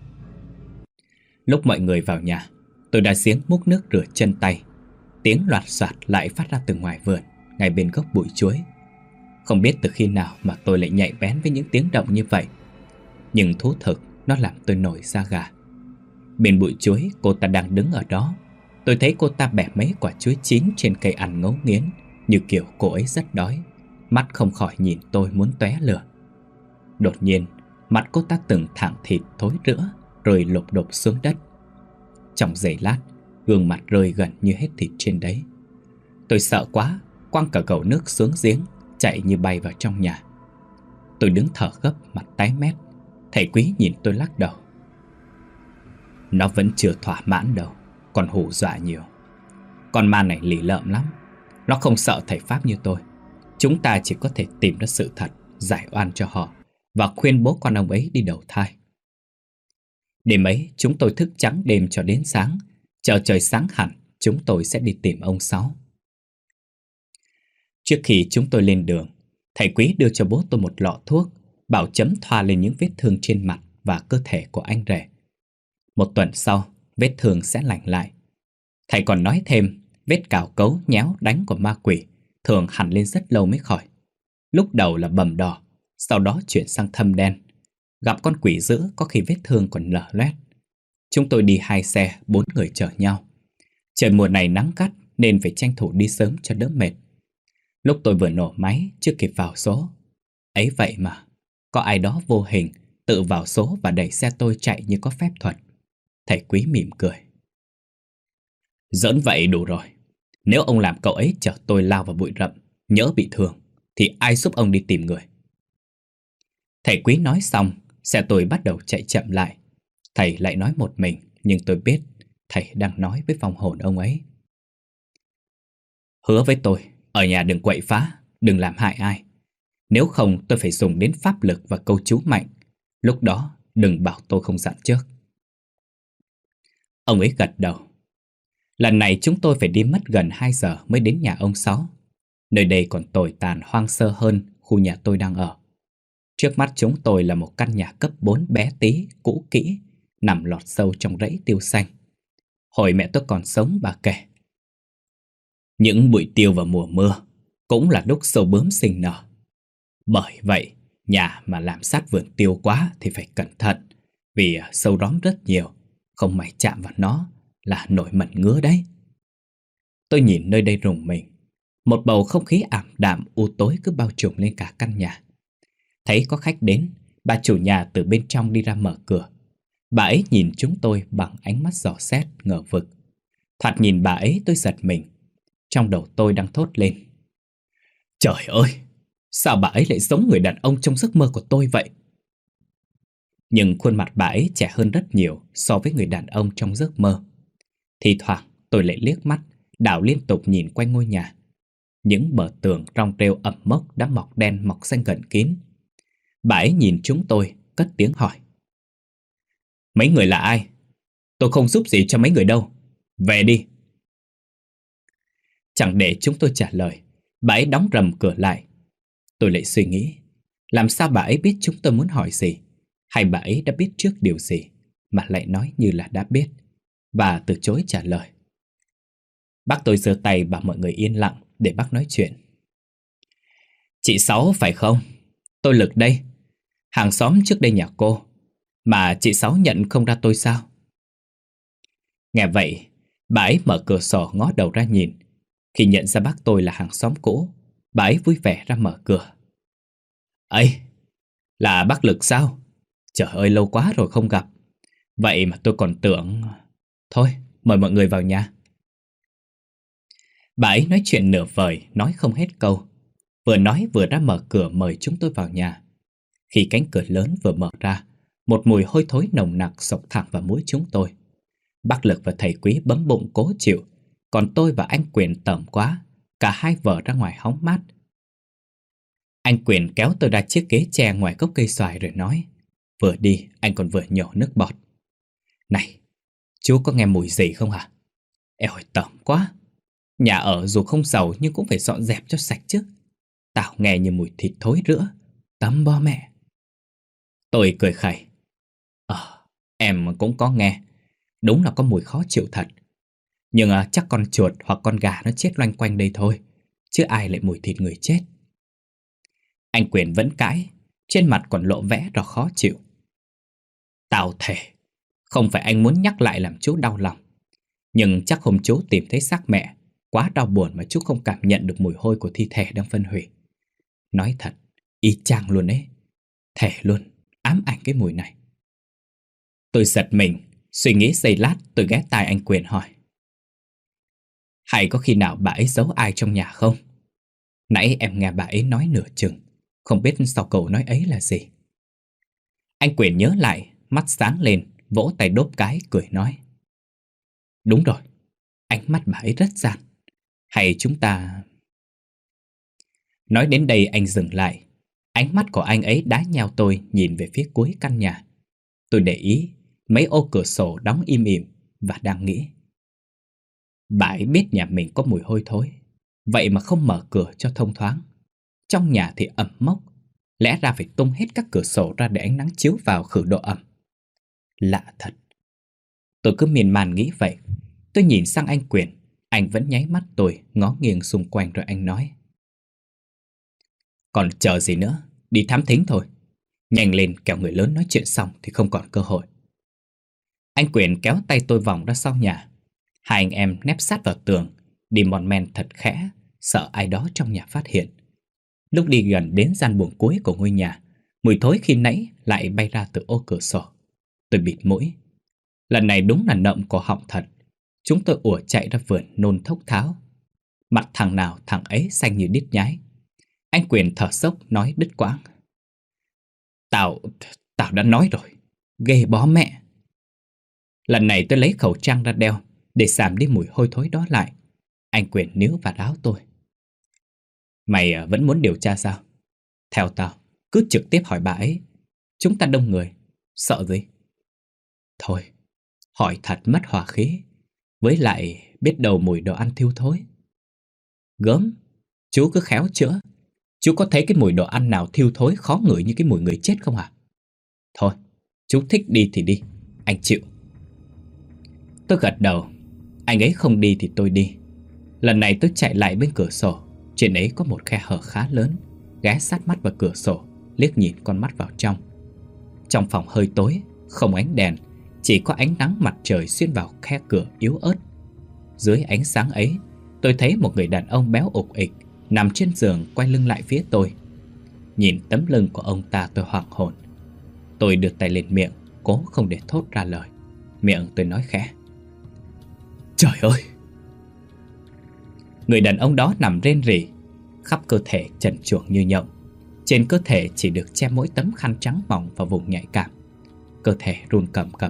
Speaker 1: Lúc mọi người vào nhà, tôi đã giếng múc nước rửa chân tay. Tiếng loạt soạt lại phát ra từ ngoài vườn, ngay bên gốc bụi chuối. Không biết từ khi nào mà tôi lại nhạy bén với những tiếng động như vậy. Nhưng thú thực, nó làm tôi nổi da gà. Bên bụi chuối, cô ta đang đứng ở đó. Tôi thấy cô ta bẻ mấy quả chuối chín trên cây ăn ngấu nghiến, như kiểu cô ấy rất đói. Mắt không khỏi nhìn tôi muốn tóe lửa. Đột nhiên, mặt cô ta từng thẳng thịt thối rữa, rồi lộp đột xuống đất. Trong giây lát, gương mặt rơi gần như hết thịt trên đấy. Tôi sợ quá, quăng cả gầu nước xuống giếng, chạy như bay vào trong nhà. Tôi đứng thở gấp, mặt tái mét. Thầy Quý nhìn tôi lắc đầu: "Nó vẫn chưa thỏa mãn đâu, còn hù dọa nhiều. Con ma này lì lợm lắm. Nó không sợ thầy Pháp như tôi. Chúng ta chỉ có thể tìm ra sự thật, giải oan cho họ và khuyên bố con ông ấy đi đầu thai." Đêm ấy chúng tôi thức trắng đêm cho đến sáng. Chờ trời sáng hẳn, chúng tôi sẽ đi tìm ông Sáu. Trước khi chúng tôi lên đường, thầy Quý đưa cho bố tôi một lọ thuốc, bảo chấm thoa lên những vết thương trên mặt và cơ thể của anh rể. Một tuần sau, vết thương sẽ lành lại. Thầy còn nói thêm, vết cào cấu nhéo đánh của ma quỷ thường hằn lên rất lâu mới khỏi. Lúc đầu là bầm đỏ, sau đó chuyển sang thâm đen. Gặp con quỷ dữ có khi vết thương còn lở loét. Chúng tôi đi hai xe, bốn người chở nhau. Trời mùa này nắng gắt nên phải tranh thủ đi sớm cho đỡ mệt. Lúc tôi vừa nổ máy chưa kịp vào số, ấy vậy mà có ai đó vô hình tự vào số và đẩy xe tôi chạy như có phép thuật. Thầy Quý mỉm cười: "Giỡn vậy đủ rồi. Nếu ông làm cậu ấy chở tôi lao vào bụi rậm, nhỡ bị thương, thì ai giúp ông đi tìm người?" Thầy Quý nói xong, xe tôi bắt đầu chạy chậm lại. Thầy lại nói một mình, nhưng tôi biết thầy đang nói với vong hồn ông ấy: "Hứa với tôi, ở nhà đừng quậy phá, đừng làm hại ai. Nếu không tôi phải dùng đến pháp lực và câu chú mạnh. Lúc đó đừng bảo tôi không dặn trước." Ông ấy gật đầu. Lần này chúng tôi phải đi mất gần hai giờ mới đến nhà ông Sáu. Nơi đây còn tồi tàn hoang sơ hơn khu nhà tôi đang ở. Trước mắt chúng tôi là một căn nhà cấp bốn bé tí, cũ kỹ, nằm lọt sâu trong rẫy tiêu xanh. Hồi mẹ tôi còn sống bà kể, những bụi tiêu vào mùa mưa cũng là lúc sâu bướm sinh nở. Bởi vậy, nhà mà làm sát vườn tiêu quá thì phải cẩn thận, vì sâu róm rất nhiều, không may chạm vào nó là nổi mẩn ngứa đấy. Tôi nhìn nơi đây rùng mình. Một bầu không khí ảm đạm u tối cứ bao trùm lên cả căn nhà. Thấy có khách đến, bà chủ nhà từ bên trong đi ra mở cửa. Bà ấy nhìn chúng tôi bằng ánh mắt dò xét, ngờ vực. Thoạt nhìn bà ấy tôi giật mình. Trong đầu tôi đang thốt lên: trời ơi, sao bà ấy lại giống người đàn ông trong giấc mơ của tôi vậy? Nhưng khuôn mặt bà ấy trẻ hơn rất nhiều so với người đàn ông trong giấc mơ. Thì thoảng tôi lại liếc mắt, đảo liên tục nhìn quanh ngôi nhà. Những bờ tường rong rêu ẩm mốc đã mọc đen mọc xanh gần kín. Bà ấy nhìn chúng tôi, cất tiếng hỏi: mấy người là ai? Tôi không giúp gì cho mấy người đâu. Về đi. Chẳng để chúng tôi trả lời, bà ấy đóng rầm cửa lại. Tôi lại suy nghĩ, làm sao bà ấy biết chúng tôi muốn hỏi gì? Hay bà ấy đã biết trước điều gì mà lại nói như là đã biết, và từ chối trả lời. Bác tôi giơ tay bảo mọi người yên lặng để bác nói chuyện. Chị Sáu phải không? Tôi Lực đây, hàng xóm trước đây nhà cô. Mà chị Sáu nhận không ra tôi sao? Nghe vậy, bà ấy mở cửa sổ ngó đầu ra nhìn. Khi nhận ra bác tôi là hàng xóm cũ, bà ấy vui vẻ ra mở cửa. Ây, là bác Lực sao? Trời ơi, lâu quá rồi không gặp. Vậy mà tôi còn tưởng... Thôi, mời mọi người vào nhà. Bà ấy nói chuyện nửa vời, nói không hết câu. Vừa nói vừa ra mở cửa mời chúng tôi vào nhà. Khi cánh cửa lớn vừa mở ra, một mùi hôi thối nồng nặc xộc thẳng vào mũi chúng tôi. Bác Lực và thầy Quý bấm bụng cố chịu, còn tôi và anh Quyền tởm quá, cả hai vợ ra ngoài hóng mát. Anh Quyền kéo tôi ra chiếc ghế tre ngoài gốc cây xoài rồi nói, vừa đi anh còn vừa nhổ nước bọt. Này, chú có nghe mùi gì không hả? Eo ơi, tởm quá. Nhà ở dù không giàu nhưng cũng phải dọn dẹp cho sạch chứ. Tao nghe như mùi thịt thối rữa, tấm bo mẹ. Tôi cười khẩy. Ờ, em cũng có nghe. Đúng là có mùi khó chịu thật. Nhưng à, chắc con chuột hoặc con gà nó chết loanh quanh đây thôi, chứ ai lại mùi thịt người chết. Anh Quyền vẫn cãi, trên mặt còn lộ vẻ rõ khó chịu. Tao thề, không phải anh muốn nhắc lại làm chú đau lòng. Nhưng chắc hôm chú tìm thấy xác mẹ, quá đau buồn mà chú không cảm nhận được mùi hôi của thi thể đang phân hủy. Nói thật, y chang luôn ấy. Thề luôn, ám ảnh cái mùi này. Tôi giật mình, suy nghĩ giây lát tôi ghé tai anh Quyền hỏi. Hay có khi nào bà ấy giấu ai trong nhà không? Nãy em nghe bà ấy nói nửa chừng, không biết sau câu nói ấy là gì. Anh Quyền nhớ lại, mắt sáng lên, vỗ tay đốp cái, cười nói. Đúng rồi, ánh mắt bà ấy rất gian. Hay chúng ta... Nói đến đây anh dừng lại. Ánh mắt của anh ấy đá nheo tôi nhìn về phía cuối căn nhà. Tôi để ý mấy ô cửa sổ đóng im ỉm và đang nghĩ. Bà ấy biết nhà mình có mùi hôi thối, vậy mà không mở cửa cho thông thoáng. Trong nhà thì ẩm mốc, lẽ ra phải tung hết các cửa sổ ra để ánh nắng chiếu vào khử độ ẩm. Lạ thật. Tôi cứ miên man nghĩ vậy. Tôi nhìn sang anh Quyền, anh vẫn nháy mắt tôi, ngó nghiêng xung quanh rồi anh nói. Còn chờ gì nữa, đi thám thính thôi. Nhanh lên, kẻo người lớn nói chuyện xong thì không còn cơ hội. Anh Quyền kéo tay tôi vòng ra sau nhà. Hai anh em nép sát vào tường, đi mòn men thật khẽ, sợ ai đó trong nhà phát hiện. Lúc đi gần đến gian buồng cuối của ngôi nhà, mùi thối khi nãy lại bay ra từ ô cửa sổ. Tôi bịt mũi. Lần này đúng là nậm cổ họng thật. Chúng tôi ùa chạy ra vườn nôn thốc tháo. Mặt thằng nào thằng ấy xanh như đít nhái. Anh Quyền thở sốc nói đứt quãng. Tao, tao đã nói rồi, ghê bó mẹ. Lần này tôi lấy khẩu trang ra đeo để giảm đi mùi hôi thối đó lại. Anh Quyền níu vạt áo tôi. Mày vẫn muốn điều tra sao? Theo tao, cứ trực tiếp hỏi bà ấy. Chúng ta đông người, sợ gì? Thôi, hỏi thật mất hòa khí. Với lại biết đâu mùi đồ ăn thiêu thối. Gớm, chú cứ khéo chữa. Chú có thấy cái mùi đồ ăn nào thiêu thối khó ngửi như cái mùi người chết không hả? Thôi, chú thích đi thì đi, anh chịu. Tôi gật đầu. Anh ấy không đi thì tôi đi. Lần này tôi chạy lại bên cửa sổ. Trên ấy có một khe hở khá lớn. Ghé sát mắt vào cửa sổ, liếc nhìn con mắt vào trong. Trong phòng hơi tối, không ánh đèn, chỉ có ánh nắng mặt trời xuyên vào khe cửa yếu ớt. Dưới ánh sáng ấy, tôi thấy một người đàn ông béo ục ịch nằm trên giường quay lưng lại phía tôi. Nhìn tấm lưng của ông ta tôi hoảng hồn. Tôi đưa tay lên miệng, cố không để thốt ra lời. Miệng tôi nói khẽ: Trời ơi! Người đàn ông đó nằm rên rỉ, khắp cơ thể trần truồng như nhộng. Trên cơ thể chỉ được che mỗi tấm khăn trắng mỏng và vùng nhạy cảm. Cơ thể run cầm cập.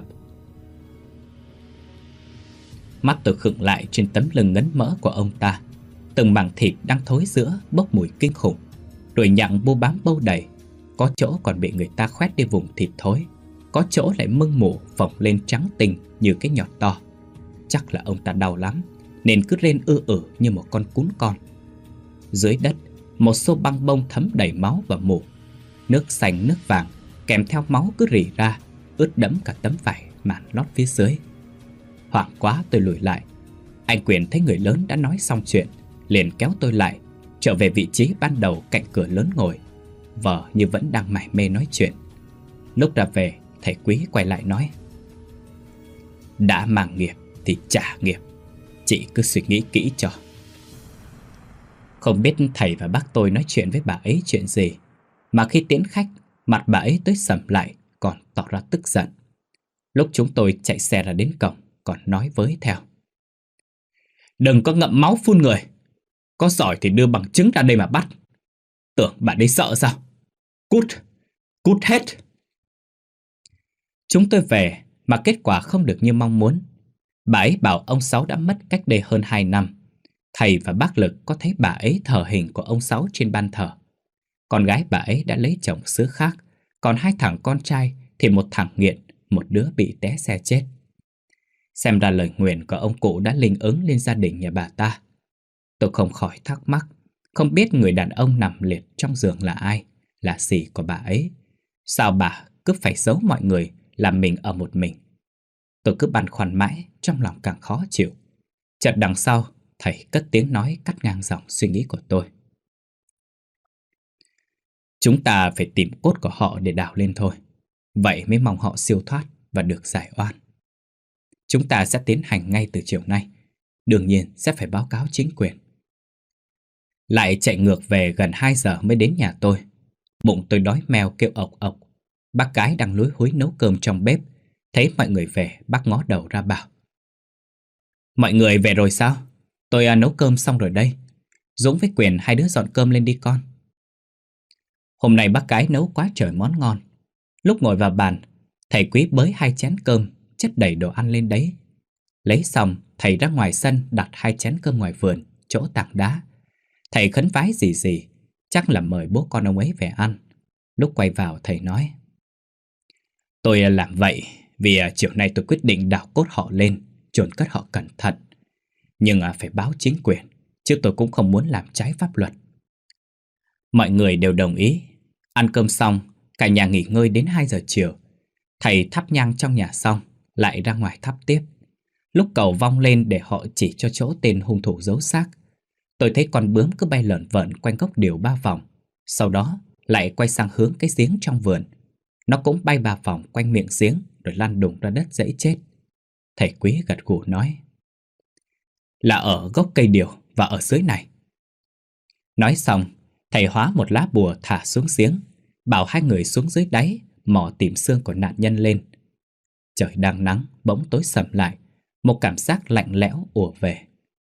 Speaker 1: Mắt tôi khựng lại trên tấm lưng ngấn mỡ của ông ta. Từng mảng thịt đang thối rữa bốc mùi kinh khủng, rồi nhặng bu bám bâu đầy. Có chỗ còn bị người ta khoét đi vùng thịt thối, có chỗ lại mưng mủ phồng lên trắng tinh như cái nhọt to. Chắc là ông ta đau lắm nên cứ rên ư ử như một con cún con. Dưới đất, một xô băng bông thấm đầy máu và mủ. Nước xanh nước vàng kèm theo máu cứ rỉ ra, ướt đẫm cả tấm vải màn lót phía dưới. Hoảng quá tôi lùi lại. Anh Quyền thấy người lớn đã nói xong chuyện, liền kéo tôi lại, trở về vị trí ban đầu cạnh cửa lớn ngồi. Vợ như vẫn đang mải mê nói chuyện. Lúc ra về, thầy Quý quay lại nói: Đã mang nghiệp thì trả nghiệp, chị cứ suy nghĩ kỹ cho. Không biết thầy và bác tôi nói chuyện với bà ấy chuyện gì, mà khi tiễn khách, mặt bà ấy tới sầm lại, còn tỏ ra tức giận. Lúc chúng tôi chạy xe ra đến cổng, còn nói với theo: Đừng có ngậm máu phun người, có giỏi thì đưa bằng chứng ra đây mà bắt. Tưởng bà đấy sợ sao? Cút, cút hết. Chúng tôi về mà kết quả không được như mong muốn. Bà ấy bảo ông Sáu đã mất cách đây hơn hai năm. Thầy và bác Lực có thấy bà ấy thờ hình của ông Sáu trên ban thờ. Con gái bà ấy đã lấy chồng xứ khác, còn hai thằng con trai thì một thằng nghiện, một đứa bị té xe chết. Xem ra lời nguyền của ông cụ đã linh ứng lên gia đình nhà bà ta. Tôi không khỏi thắc mắc, không biết người đàn ông nằm liệt trong giường là ai, là gì của bà ấy. Sao bà cứ phải giấu mọi người, làm mình ở một mình? Tôi cứ băn khoăn mãi, trong lòng càng khó chịu. Chợt đằng sau, thầy cất tiếng nói cắt ngang dòng suy nghĩ của tôi: Chúng ta phải tìm cốt của họ để đào lên thôi. Vậy mới mong họ siêu thoát và được giải oan. Chúng ta sẽ tiến hành ngay từ chiều nay. Đương nhiên sẽ phải báo cáo chính quyền. Lại chạy ngược về gần hai giờ mới đến nhà tôi. Bụng tôi đói meo kêu ộc ộc. Bác gái đang lúi húi nấu cơm trong bếp. Thấy mọi người về, bác ngó đầu ra bảo: Mọi người về rồi sao? Tôi à, nấu cơm xong rồi đây. Dũng với Quyền hai đứa dọn cơm lên đi con. Hôm nay bác gái nấu quá trời món ngon. Lúc ngồi vào bàn, thầy Quý bới hai chén cơm, chất đầy đồ ăn lên đấy. Lấy xong, thầy ra ngoài sân đặt hai chén cơm ngoài vườn, chỗ tảng đá. Thầy khấn vái gì gì, chắc là mời bố con ông ấy về ăn. Lúc quay vào thầy nói: Tôi làm vậy vì chiều nay tôi quyết định đào cốt họ lên, chôn cất họ cẩn thận. Nhưng phải báo chính quyền, chứ tôi cũng không muốn làm trái pháp luật. Mọi người đều đồng ý. Ăn cơm xong, cả nhà nghỉ ngơi đến hai giờ chiều. Thầy thắp nhang trong nhà xong, lại ra ngoài thắp tiếp. Lúc cầu vong lên để họ chỉ cho chỗ tên hung thủ giấu xác, tôi thấy con bướm cứ bay lởn vởn quanh gốc điều ba vòng. Sau đó lại quay sang hướng cái giếng trong vườn. Nó cũng bay ba vòng quanh miệng giếng, rồi lăn đùng ra đất dẫy chết. Thầy Quý gật gù nói: Là ở gốc cây điều và ở dưới này. Nói xong, thầy hóa một lá bùa thả xuống giếng, bảo hai người xuống dưới đáy mò tìm xương của nạn nhân lên. Trời đang nắng, bỗng tối sầm lại, một cảm giác lạnh lẽo ùa về.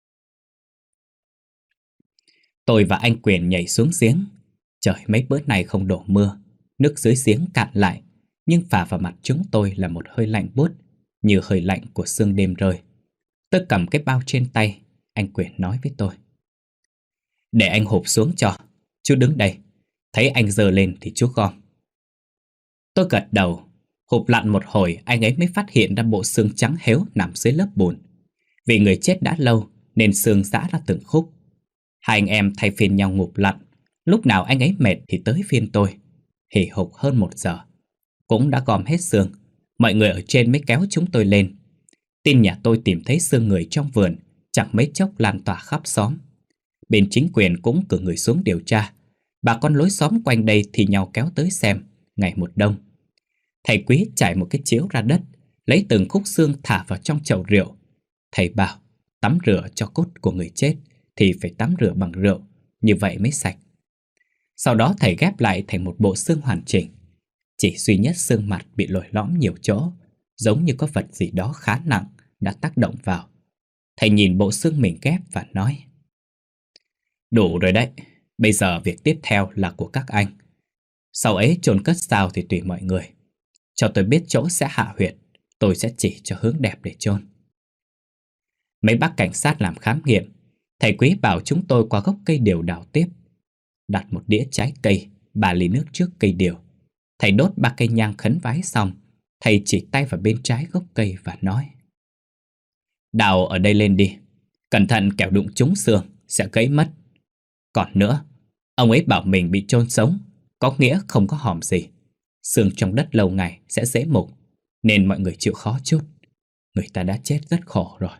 Speaker 1: Tôi và anh Quyền nhảy xuống giếng. Trời mấy bữa nay không đổ mưa, nước dưới giếng cạn lại, nhưng phả vào mặt chúng tôi là một hơi lạnh buốt, như hơi lạnh của sương đêm rơi. Tôi cầm cái bao trên tay, anh Quyền nói với tôi: Để anh hộp xuống cho, chú đứng đây, thấy anh giơ lên thì chú gom. Tôi gật đầu. Hộp lặn một hồi, anh ấy mới phát hiện ra bộ xương trắng héo nằm dưới lớp bùn. Vì người chết đã lâu nên xương giã ra từng khúc. Hai anh em thay phiên nhau ngụp lặn. Lúc nào anh ấy mệt thì tới phiên tôi. Hì hục hơn một giờ. Cũng đã gom hết xương. Mọi người ở trên mới kéo chúng tôi lên. Tin nhà tôi tìm thấy xương người trong vườn chẳng mấy chốc lan tỏa khắp xóm. Bên chính quyền cũng cử người xuống điều tra. Bà con lối xóm quanh đây thì nhau kéo tới xem. Ngày một đông. Thầy Quý trải một cái chiếu ra đất, lấy từng khúc xương thả vào trong chậu rượu. Thầy bảo tắm rửa cho cốt của người chết thì phải tắm rửa bằng rượu, như vậy mới sạch. Sau đó thầy ghép lại thành một bộ xương hoàn chỉnh. Chỉ duy nhất xương mặt bị lồi lõm nhiều chỗ, giống như có vật gì đó khá nặng đã tác động vào. Thầy nhìn bộ xương mình ghép và nói: đủ rồi đấy, bây giờ việc tiếp theo là của các anh. Sau ấy chôn cất sao thì tùy mọi người. Cho tôi biết chỗ sẽ hạ huyệt, tôi sẽ chỉ cho hướng đẹp để chôn. Mấy bác cảnh sát làm khám nghiệm. Thầy Quý bảo chúng tôi qua gốc cây điều đào tiếp. Đặt một đĩa trái cây, ba ly nước trước cây điều. Thầy đốt ba cây nhang khấn vái xong, thầy chỉ tay vào bên trái gốc cây và nói: đào ở đây lên đi, cẩn thận kẻo đụng trúng xương sẽ gãy mất. Còn nữa, ông ấy bảo mình bị chôn sống, có nghĩa không có hòm gì. Xương trong đất lâu ngày sẽ dễ mục, nên mọi người chịu khó chút. Người ta đã chết rất khổ rồi.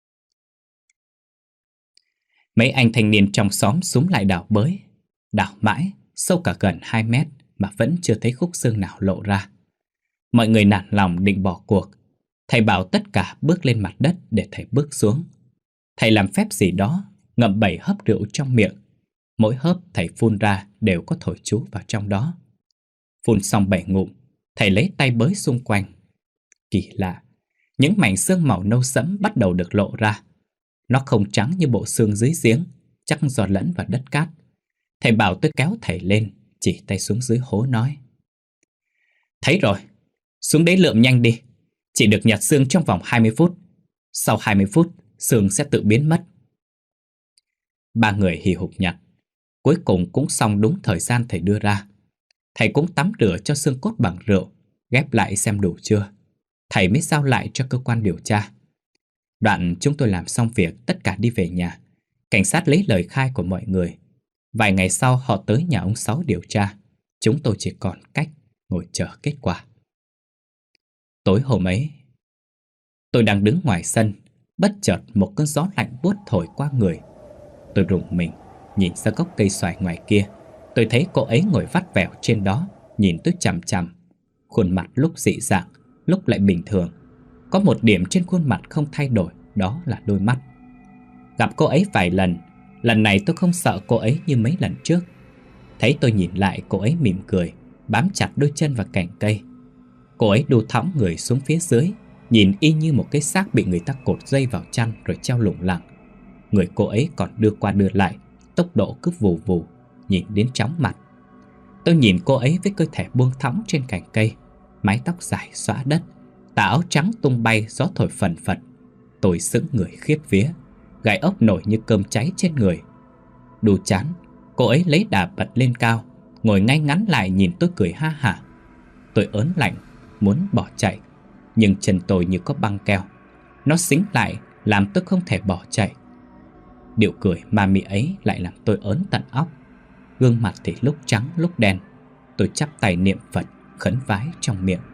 Speaker 1: Mấy anh thanh niên trong xóm xúm lại đào bới. Đào mãi, sâu cả gần hai mét mà vẫn chưa thấy khúc xương nào lộ ra. Mọi người nản lòng định bỏ cuộc. Thầy bảo tất cả bước lên mặt đất để thầy bước xuống. Thầy làm phép gì đó, ngậm bảy hớp rượu trong miệng. Mỗi hớp thầy phun ra đều có thổi chú vào trong đó. Phun xong bảy ngụm, thầy lấy tay bới xung quanh. Kỳ lạ, những mảnh xương màu nâu sẫm bắt đầu được lộ ra. Nó không trắng như bộ xương dưới giếng, chắc do lẫn vào đất cát. Thầy bảo tôi kéo thầy lên, chỉ tay xuống dưới hố nói: thấy rồi, xuống đấy lượm nhanh đi. Chỉ được nhặt xương trong vòng hai mươi phút. Sau hai mươi phút, xương sẽ tự biến mất. Ba người hì hục nhặt. Cuối cùng cũng xong đúng thời gian thầy đưa ra. Thầy cũng tắm rửa cho xương cốt bằng rượu, ghép lại xem đủ chưa. Thầy mới giao lại cho cơ quan điều tra. Đoạn chúng tôi làm xong việc, tất cả đi về nhà. Cảnh sát lấy lời khai của mọi người. Vài ngày sau họ tới nhà ông Sáu điều tra. Chúng tôi chỉ còn cách ngồi chờ kết quả. Tối hôm ấy, tôi đang đứng ngoài sân. Bất chợt một cơn gió lạnh buốt thổi qua người. Tôi rùng mình, nhìn ra gốc cây xoài ngoài kia. Tôi thấy cô ấy ngồi vắt vẻo trên đó, nhìn tôi chằm chằm. Khuôn mặt lúc dị dạng, lúc lại bình thường. Có một điểm trên khuôn mặt không thay đổi, đó là đôi mắt. Gặp cô ấy vài lần, lần này tôi không sợ cô ấy như mấy lần trước. Thấy tôi nhìn lại, cô ấy mỉm cười, bám chặt đôi chân vào cành cây. Cô ấy đu thõng người xuống phía dưới, nhìn y như một cái xác bị người ta cột dây vào chăn rồi treo lủng lẳng. Người cô ấy còn đưa qua đưa lại, tốc độ cứ vù vù, nhìn đến chóng mặt. Tôi nhìn cô ấy với cơ thể buông thõng trên cành cây, mái tóc dài xõa đất, tà áo trắng tung bay, gió thổi phần phật. Tôi sững người khiếp vía, gai ốc nổi như cơm cháy trên người. Đu chán, cô ấy lấy đà bật lên cao, ngồi ngay ngắn lại nhìn tôi cười ha hả. Tôi ớn lạnh, muốn bỏ chạy, nhưng chân tôi như có băng keo. Nó xính lại, làm tôi không thể bỏ chạy. Điệu cười ma mị ấy lại làm tôi ớn tận óc. Gương mặt thì lúc trắng lúc đen. Tôi chắp tay niệm Phật, khấn vái trong miệng: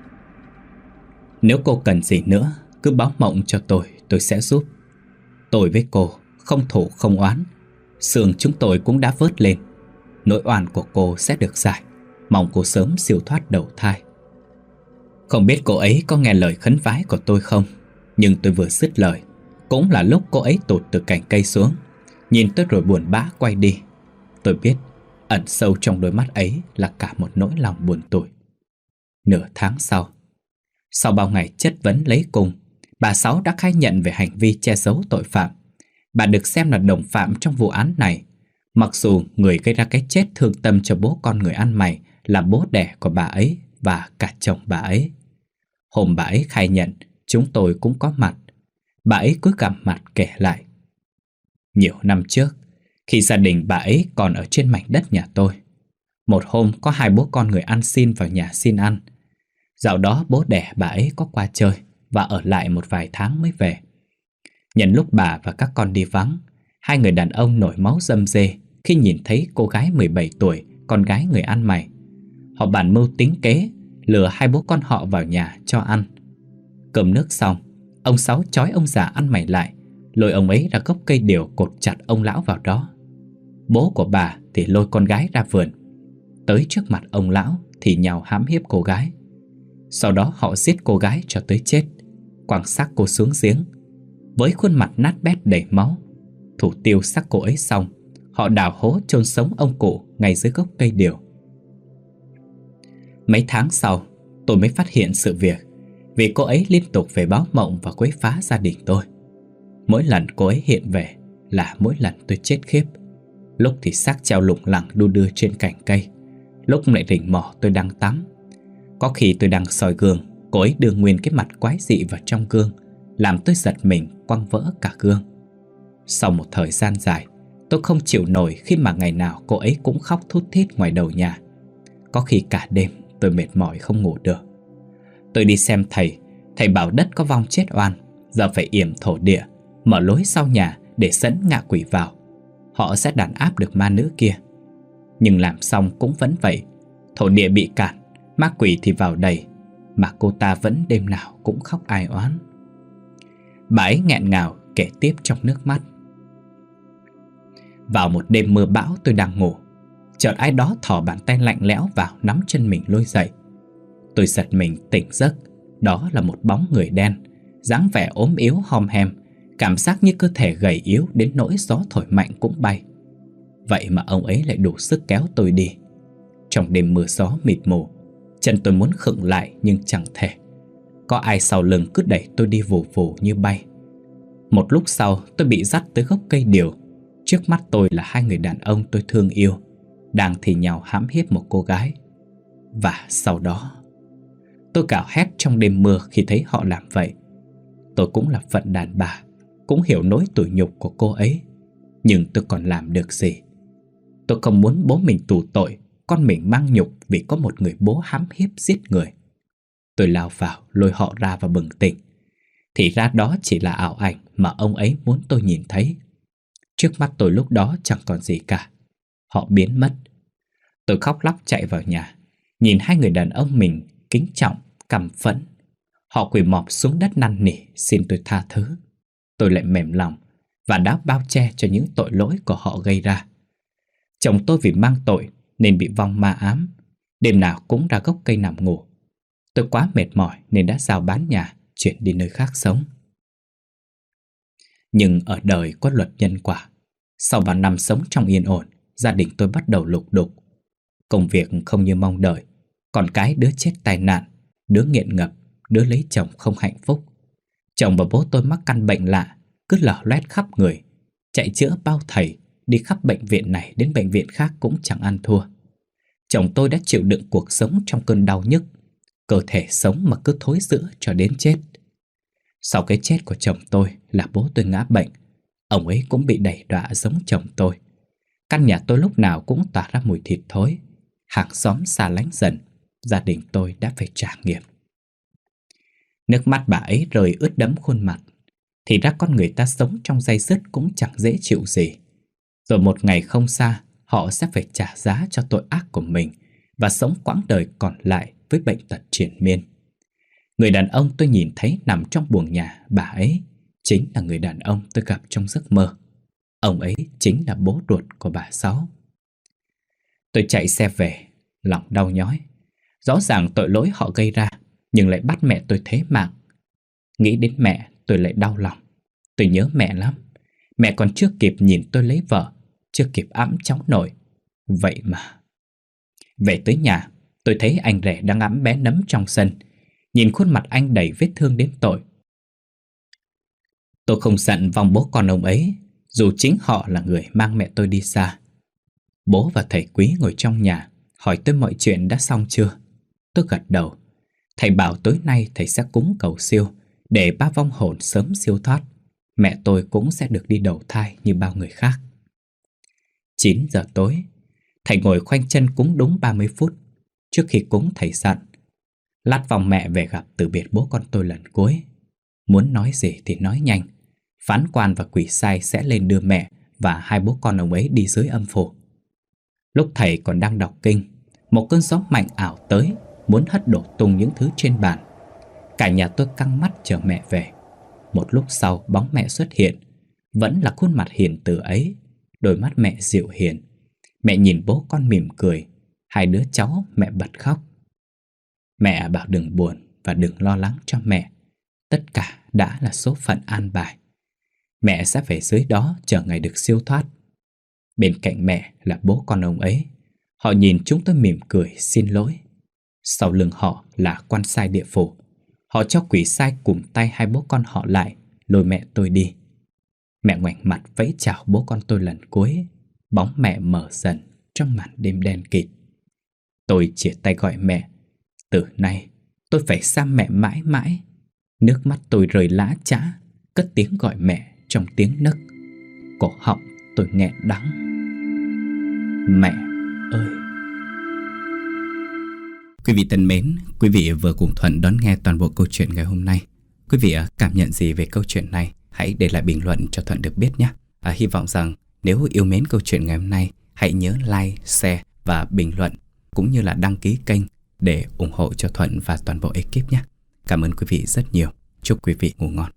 Speaker 1: nếu cô cần gì nữa, cứ báo mộng cho tôi, tôi sẽ giúp. Tôi với cô không thù không oán. Xương chúng tôi cũng đã vớt lên. Nỗi oan của cô sẽ được giải. Mong cô sớm siêu thoát đầu thai. Không biết cô ấy có nghe lời khấn vái của tôi không, nhưng tôi vừa dứt lời, cũng là lúc cô ấy tụt từ cành cây xuống, nhìn tôi rồi buồn bã quay đi. Tôi biết ẩn sâu trong đôi mắt ấy là cả một nỗi lòng buồn tủi. Nửa tháng sau, sau bao ngày chất vấn lấy cung, bà Sáu đã khai nhận về hành vi che giấu tội phạm. Bà được xem là đồng phạm trong vụ án này. Mặc dù người gây ra cái chết thương tâm cho bố con người ăn mày là bố đẻ của bà ấy và cả chồng bà ấy. Hôm bà ấy khai nhận, chúng tôi cũng có mặt. Bà ấy cứ gặp mặt kể lại: nhiều năm trước, khi gia đình bà ấy còn ở trên mảnh đất nhà tôi, một hôm có hai bố con người ăn xin vào nhà xin ăn. Dạo đó bố đẻ bà ấy có qua chơi và ở lại một vài tháng mới về. Nhân lúc bà và các con đi vắng, hai người đàn ông nổi máu rầm rề khi nhìn thấy cô gái mười bảy tuổi, con gái người ăn mày. Họ bàn mưu tính kế, lừa hai bố con họ vào nhà cho ăn. Cơm nước xong, ông Sáu trói ông già ăn mày lại, lôi ông ấy ra gốc cây điều cột chặt ông lão vào đó. Bố của bà thì lôi con gái ra vườn. Tới trước mặt ông lão thì nhào hãm hiếp cô gái. Sau đó họ giết cô gái cho tới chết, quăng xác cô xuống giếng. Với khuôn mặt nát bét đầy máu, thủ tiêu xác cô ấy xong, họ đào hố chôn sống ông cụ ngay dưới gốc cây điều. Mấy tháng sau, tôi mới phát hiện sự việc, vì cô ấy liên tục về báo mộng và quấy phá gia đình tôi. Mỗi lần cô ấy hiện về là mỗi lần tôi chết khiếp. Lúc thì xác treo lủng lẳng đu đưa trên cành cây, lúc lại rình mò tôi đang tắm. Có khi tôi đang soi gương, cô ấy đưa nguyên cái mặt quái dị vào trong gương, làm tôi giật mình quăng vỡ cả gương. Sau một thời gian dài, tôi không chịu nổi khi mà ngày nào cô ấy cũng khóc thút thít ngoài đầu nhà. Có khi cả đêm tôi mệt mỏi không ngủ được. Tôi đi xem thầy, thầy bảo đất có vong chết oan, giờ phải yểm thổ địa, mở lối sau nhà để dẫn ngạ quỷ vào. Họ sẽ đàn áp được ma nữ kia. Nhưng làm xong cũng vẫn vậy, thổ địa bị cản, ma quỷ thì vào đầy, mà cô ta vẫn đêm nào cũng khóc ai oán. Bà ấy nghẹn ngào kể tiếp trong nước mắt. Vào một đêm mưa bão tôi đang ngủ, chợt ai đó thò bàn tay lạnh lẽo vào nắm chân mình lôi dậy. Tôi giật mình tỉnh giấc. Đó là một bóng người đen, dáng vẻ ốm yếu hom hem, cảm giác như cơ thể gầy yếu đến nỗi gió thổi mạnh cũng bay. Vậy mà ông ấy lại đủ sức kéo tôi đi. Trong đêm mưa gió mịt mù, chân tôi muốn khựng lại nhưng chẳng thể. Có ai sau lưng cứ đẩy tôi đi vù vù như bay. Một lúc sau tôi bị dắt tới gốc cây điều. Trước mắt tôi là hai người đàn ông tôi thương yêu, đang thì nhào hãm hiếp một cô gái. Và sau đó tôi gào hét trong đêm mưa khi thấy họ làm vậy. Tôi cũng là phận đàn bà, cũng hiểu nỗi tủi nhục của cô ấy, nhưng tôi còn làm được gì? Tôi không muốn bố mình tù tội, con mình mang nhục vì có một người bố hãm hiếp giết người. Tôi lao vào lôi họ ra và bừng tỉnh. Thì ra đó chỉ là ảo ảnh mà ông ấy muốn tôi nhìn thấy. Trước mắt tôi lúc đó chẳng còn gì cả. Họ biến mất. Tôi khóc lóc chạy vào nhà, nhìn hai người đàn ông mình kính trọng, căm phẫn. Họ quỳ mọp xuống đất năn nỉ xin tôi tha thứ. Tôi lại mềm lòng và đã bao che cho những tội lỗi của họ gây ra. Chồng tôi vì mang tội nên bị vong ma ám, đêm nào cũng ra gốc cây nằm ngủ. Tôi quá mệt mỏi nên đã rao bán nhà, chuyển đi nơi khác sống. Nhưng ở đời có luật nhân quả. Sau vài năm sống trong yên ổn, gia đình tôi bắt đầu lục đục. Công việc không như mong đợi, con cái đứa chết tai nạn, đứa nghiện ngập, đứa lấy chồng không hạnh phúc. Chồng và bố tôi mắc căn bệnh lạ, cứ lở loét khắp người, chạy chữa bao thầy, đi khắp bệnh viện này đến bệnh viện khác cũng chẳng ăn thua. Chồng tôi đã chịu đựng cuộc sống trong cơn đau nhức, cơ thể sống mà cứ thối rữa cho đến chết. Sau cái chết của chồng tôi là bố tôi ngã bệnh. Ông ấy cũng bị đày đọa giống chồng tôi. Căn nhà tôi lúc nào cũng tỏa ra mùi thịt thối. Hàng xóm xa lánh dần, gia đình tôi đã phải trả nghiệp. Nước mắt bà ấy rơi ướt đẫm khuôn mặt. Thì ra con người ta sống trong day dứt cũng chẳng dễ chịu gì. Rồi một ngày không xa, họ sẽ phải trả giá cho tội ác của mình và sống quãng đời còn lại với bệnh tật triền miên. Người đàn ông tôi nhìn thấy nằm trong buồng nhà bà ấy chính là người đàn ông tôi gặp trong giấc mơ. Ông ấy chính là bố ruột của bà Sáu. Tôi chạy xe về, lòng đau nhói. Rõ ràng tội lỗi họ gây ra, nhưng lại bắt mẹ tôi thế mạng. Nghĩ đến mẹ tôi lại đau lòng. Tôi nhớ mẹ lắm. Mẹ còn chưa kịp nhìn tôi lấy vợ, chưa kịp ẵm cháu nội. Vậy mà về tới nhà, tôi thấy anh rể đang ẵm bé Nấm trong sân. Nhìn khuôn mặt anh đầy vết thương đến tội. Tôi không giận vong bố con ông ấy, dù chính họ là người mang mẹ tôi đi xa. Bố và thầy Quý ngồi trong nhà, hỏi tôi mọi chuyện đã xong chưa. Tôi gật đầu. Thầy bảo tối nay thầy sẽ cúng cầu siêu, để ba vong hồn sớm siêu thoát. Mẹ tôi cũng sẽ được đi đầu thai như bao người khác. Chín giờ tối, thầy ngồi khoanh chân cúng đúng ba mươi phút. Trước khi cúng thầy dặn, lát vòng mẹ về gặp từ biệt bố con tôi lần cuối. Muốn nói gì thì nói nhanh, Phán quan và quỷ sai sẽ lên đưa mẹ và hai bố con ông ấy đi dưới âm phủ. Lúc thầy còn đang đọc kinh, một cơn gió mạnh ảo tới, muốn hất đổ tung những thứ trên bàn. Cả nhà tôi căng mắt chờ mẹ về. Một lúc sau bóng mẹ xuất hiện, vẫn là khuôn mặt hiền từ ấy. Đôi mắt mẹ dịu hiền. Mẹ nhìn bố con mỉm cười. Hai đứa cháu mẹ bật khóc. Mẹ bảo đừng buồn và đừng lo lắng cho mẹ. Tất cả đã là số phận an bài. Mẹ sẽ về dưới đó chờ ngày được siêu thoát. Bên cạnh mẹ là bố con ông ấy. Họ nhìn chúng tôi mỉm cười xin lỗi. Sau lưng họ là quan sai địa phủ. Họ cho quỷ sai cùng tay hai bố con họ lại, lôi mẹ tôi đi. Mẹ ngoảnh mặt vẫy chào bố con tôi lần cuối. Bóng mẹ mở dần trong màn đêm đen kịt. Tôi chìa tay gọi mẹ. Từ nay tôi phải xa mẹ mãi mãi. Nước mắt tôi rơi lã chã, cất tiếng gọi mẹ trong tiếng nấc. Cổ họng tôi nghẹn đắng. Mẹ ơi! Quý vị thân mến, quý vị vừa cùng Thuận đón nghe toàn bộ câu chuyện ngày hôm nay. Quý vị cảm nhận gì về câu chuyện này? Hãy để lại bình luận cho Thuận được biết nhé. À, hy vọng rằng nếu yêu mến câu chuyện ngày hôm nay, hãy nhớ like, share và bình luận, cũng như là đăng ký kênh để ủng hộ cho Thuận và toàn bộ ekip nhé. Cảm ơn quý vị rất nhiều. Chúc quý vị ngủ ngon.